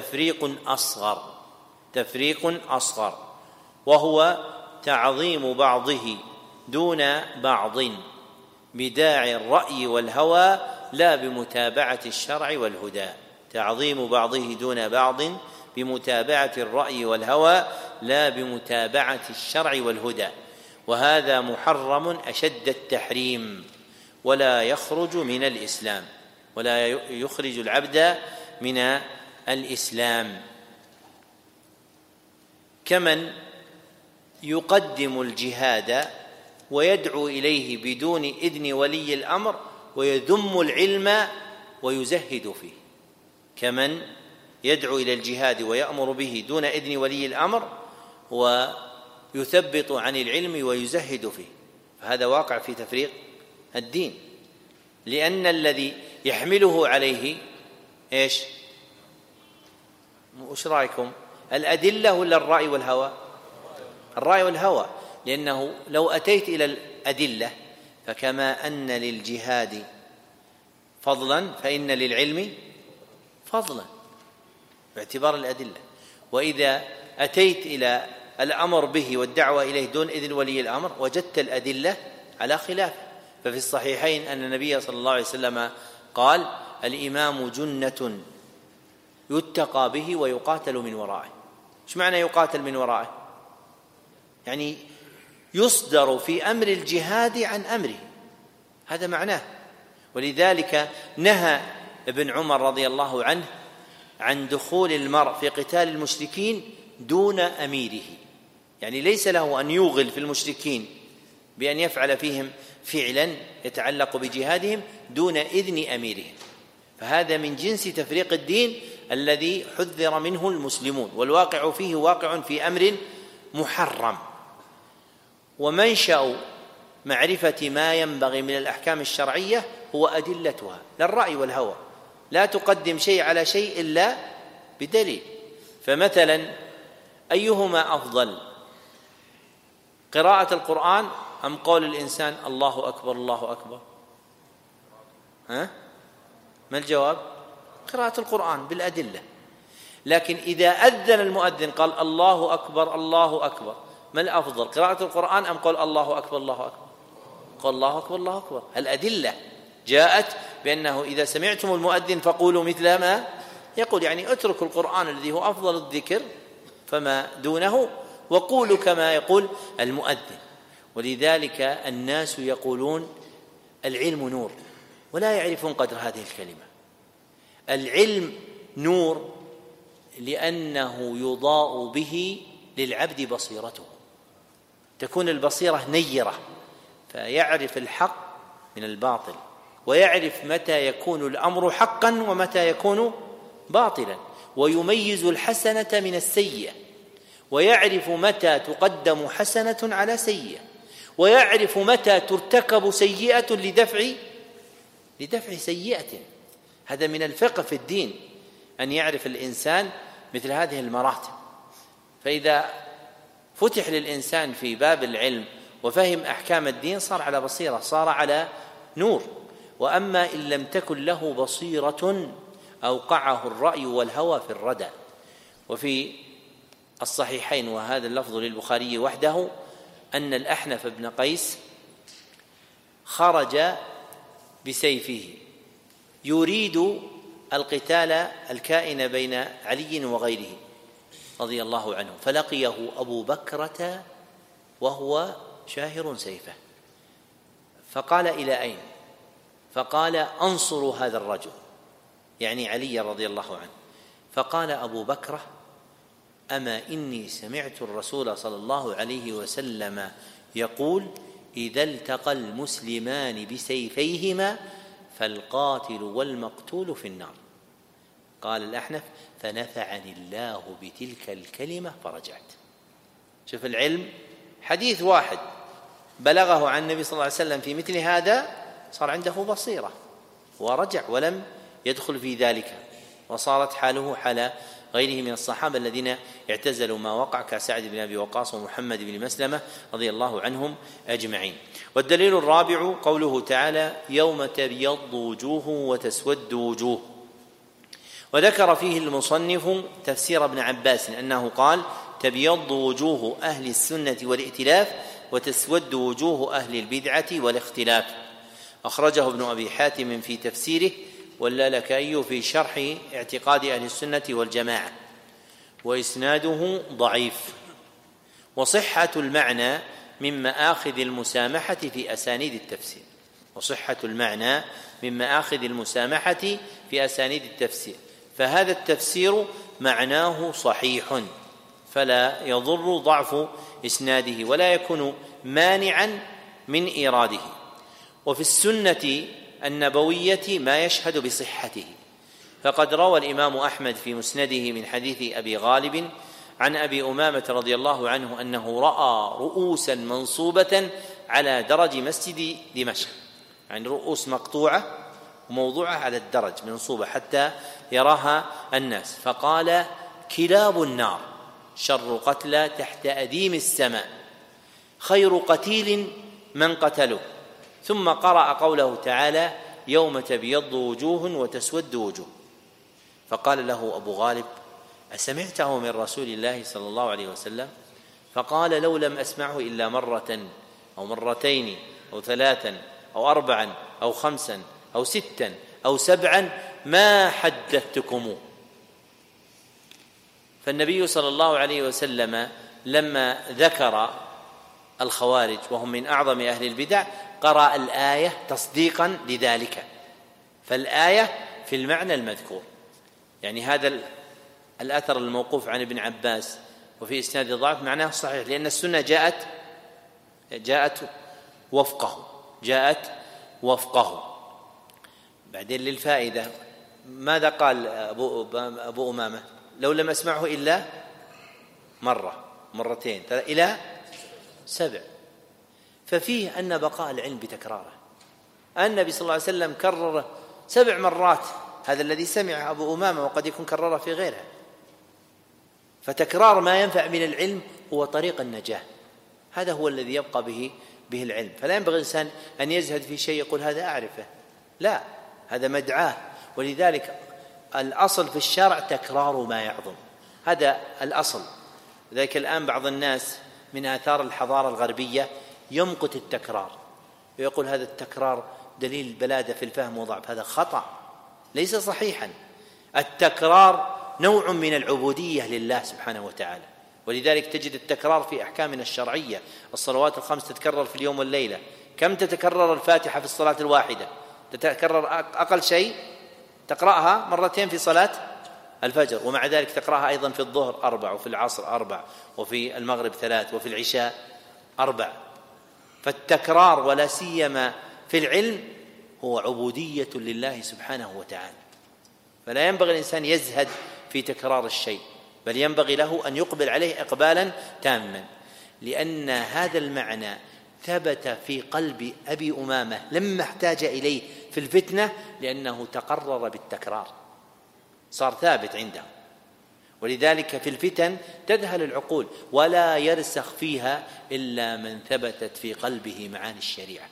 تفريق أصغر وهو تعظيم بعضه دون بعض بداعي الرأي والهوى لا بمتابعة الشرع والهدى، تعظيم بعضه دون بعض بمتابعة الرأي والهوى لا بمتابعة الشرع والهدى، وهذا محرم أشد التحريم، ولا يخرج من الإسلام، ولا يخرج العبد من الإسلام. كمن يقدم الجهاد ويدعو إليه بدون إذن ولي الأمر ويذم العلم ويزهد فيه، كمن يدعو إلى الجهاد ويأمر به دون إذن ولي الأمر ويثبط عن العلم ويزهد فيه، فهذا واقع في تفريق الدين، لأن الذي يحمله عليه إيش؟ وش رأيكم؟ الأدلة ولا الرأي والهوى؟ الرأي والهوى، لأنه لو أتيت إلى الأدلة فكما أن للجهاد فضلا فإن للعلم فضلا باعتبار الأدلة. وإذا أتيت إلى الأمر به والدعوة إليه دون إذن ولي الأمر وجدت الأدلة على خلافه. ففي الصحيحين أن النبي صلى الله عليه وسلم قال: الإمام جنة يتقى به ويقاتل من ورائه. ايش معنى يقاتل من ورائه؟ يعني يصدر في أمر الجهاد عن أمره، هذا معناه. ولذلك نهى ابن عمر رضي الله عنه عن دخول المرء في قتال المشركين دون أميره، يعني ليس له أن يوغل في المشركين بأن يفعل فيهم فعلا يتعلق بجهادهم دون إذن أميرهم. فهذا من جنس تفريق الدين الذي حذر منه المسلمون، والواقع فيه واقع في أمر محرم. ومنشأ معرفة ما ينبغي من الأحكام الشرعية هو أدلتها، لا الرأي والهوى. لا تقدم شيء على شيء إلا بدليل. فمثلا أيهما أفضل، قراءة القرآن أم قول الإنسان الله أكبر الله أكبر؟ ما الجواب؟ قراءة القرآن بالأدلة. لكن إذا أذن المؤذن قال الله أكبر الله أكبر، ما الأفضل، قراءة القرآن أم قول الله أكبر الله أكبر؟ قال الله أكبر الله أكبر. الأدلة جاءت بأنه إذا سمعتم المؤذن فقولوا مثل ما يقول، يعني اتركوا القرآن الذي هو أفضل الذكر فما دونه وقولوا كما يقول المؤذن. ولذلك الناس يقولون العلم نور ولا يعرفون قدر هذه الكلمة. العلم نور لأنه يضاء به للعبد بصيرته، تكون البصيرة نيرة فيعرف الحق من الباطل، ويعرف متى يكون الأمر حقا ومتى يكون باطلا، ويميز الحسنة من السيئة، ويعرف متى تقدم حسنة على سيئة، ويعرف متى ترتكب سيئة لدفع سيئة. هذا من الفقه في الدين، أن يعرف الإنسان مثل هذه المراتب. فإذا فتح للإنسان في باب العلم وفهم أحكام الدين صار على بصيرة، صار على نور. وأما إن لم تكن له بصيرة أوقعه الرأي والهوى في الردى. وفي الصحيحين، وهذا اللفظ للبخاري وحده، أن الأحنف بن قيس خرج بسيفه يريد القتال الكائن بين علي وغيره رضي الله عنه، فلقيه أبو بكرة وهو شاهر سيفه، فقال: إلى أين؟ فقال: أنصر هذا الرجل، يعني علي رضي الله عنه. فقال أبو بكرة: أما إني سمعت الرسول صلى الله عليه وسلم يقول: إذا التقى المسلمان بسيفيهما فالقاتل والمقتول في النار. قال الأحنف: فنفعني الله بتلك الكلمة فرجعت. شوف العلم، حديث واحد بلغه عن النبي صلى الله عليه وسلم في مثل هذا صار عنده بصيرة ورجع ولم يدخل في ذلك، وصارت حاله حال غيره من الصحابة الذين اعتزلوا ما وقع كسعد بن أبي وقاص ومحمد بن مسلمة رضي الله عنهم أجمعين. والدليل الرابع قوله تعالى: يوم تبيض وجوه وتسود وجوه. وذكر فيه المصنف تفسير ابن عباس أنه قال: تبيض وجوه أهل السنة والائتلاف وتسود وجوه أهل البدعة والاختلاف. أخرجه ابن أبي حاتم في تفسيره، واللالكائي في شرح اعتقاد أهل السنة والجماعة، وإسناده ضعيف. وصحة المعنى من مآخذ المسامحة في أسانيد التفسير، وصحة المعنى من مآخذ المسامحة في أسانيد التفسير، فهذا التفسير معناه صحيح فلا يضر ضعف إسناده ولا يكون مانعا من إيراده. وفي السنة النبوية ما يشهد بصحته، فقد روى الإمام أحمد في مسنده من حديث أبي غالب عن أبي أمامة رضي الله عنه أنه رأى رؤوسا منصوبة على درج مسجد دمشق، يعني رؤوس مقطوعة وموضوعة على الدرج منصوبة حتى يراها الناس. فقال: كلاب النار شر قتلى تحت أديم السماء، خير قتيل من قتله. ثم قرأ قوله تعالى: يوم تبيض وجوه وتسود وجوه. فقال له أبو غالب: أسمعته من رسول الله صلى الله عليه وسلم؟ فقال: لو لم أسمعه إلا مرة أو مرتين أو ثلاثا أو أربعا أو خمسا أو ستا أو سبعا ما حدثتكم. فالنبي صلى الله عليه وسلم لما ذكر الخوارج وهم من أعظم أهل البدع قرأ الآية تصديقا لذلك، فالآية في المعنى المذكور. يعني هذا الأثر الموقوف عن ابن عباس وفي إسناد ضعف معناه صحيح، لأن السنة جاءت وفقه. بعدين للفائدة، ماذا قال أبو أمامة؟ لو لم أسمعه إلا مرة مرتين إلى 7. ففيه أن بقاء العلم بتكراره. النبي صلى الله عليه وسلم كرر 7 مرات هذا الذي سمع أبو أمامة، وقد يكون كرره في غيرها. فتكرار ما ينفع من العلم هو طريق النجاة، هذا هو الذي يبقى به العلم. فلا ينبغي الإنسان أن يزهد في شيء يقول هذا أعرفه، لا، هذا مدعاه. ولذلك الأصل في الشرع تكرار ما يعظم، هذا الأصل. لذلك الآن بعض الناس من آثار الحضارة الغربية يمقت التكرار ويقول هذا التكرار دليل البلادة في الفهم وضعف. هذا خطأ، ليس صحيحا. التكرار نوع من العبودية لله سبحانه وتعالى، ولذلك تجد التكرار في أحكامنا الشرعية. الصلوات الخمس تتكرر في اليوم والليلة. كم تتكرر الفاتحة في الصلاة الواحدة؟ تتكرر أقل شيء تقرأها 2 في صلاة الفجر، ومع ذلك تقرأها أيضا في الظهر 4، وفي العصر 4، وفي المغرب 3، وفي العشاء 4. فالتكرار ولا سيما في العلم هو عبودية لله سبحانه وتعالى، فلا ينبغي الإنسان يزهد في تكرار الشيء، بل ينبغي له أن يقبل عليه إقبالا تاما، لأن هذا المعنى ثبت في قلب أبي أمامة لما احتاج إليه في الفتنة، لأنه تقرر بالتكرار، صار ثابت عنده. ولذلك في الفتن تذهل العقول ولا يرسخ فيها إلا من ثبتت في قلبه معاني الشريعة.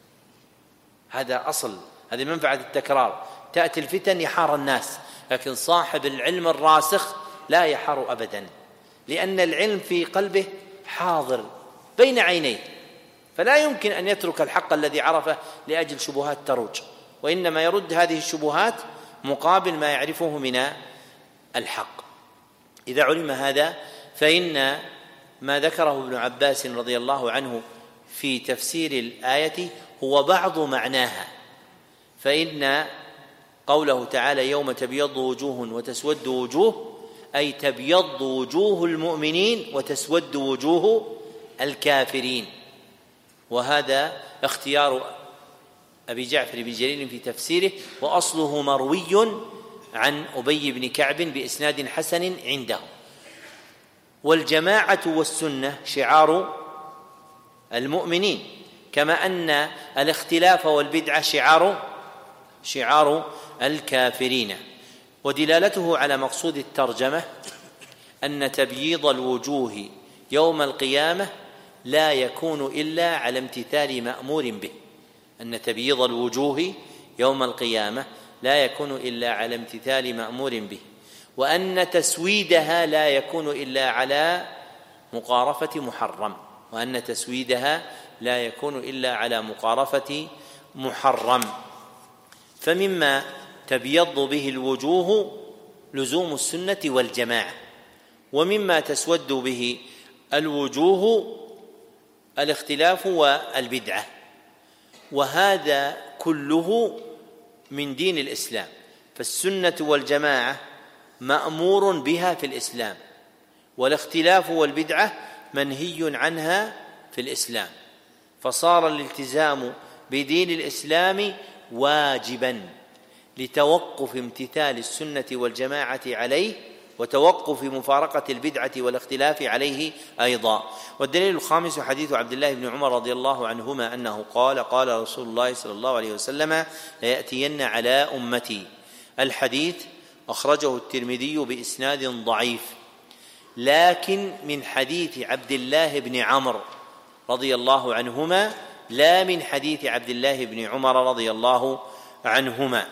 هذا أصل، هذه منفعة التكرار. تأتي الفتن يحار الناس، لكن صاحب العلم الراسخ لا يحار أبدا، لأن العلم في قلبه حاضر بين عينيه، فلا يمكن أن يترك الحق الذي عرفه لأجل شبهات تروج، وإنما يرد هذه الشبهات مقابل ما يعرفه من الحق. إذا علم هذا فإن ما ذكره ابن عباس رضي الله عنه في تفسير الآية هو بعض معناها. فإن قوله تعالى يوم تبيض وجوه وتسود وجوه، أي تبيض وجوه المؤمنين وتسود وجوه الكافرين. وهذا اختيار أبي جعفر بن جرير في تفسيره، وأصله مروي عن أبي بن كعب بإسناد حسن عنده. والجماعة والسنة شعار المؤمنين، كما أن الاختلاف والبدعة شعار الكافرين. ودلالته على مقصود الترجمة أن تبييض الوجوه يوم القيامة لا يكون إلا على امتثال مأمور به، أن تبييض الوجوه يوم القيامة لا يكون إلا على امتثال مأمور به، وأن تسويدها لا يكون إلا على مقارفة محرم، وأن تسويدها لا يكون إلا على مقارفة محرم. فمما تبيض به الوجوه لزوم السنة والجماعة، ومما تسود به الوجوه الاختلاف والبدعة، وهذا كله من دين الإسلام. فالسنة والجماعة مأمور بها في الإسلام، والاختلاف والبدعة منهي عنها في الإسلام، فصار الالتزام بدين الإسلام واجبا لتوقف امتثال السنة والجماعة عليه وتوقف مفارقة البدعة والاختلاف عليه أيضا. والدليل الخامس حديث عبد الله بن عمر رضي الله عنهما أنه قال: قال رسول الله صلى الله عليه وسلم: ليأتين على أمتي. الحديث أخرجه الترمذي بإسناد ضعيف، لكن من حديث عبد الله بن عمرو رضي الله عنهما، لا من حديث عبد الله بن عمر رضي الله عنهما.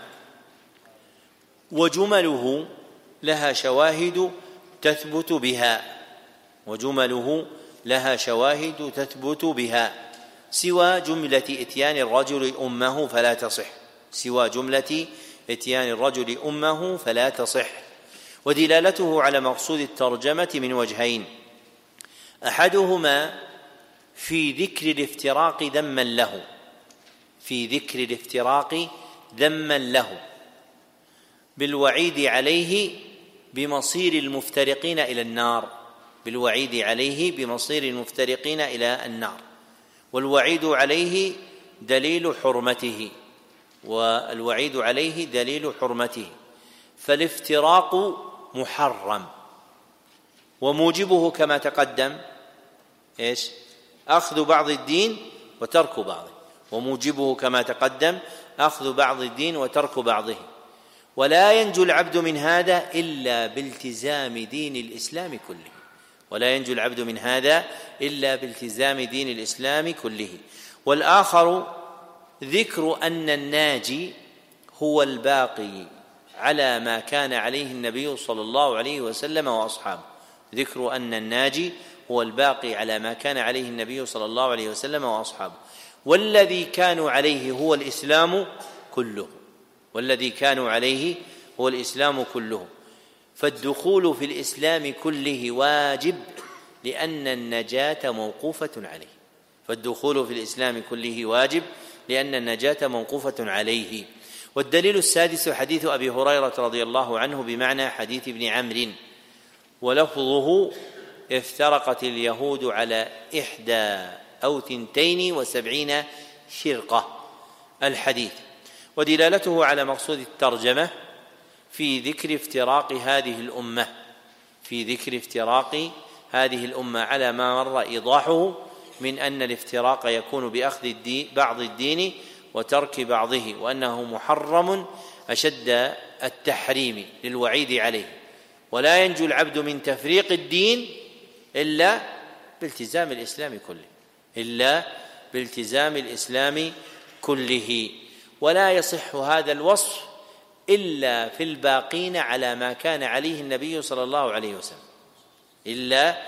وجمله لها شواهد تثبت بها، وجمله لها شواهد تثبت بها سوى جملة إتيان الرجل أمه فلا تصح، سوى جملة إتيان الرجل أمه فلا تصح. ودلالته على مقصود الترجمة من وجهين: أحدهما في ذكر الافتراق ذما له، في ذكر الافتراق ذما له بالوعيد عليه بمصير المفترقين إلى النار، بالوعيد عليه بمصير المفترقين إلى النار. والوعيد عليه دليل حرمته، والوعيد عليه دليل حرمته، فالافتراق محرم، وموجبه كما تقدم إيش؟ أخذ بعض الدين وترك بعضه، وموجبه كما تقدم أخذ بعض الدين وترك بعضه. ولا ينجو العبد من هذا إلا بالتزام دين الإسلام كله، ولا ينجو العبد من هذا إلا بالتزام دين الإسلام كله. والآخر ذكر أن الناجي هو الباقي على ما كان عليه النبي صلى الله عليه وسلم وأصحابه، ذكر أن الناجي هو الباقي على ما كان عليه النبي صلى الله عليه وسلم وأصحابه، والذي كانوا عليه هو الإسلام كله، والذي كانوا عليه هو الإسلام كله. فالدخول في الإسلام كله واجب لأن النجاة موقوفة عليه، فالدخول في الإسلام كله واجب لأن النجاة موقوفة عليه. والدليل السادس حديث أبي هريرة رضي الله عنه بمعنى حديث ابن عمرو، ولفظه: افترقت اليهود على 71 شرقة. الحديث. ودلالته على مقصود الترجمة في ذكر افتراق هذه الأمة، في ذكر افتراق هذه الأمة على ما مر إيضاحه من أن الافتراق يكون بأخذ بعض الدين وترك بعضه، وأنه محرم أشد التحريم للوعيد عليه. ولا ينجو العبد من تفريق الدين إلا بالتزام الإسلام كله، إلا بالتزام الإسلام كله. ولا يصح هذا الوصف إلا في الباقين على ما كان عليه النبي صلى الله عليه وسلم، إلا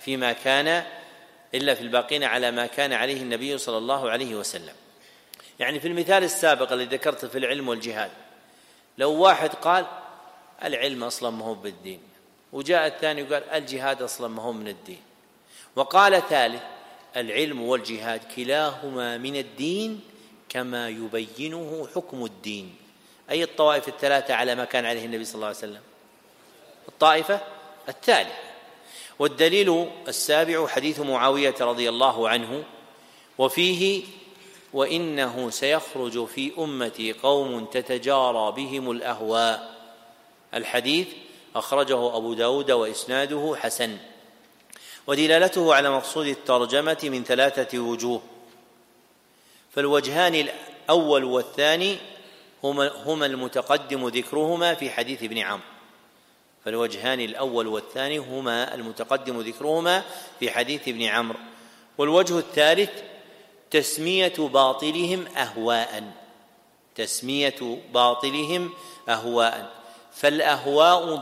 في الباقين على ما كان عليه النبي صلى الله عليه وسلم. يعني في المثال السابق الذي ذكرته في العلم والجهاد، لو واحد قال العلم أصلا ما هو بالدين، وجاء الثاني وقال الجهاد أصلا ما هو من الدين، وقال ثالث العلم والجهاد كلاهما من الدين كما يبينه حكم الدين، أي الطوائف الثلاثة على ما كان عليه النبي صلى الله عليه وسلم؟ الطائفة الثالثة. والدليل السابع حديث معاوية رضي الله عنه، وفيه: وإنه سيخرج في أمتي قوم تتجارى بهم الأهواء. الحديث أخرجه أبو داود وإسناده حسن. ودلالته على مقصود الترجمة من 3 وجوه، فالوجهان الأول والثاني هما المتقدم ذكرهما في حديث ابن عمرو، فالوجهان الأول والثاني هما المتقدم ذكرهما في حديث ابن عمرو. والوجه الثالث تسمية باطلهم أهواء، تسمية باطلهم أهواء، فالأهواء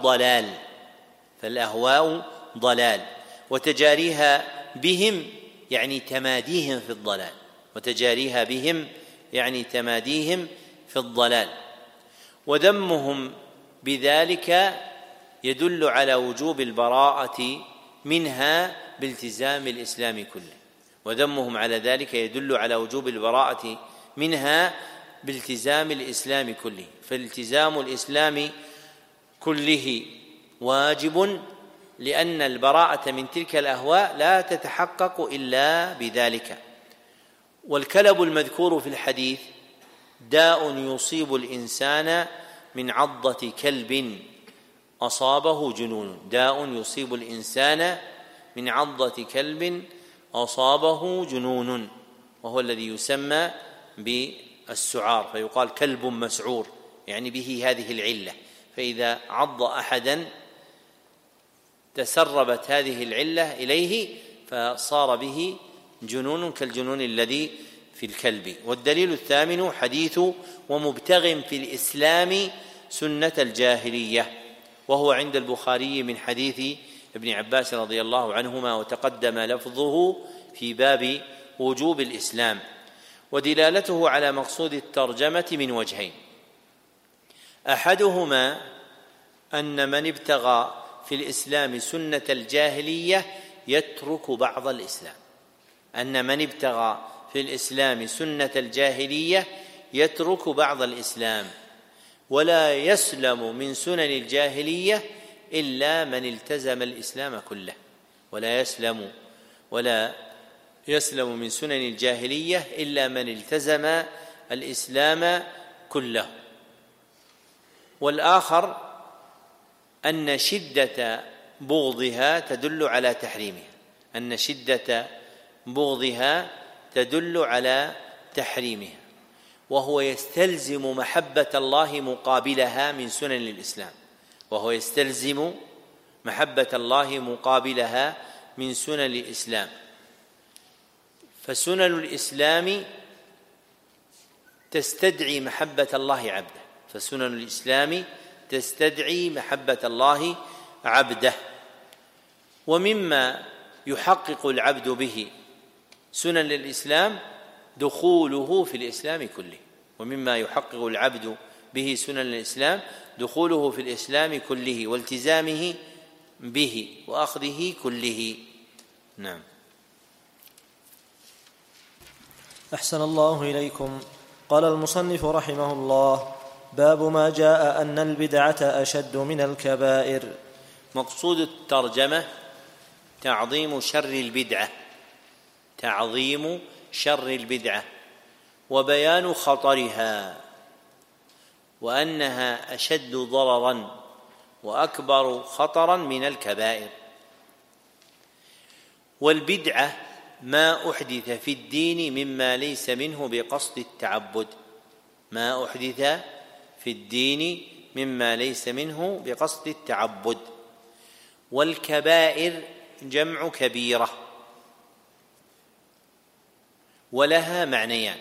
ضلال، وتجاريها بهم يعني تماديهم في الضلال، وتجاريها بهم يعني تماديهم في الضلال. وذمهم بذلك يدل على وجوب البراءة منها بالتزام الإسلام كله، وذمهم على ذلك يدل على وجوب البراءة منها بالتزام الإسلام كله، فالتزام الإسلام كله واجب لأن البراءة من تلك الأهواء لا تتحقق إلا بذلك. والكلب المذكور في الحديث داء يصيب الإنسان من عضة كلب أصابه جنون، داء يصيب الإنسان من عضة كلب أصابه جنون، وهو الذي يسمى بالسعار، فيقال كلب مسعور، يعني به هذه العلة، فإذا عض أحدا تسربت هذه العلة إليه فصار به جنون كالجنون الذي في الكلب. والدليل الثامن حديث ومبتغ في الإسلام سنة الجاهلية، وهو عند البخاري من حديث ابن عباس رضي الله عنهما، وتقدم لفظه في باب وجوب الإسلام. ودلالته على مقصود الترجمة من وجهين: أحدهما أن من ابتغى في الإسلام سنة الجاهلية يترك بعض الإسلام، أن من ابتغى في الإسلام سنة الجاهلية يترك بعض الإسلام، ولا يسلم من سنن الجاهلية إلا من التزم الإسلام كله، ولا يسلم من سنن الجاهلية إلا من التزم الإسلام كله. والآخر أن شدة بغضها تدل على تحريمها، أن شدة بغضها تدل على تحريمها، وهو يستلزم محبة الله مقابلها من سنن الإسلام، وهو يستلزم محبة الله مقابلها من سنن الإسلام. فسنن الإسلام تستدعي محبة الله عبده، فسنن الإسلام تستدعي محبة الله عبده. ومما يحقق العبد به سنن الإسلام دخوله في الإسلام كله، ومما يحقق العبد به سنن الإسلام دخوله في الإسلام كله والتزامه به وأخذه كله. نعم. أحسن الله إليكم. قال المصنف رحمه الله: باب ما جاء أن البدعة أشد من الكبائر. مقصود الترجمة تعظيم شر البدعة وبيان خطرها، وأنها أشد ضررا وأكبر خطرا من الكبائر. والبدعة ما أحدث في الدين مما ليس منه بقصد التعبد، ما أحدث في الدين مما ليس منه بقصد التعبد. والكبائر جمع كبيرة، ولها معنيان: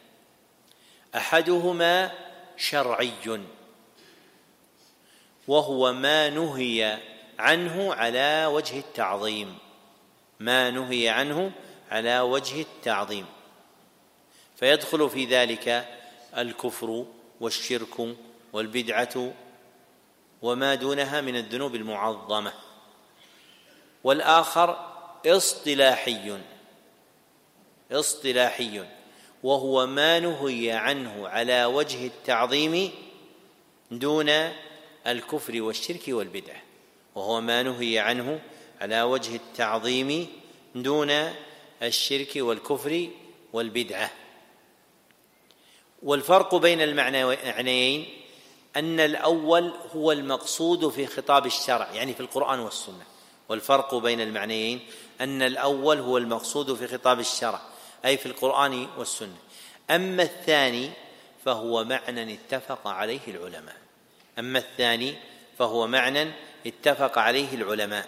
أحدهما شرعي، وهو ما نهي عنه على وجه التعظيم، ما نهي عنه على وجه التعظيم، فيدخل في ذلك الكفر والشرك والبدعة وما دونها من الذنوب المعظمة. والآخر اصطلاحي، وهو ما نهي عنه على وجه التعظيم دون الكفر والشرك والبدعة، وهو ما نهي عنه على وجه التعظيم دون الشرك والكفر والبدعة. والفرق بين المعنيين أن الأول هو المقصود في خطاب الشرع، يعني في القرآن والسنة. والفرق بين المعنيين أن الأول هو المقصود في خطاب الشرع، أي في القرآن والسنة. أما الثاني فهو معنى اتفق عليه العلماء.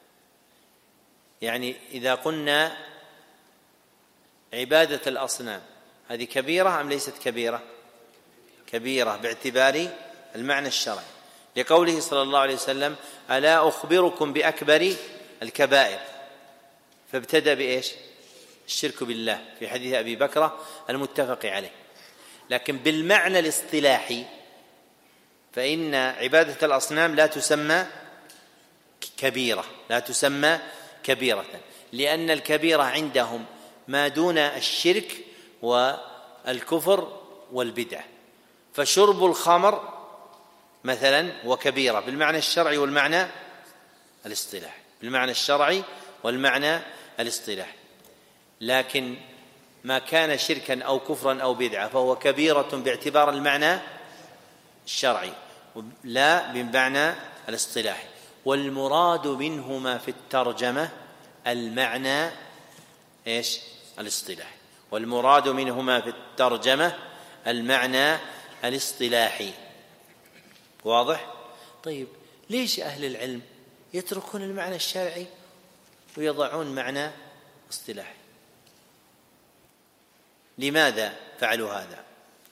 يعني إذا قلنا عبادة الأصنام هذه كبيرة أم ليست كبيرة؟ كبيرة باعتبار المعنى الشرعي، لقوله صلى الله عليه وسلم: ألا أخبركم بأكبر الكبائر، فابتدأ بإيش؟ الشرك بالله في حديث أبي بكرة المتفق عليه. لكن بالمعنى الاصطلاحي فإن عبادة الأصنام لا تسمى كبيرة، لأن الكبيرة عندهم ما دون الشرك والكفر والبدعة. فشرب الخمر مثلا وكبيرة بالمعنى الشرعي والمعنى الاصطلاحي، لكن ما كان شركا أو كفرا أو بدعة فهو كبيرة باعتبار المعنى الشرعي. لا بمعنى الاصطلاحي. والمراد منهما في الترجمة المعنى إيش؟ الاصطلاحي. والمراد منهما في الترجمة المعنى الاصطلاحي. واضح؟ طيب ليش أهل العلم يتركون المعنى الشرعي ويضعون معنى اصطلاحي؟ لماذا فعلوا هذا؟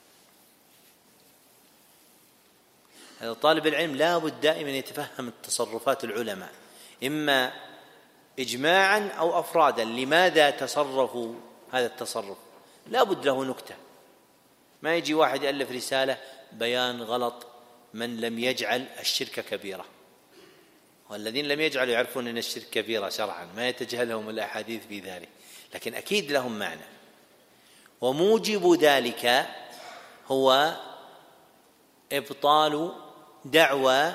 طالب العلم لا بد دائما يتفهم التصرفات العلماء، إما إجماعا أو أفرادا. لماذا تصرفوا هذا التصرف؟ لا بد له نكتة. ما يجي واحد يألف رسالة بيان غلط من لم يجعل الشرك كبيرة، والذين لم يجعلوا يعرفون أن الشرك كبيرة شرعا، ما يتجاهلهم الأحاديث في ذلك، لكن أكيد لهم معنى. وموجب ذلك هو إبطال دعوى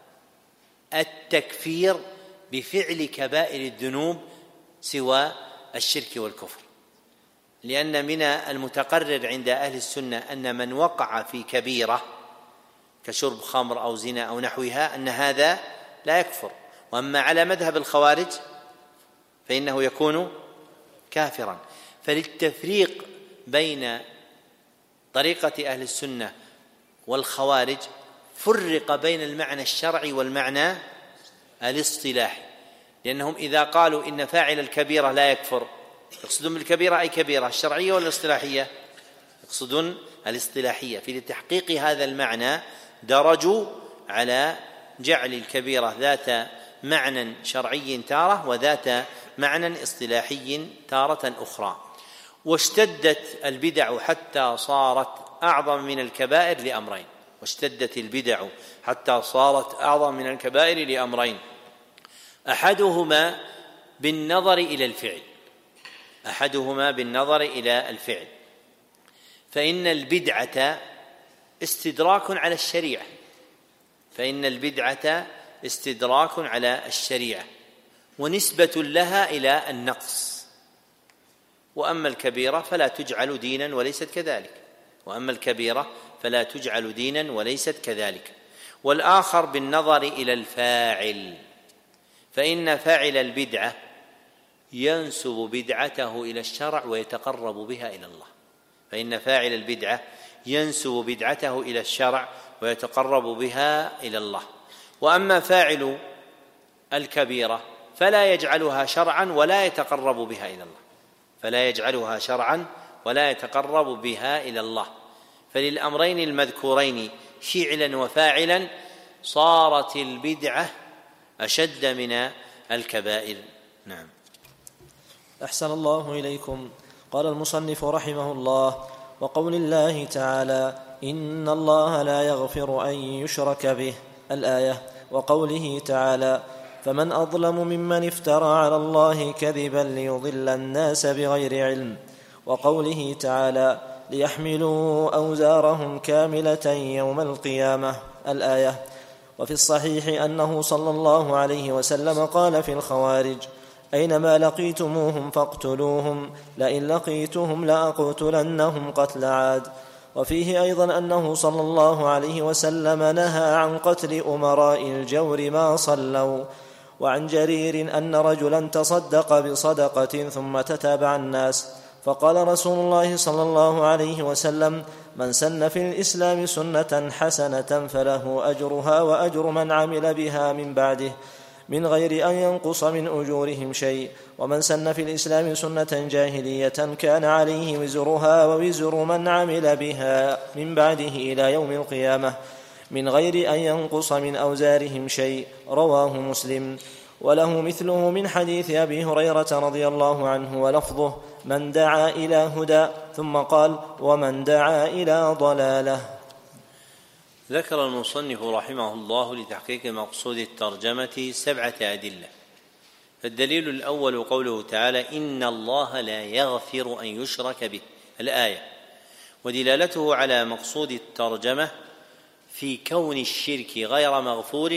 التكفير بفعل كبائر الذنوب سوى الشرك والكفر، لأن من المتقرر عند أهل السنة أن من وقع في كبيرة كشرب خمر أو زنا أو نحوها أن هذا لا يكفر. وأما على مذهب الخوارج فإنه يكون كافرا. فللتفريق بين طريقة أهل السنة والخوارج فرق بين المعنى الشرعي والمعنى الاصطلاحي، لأنهم إذا قالوا إن فاعل الكبيرة لا يكفر يقصدون بالكبيرة أي كبيرة الشرعية ولا الاصطلاحية؟ يقصدون الاصطلاحية. في تحقيق هذا المعنى درجوا على جعل الكبيرة ذات معنى شرعي تارة وذات معنى اصطلاحي تارة أخرى. واشتدت البدع حتى صارت أعظم من الكبائر لأمرين. واشتدت البدع حتى صارت أعظم من الكبائر لأمرين: أحدهما بالنظر إلى الفعل، فإن البدعة استدراك على الشريعة ونسبة لها إلى النقص. وأما الكبيرة فلا تجعل دينا وليست كذلك. والآخر بالنظر إلى الفاعل، فإن فاعل البدعة ينسب بدعته إلى الشرع ويتقرب بها إلى الله. وأما فاعل الكبيرة فلا يجعلها شرعا ولا يتقرب بها إلى الله. فللأمرين المذكورين فعلا وفاعلا صارت البدعة أشد من الكبائر. نعم. أحسن الله إليكم. قال المصنف رحمه الله: وقول الله تعالى: إن الله لا يغفر أن يشرك به، الآية. وقوله تعالى: فمن أظلم ممن افترى على الله كذبا ليضل الناس بغير علم. وقوله تعالى: ليحملوا أوزارهم كاملة يوم القيامة، الآية. وفي الصحيح أنه صلى الله عليه وسلم قال في الخوارج: أينما لقيتموهم فاقتلوهم، لئن لقيتهم لأقتلنهم قتل عاد. وفيه أيضا أنه صلى الله عليه وسلم نهى عن قتل أمراء الجور ما صلوا. وعن جرير أن رجلا تصدق بصدقة ثم تتابع الناس، فقال رسول الله صلى الله عليه وسلم: من سن في الإسلام سنة حسنة فله أجرها وأجر من عمل بها من بعده من غير أن ينقص من أجورهم شيء، ومن سن في الإسلام سنة جاهلية كان عليه وزرها ووزر من عمل بها من بعده إلى يوم القيامة من غير أن ينقص من أوزارهم شيء. رواه مسلم. وله مثله من حديث أبي هريرة رضي الله عنه ولفظه: من دعا إلى هدى، ثم قال: ومن دعا إلى ضلالة. ذكر المصنف رحمه الله لتحقيق مقصود الترجمة 7 أدلة. فالدليل الأول قوله تعالى: إن الله لا يغفر أن يشرك به، الآية. ودلالته على مقصود الترجمة في كون الشرك غير مغفور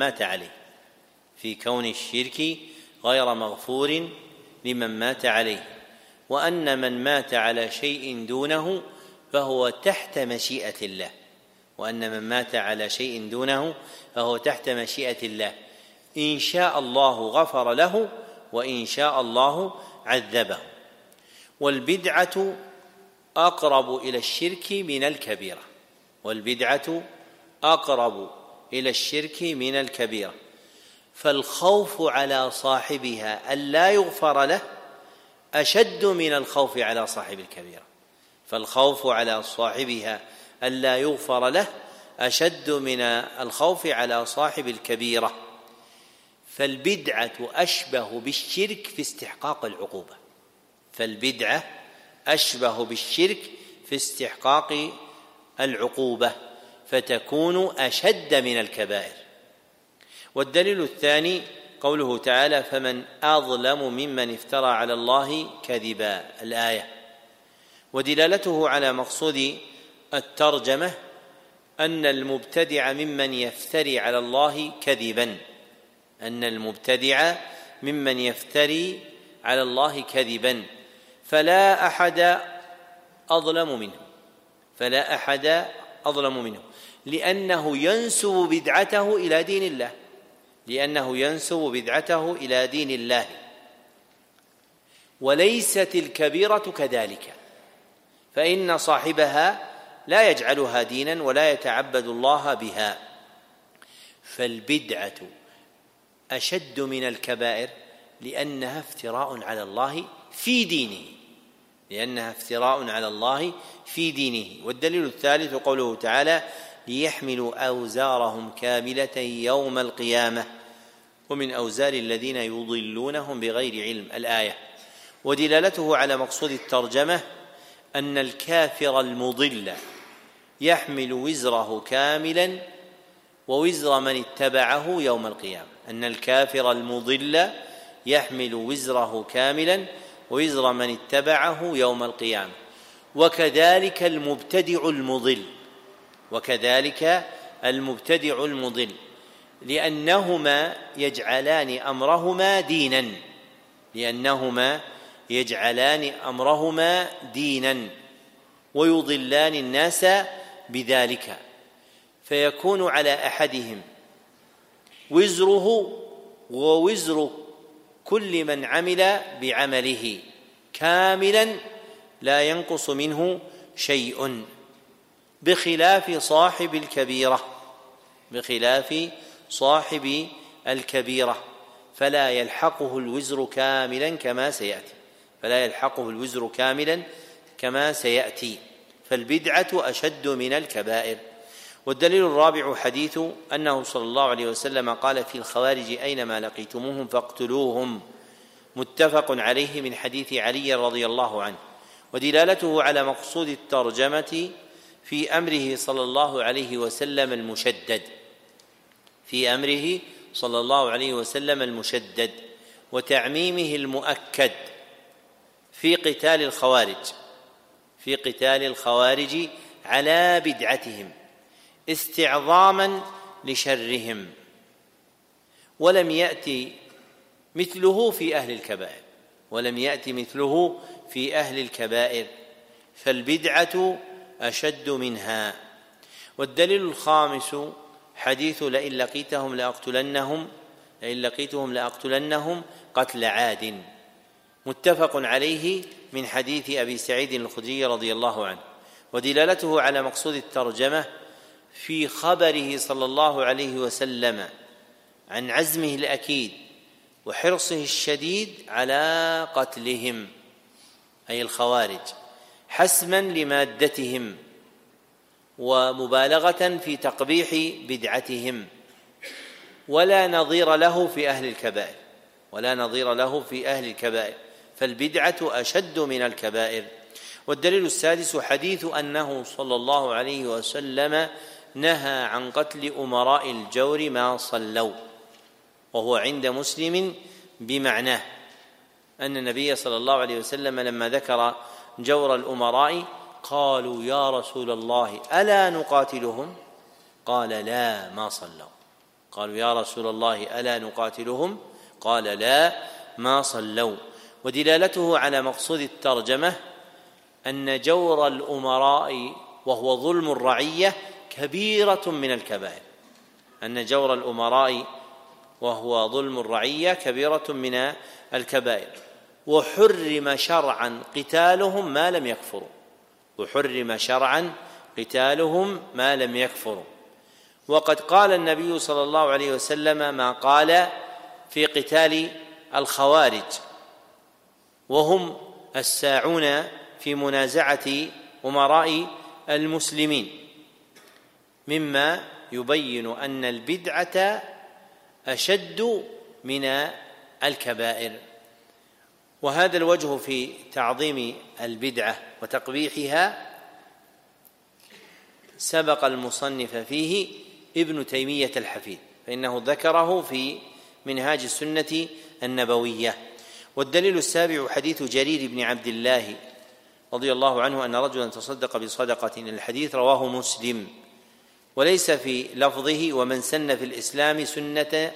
لمن مات عليه، وأن من مات على شيء دونه فهو تحت مشيئة الله، وأن من مات على شيء دونه فهو تحت مشيئة الله، إن شاء الله غفر له وإن شاء الله عذبه. والبدعة أقرب إلى الشرك من الكبيرة، والبدعة أقرب إلى الشرك من الكبيرة، فالخوف على صاحبها ألا يغفر له أشد من الخوف على صاحب الكبيرة، فالخوف على صاحبها ألا يغفر له أشد من الخوف على صاحب الكبيرة. فالبدعة أشبه بالشرك في استحقاق العقوبة، فالبدعة أشبه بالشرك في استحقاق العقوبة، فتكون أشد من الكبائر. والدليل الثاني قوله تعالى: فمن أظلم ممن افترى على الله كذبا، الآية. ودلالته على مقصود الترجمة أن المبتدع ممن يفتري على الله كذبا، أن المبتدع ممن يفتري على الله كذبا، فلا أحد أظلم منه، فلا أحد أظلم منه، لأنه ينسب بدعته إلى دين الله، لأنه ينسب بدعته إلى دين الله. وليست الكبيرة كذلك، فإن صاحبها لا يجعلها دينا ولا يتعبد الله بها. فالبدعة أشد من الكبائر لأنها افتراء على الله في دينه، لأنها افتراء على الله في دينه. والدليل الثالث قوله تعالى: ليحملوا أوزارهم كاملة يوم القيامة ومن أوزار الذين يضلونهم بغير علم، الآية. ودلالته على مقصود الترجمة أن الكافر المضل يحمل وزره كاملا ووزر من اتبعه يوم القيامة، أن الكافر المضل يحمل وزره كاملا ووزر من اتبعه يوم القيامة. وكذلك المبتدع المضل، وكذلك المبتدع المضل، لأنهما يجعلان أمرهما دينا، لأنهما يجعلان أمرهما دينا ويضلان الناس بذلك، فيكون على أحدهم وزره ووزر كل من عمل بعمله كاملا لا ينقص منه شيء، بخلاف صاحب الكبيرة، بخلاف صاحب الكبيرة، فلا يلحقه الوزر كاملا كما سيأتي، فلا يلحقه الوزر كاملا كما سيأتي. فالبدعة أشد من الكبائر. والدليل الرابع حديث أنه صلى الله عليه وسلم قال في الخوارج: أينما لقيتموهم فاقتلوهم، متفق عليه من حديث علي رضي الله عنه. ودلالته على مقصود الترجمة في أمره صلى الله عليه وسلم المشدد، في أمره صلى الله عليه وسلم المشدد، وتعميمه المؤكد في قتال الخوارج، في قتال الخوارج على بدعتهم استعظاما لشرهم، ولم يأتي مثله في أهل الكبائر، ولم يأتي مثله في أهل الكبائر، فالبدعة أشد منها. والدليل الخامس حديث: لئن لقيتهم لأقتلنهم، لئن لقيتهم لأقتلنهم قتل عاد، متفق عليه من حديث أبي سعيد الخدري رضي الله عنه. ودلالته على مقصود الترجمة في خبره صلى الله عليه وسلم عن عزمه الأكيد وحرصه الشديد على قتلهم، أي الخوارج، حسما لمادتهم ومبالغة في تقبيح بدعتهم، ولا نظير له في أهل الكبائر، ولا نظير له في أهل الكبائر، فالبدعة أشد من الكبائر. والدليل السادس حديث أنه صلى الله عليه وسلم نهى عن قتل أمراء الجور ما صلوا، وهو عند مسلم بمعناه أن النبي صلى الله عليه وسلم لما ذكر جور الأمراء قالوا: يا رسول الله ألا نقاتلهم؟ قال: لا، ما صلوا. قالوا: يا رسول الله ألا نقاتلهم؟ قال: لا، ما صلوا. ودلالته على مقصود الترجمة أن جور الأمراء وهو ظلم الرعية كبيرة من الكبائر، أن جور الأمراء وهو ظلم الرعية كبيرة من الكبائر. وحرم شرعا قتالهم ما لم يكفروا، وحرم شرعا قتالهم ما لم يكفروا. وقد قال النبي صلى الله عليه وسلم ما قال في قتال الخوارج، وهم الساعون في منازعة أمراء المسلمين، مما يبين أن البدعة أشد من الكبائر. وهذا الوجه في تعظيم البدعة وتقبيحها سبق المصنف فيه ابن تيمية الحفيد، فإنه ذكره في منهاج السنة النبوية. والدليل السابع حديث جرير بن عبد الله رضي الله عنه أن رجلا تصدق بصدقة، الحديث رواه مسلم، وليس في لفظه ومن سن في الإسلام سنة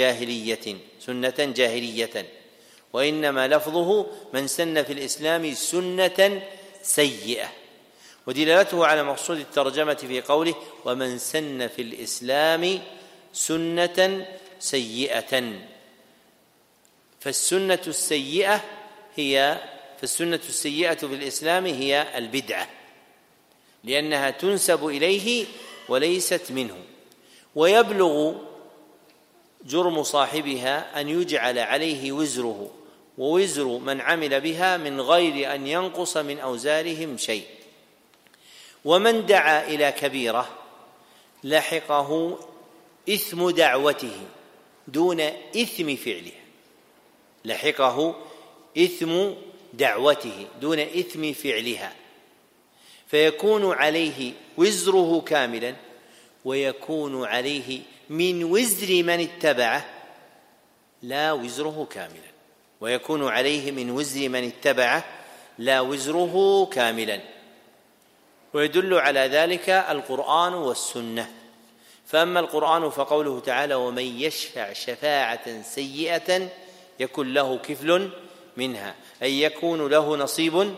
جاهلية، وإنما لفظه من سن في الإسلام سنة سيئة. ودلالته على مقصود الترجمة في قوله ومن سن في الإسلام سنة سيئة، فالسنة السيئة في الإسلام هي البدعة، لأنها تنسب إليه وليست منه، ويبلغ جرم صاحبها أن يجعل عليه وزره ووزر من عمل بها من غير أن ينقص من أوزارهم شيء. ومن دعا إلى كبيرة لحقه إثم دعوته دون إثم فعلها، لحقه إثم دعوته دون إثم فعلها، فيكون عليه وزره كاملا، ويكون عليه من وزر من اتبعه لا وزره كاملا، ويكون عليه من وزر من اتبعه لا وزره كاملا. ويدل على ذلك القرآن والسنة. فأما القرآن فقوله تعالى ومن يشفع شفاعة سيئة يكن له كفل منها، أي يكون له نصيب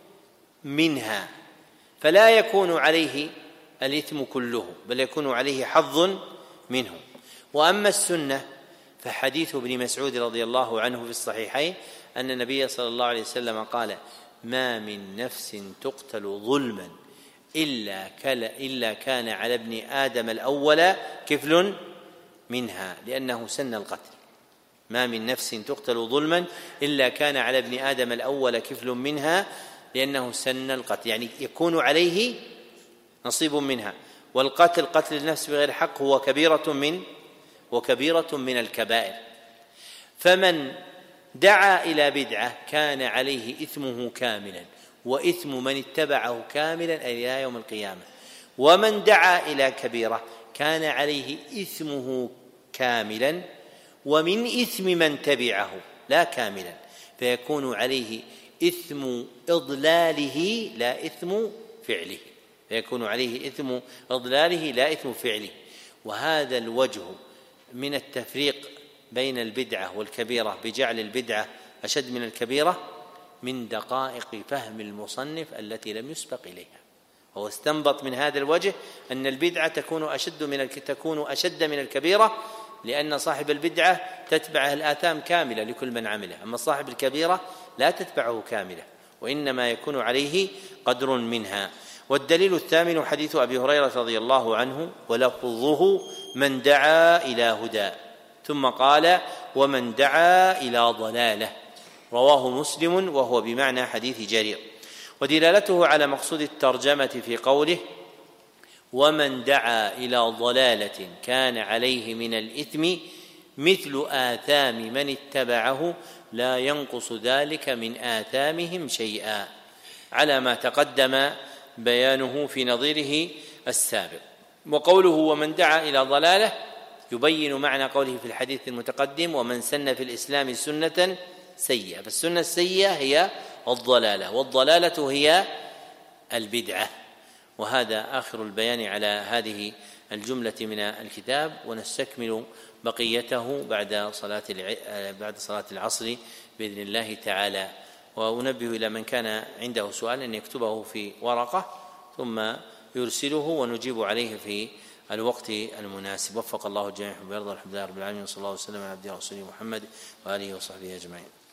منها، فلا يكون عليه الإثم كله بل يكون عليه حظ منه. وأما السنة فحديث ابن مسعود رضي الله عنه في الصحيحين أن النبي صلى الله عليه وسلم قال ما من نفس تقتل ظلما إلا كان على ابن آدم الأول كفل منها، لأنه سن القتل. ما من نفس تقتل ظلما إلا كان على ابن آدم الأول كفل منها، لأنه سن القتل، يعني يكون عليه نصيب منها. والقتل قتل النفس بغير حق هو كبيرة من الكبائر. فمن دعا إلى بدعة كان عليه إثمه كاملا، وإثم من اتبعه كاملا إلى يوم القيامة. ومن دعا إلى كبيرة كان عليه إثمه كاملا، ومن إثم من تبعه لا كاملا، فيكون عليه إثم إضلاله لا إثم فعله، فيكون عليه إثم إضلاله لا إثم فعله. وهذا الوجه من التفريق بين البدعة والكبيرة بجعل البدعة أشد من الكبيرة من دقائق فهم المصنف التي لم يسبق إليها. هو استنبط من هذا الوجه أن البدعة تكون أشد من الكبيرة، لأن صاحب البدعة تتبعه الآثام كاملة لكل من عمله، أما صاحب الكبيرة لا تتبعه كاملة، وإنما يكون عليه قدر منها. والدليل الثامن حديث أبي هريرة رضي الله عنه ولفظه من دعا إلى هدى، ثم قال ومن دعا إلى ضلالة، رواه مسلم، وهو بمعنى حديث جرير. ودلالته على مقصود الترجمة في قوله ومن دعا إلى ضلالة كان عليه من الإثم مثل آثام من اتبعه لا ينقص ذلك من آثامهم شيئا، على ما تقدم بيانه في نظيره السابق. وقوله ومن دعا إلى ضلالة يبين معنى قوله في الحديث المتقدم ومن سن في الإسلام سنة سيئة، فالسنة السيئة هي الضلالة، والضلالة هي البدعة. وهذا آخر البيان على هذه الجملة من الكتاب، ونستكمل بقيته بعد صلاة العصر بإذن الله تعالى. وأنبه إلى من كان عنده سؤال أن يكتبه في ورقة ثم يرسله ونجيب عليه في الوقت المناسب. وفق الله الجميع ويرضى. الحمد لله رب العالمين، صلى الله وسلم على عبده ورسوله محمد وآله وصحبه أجمعين.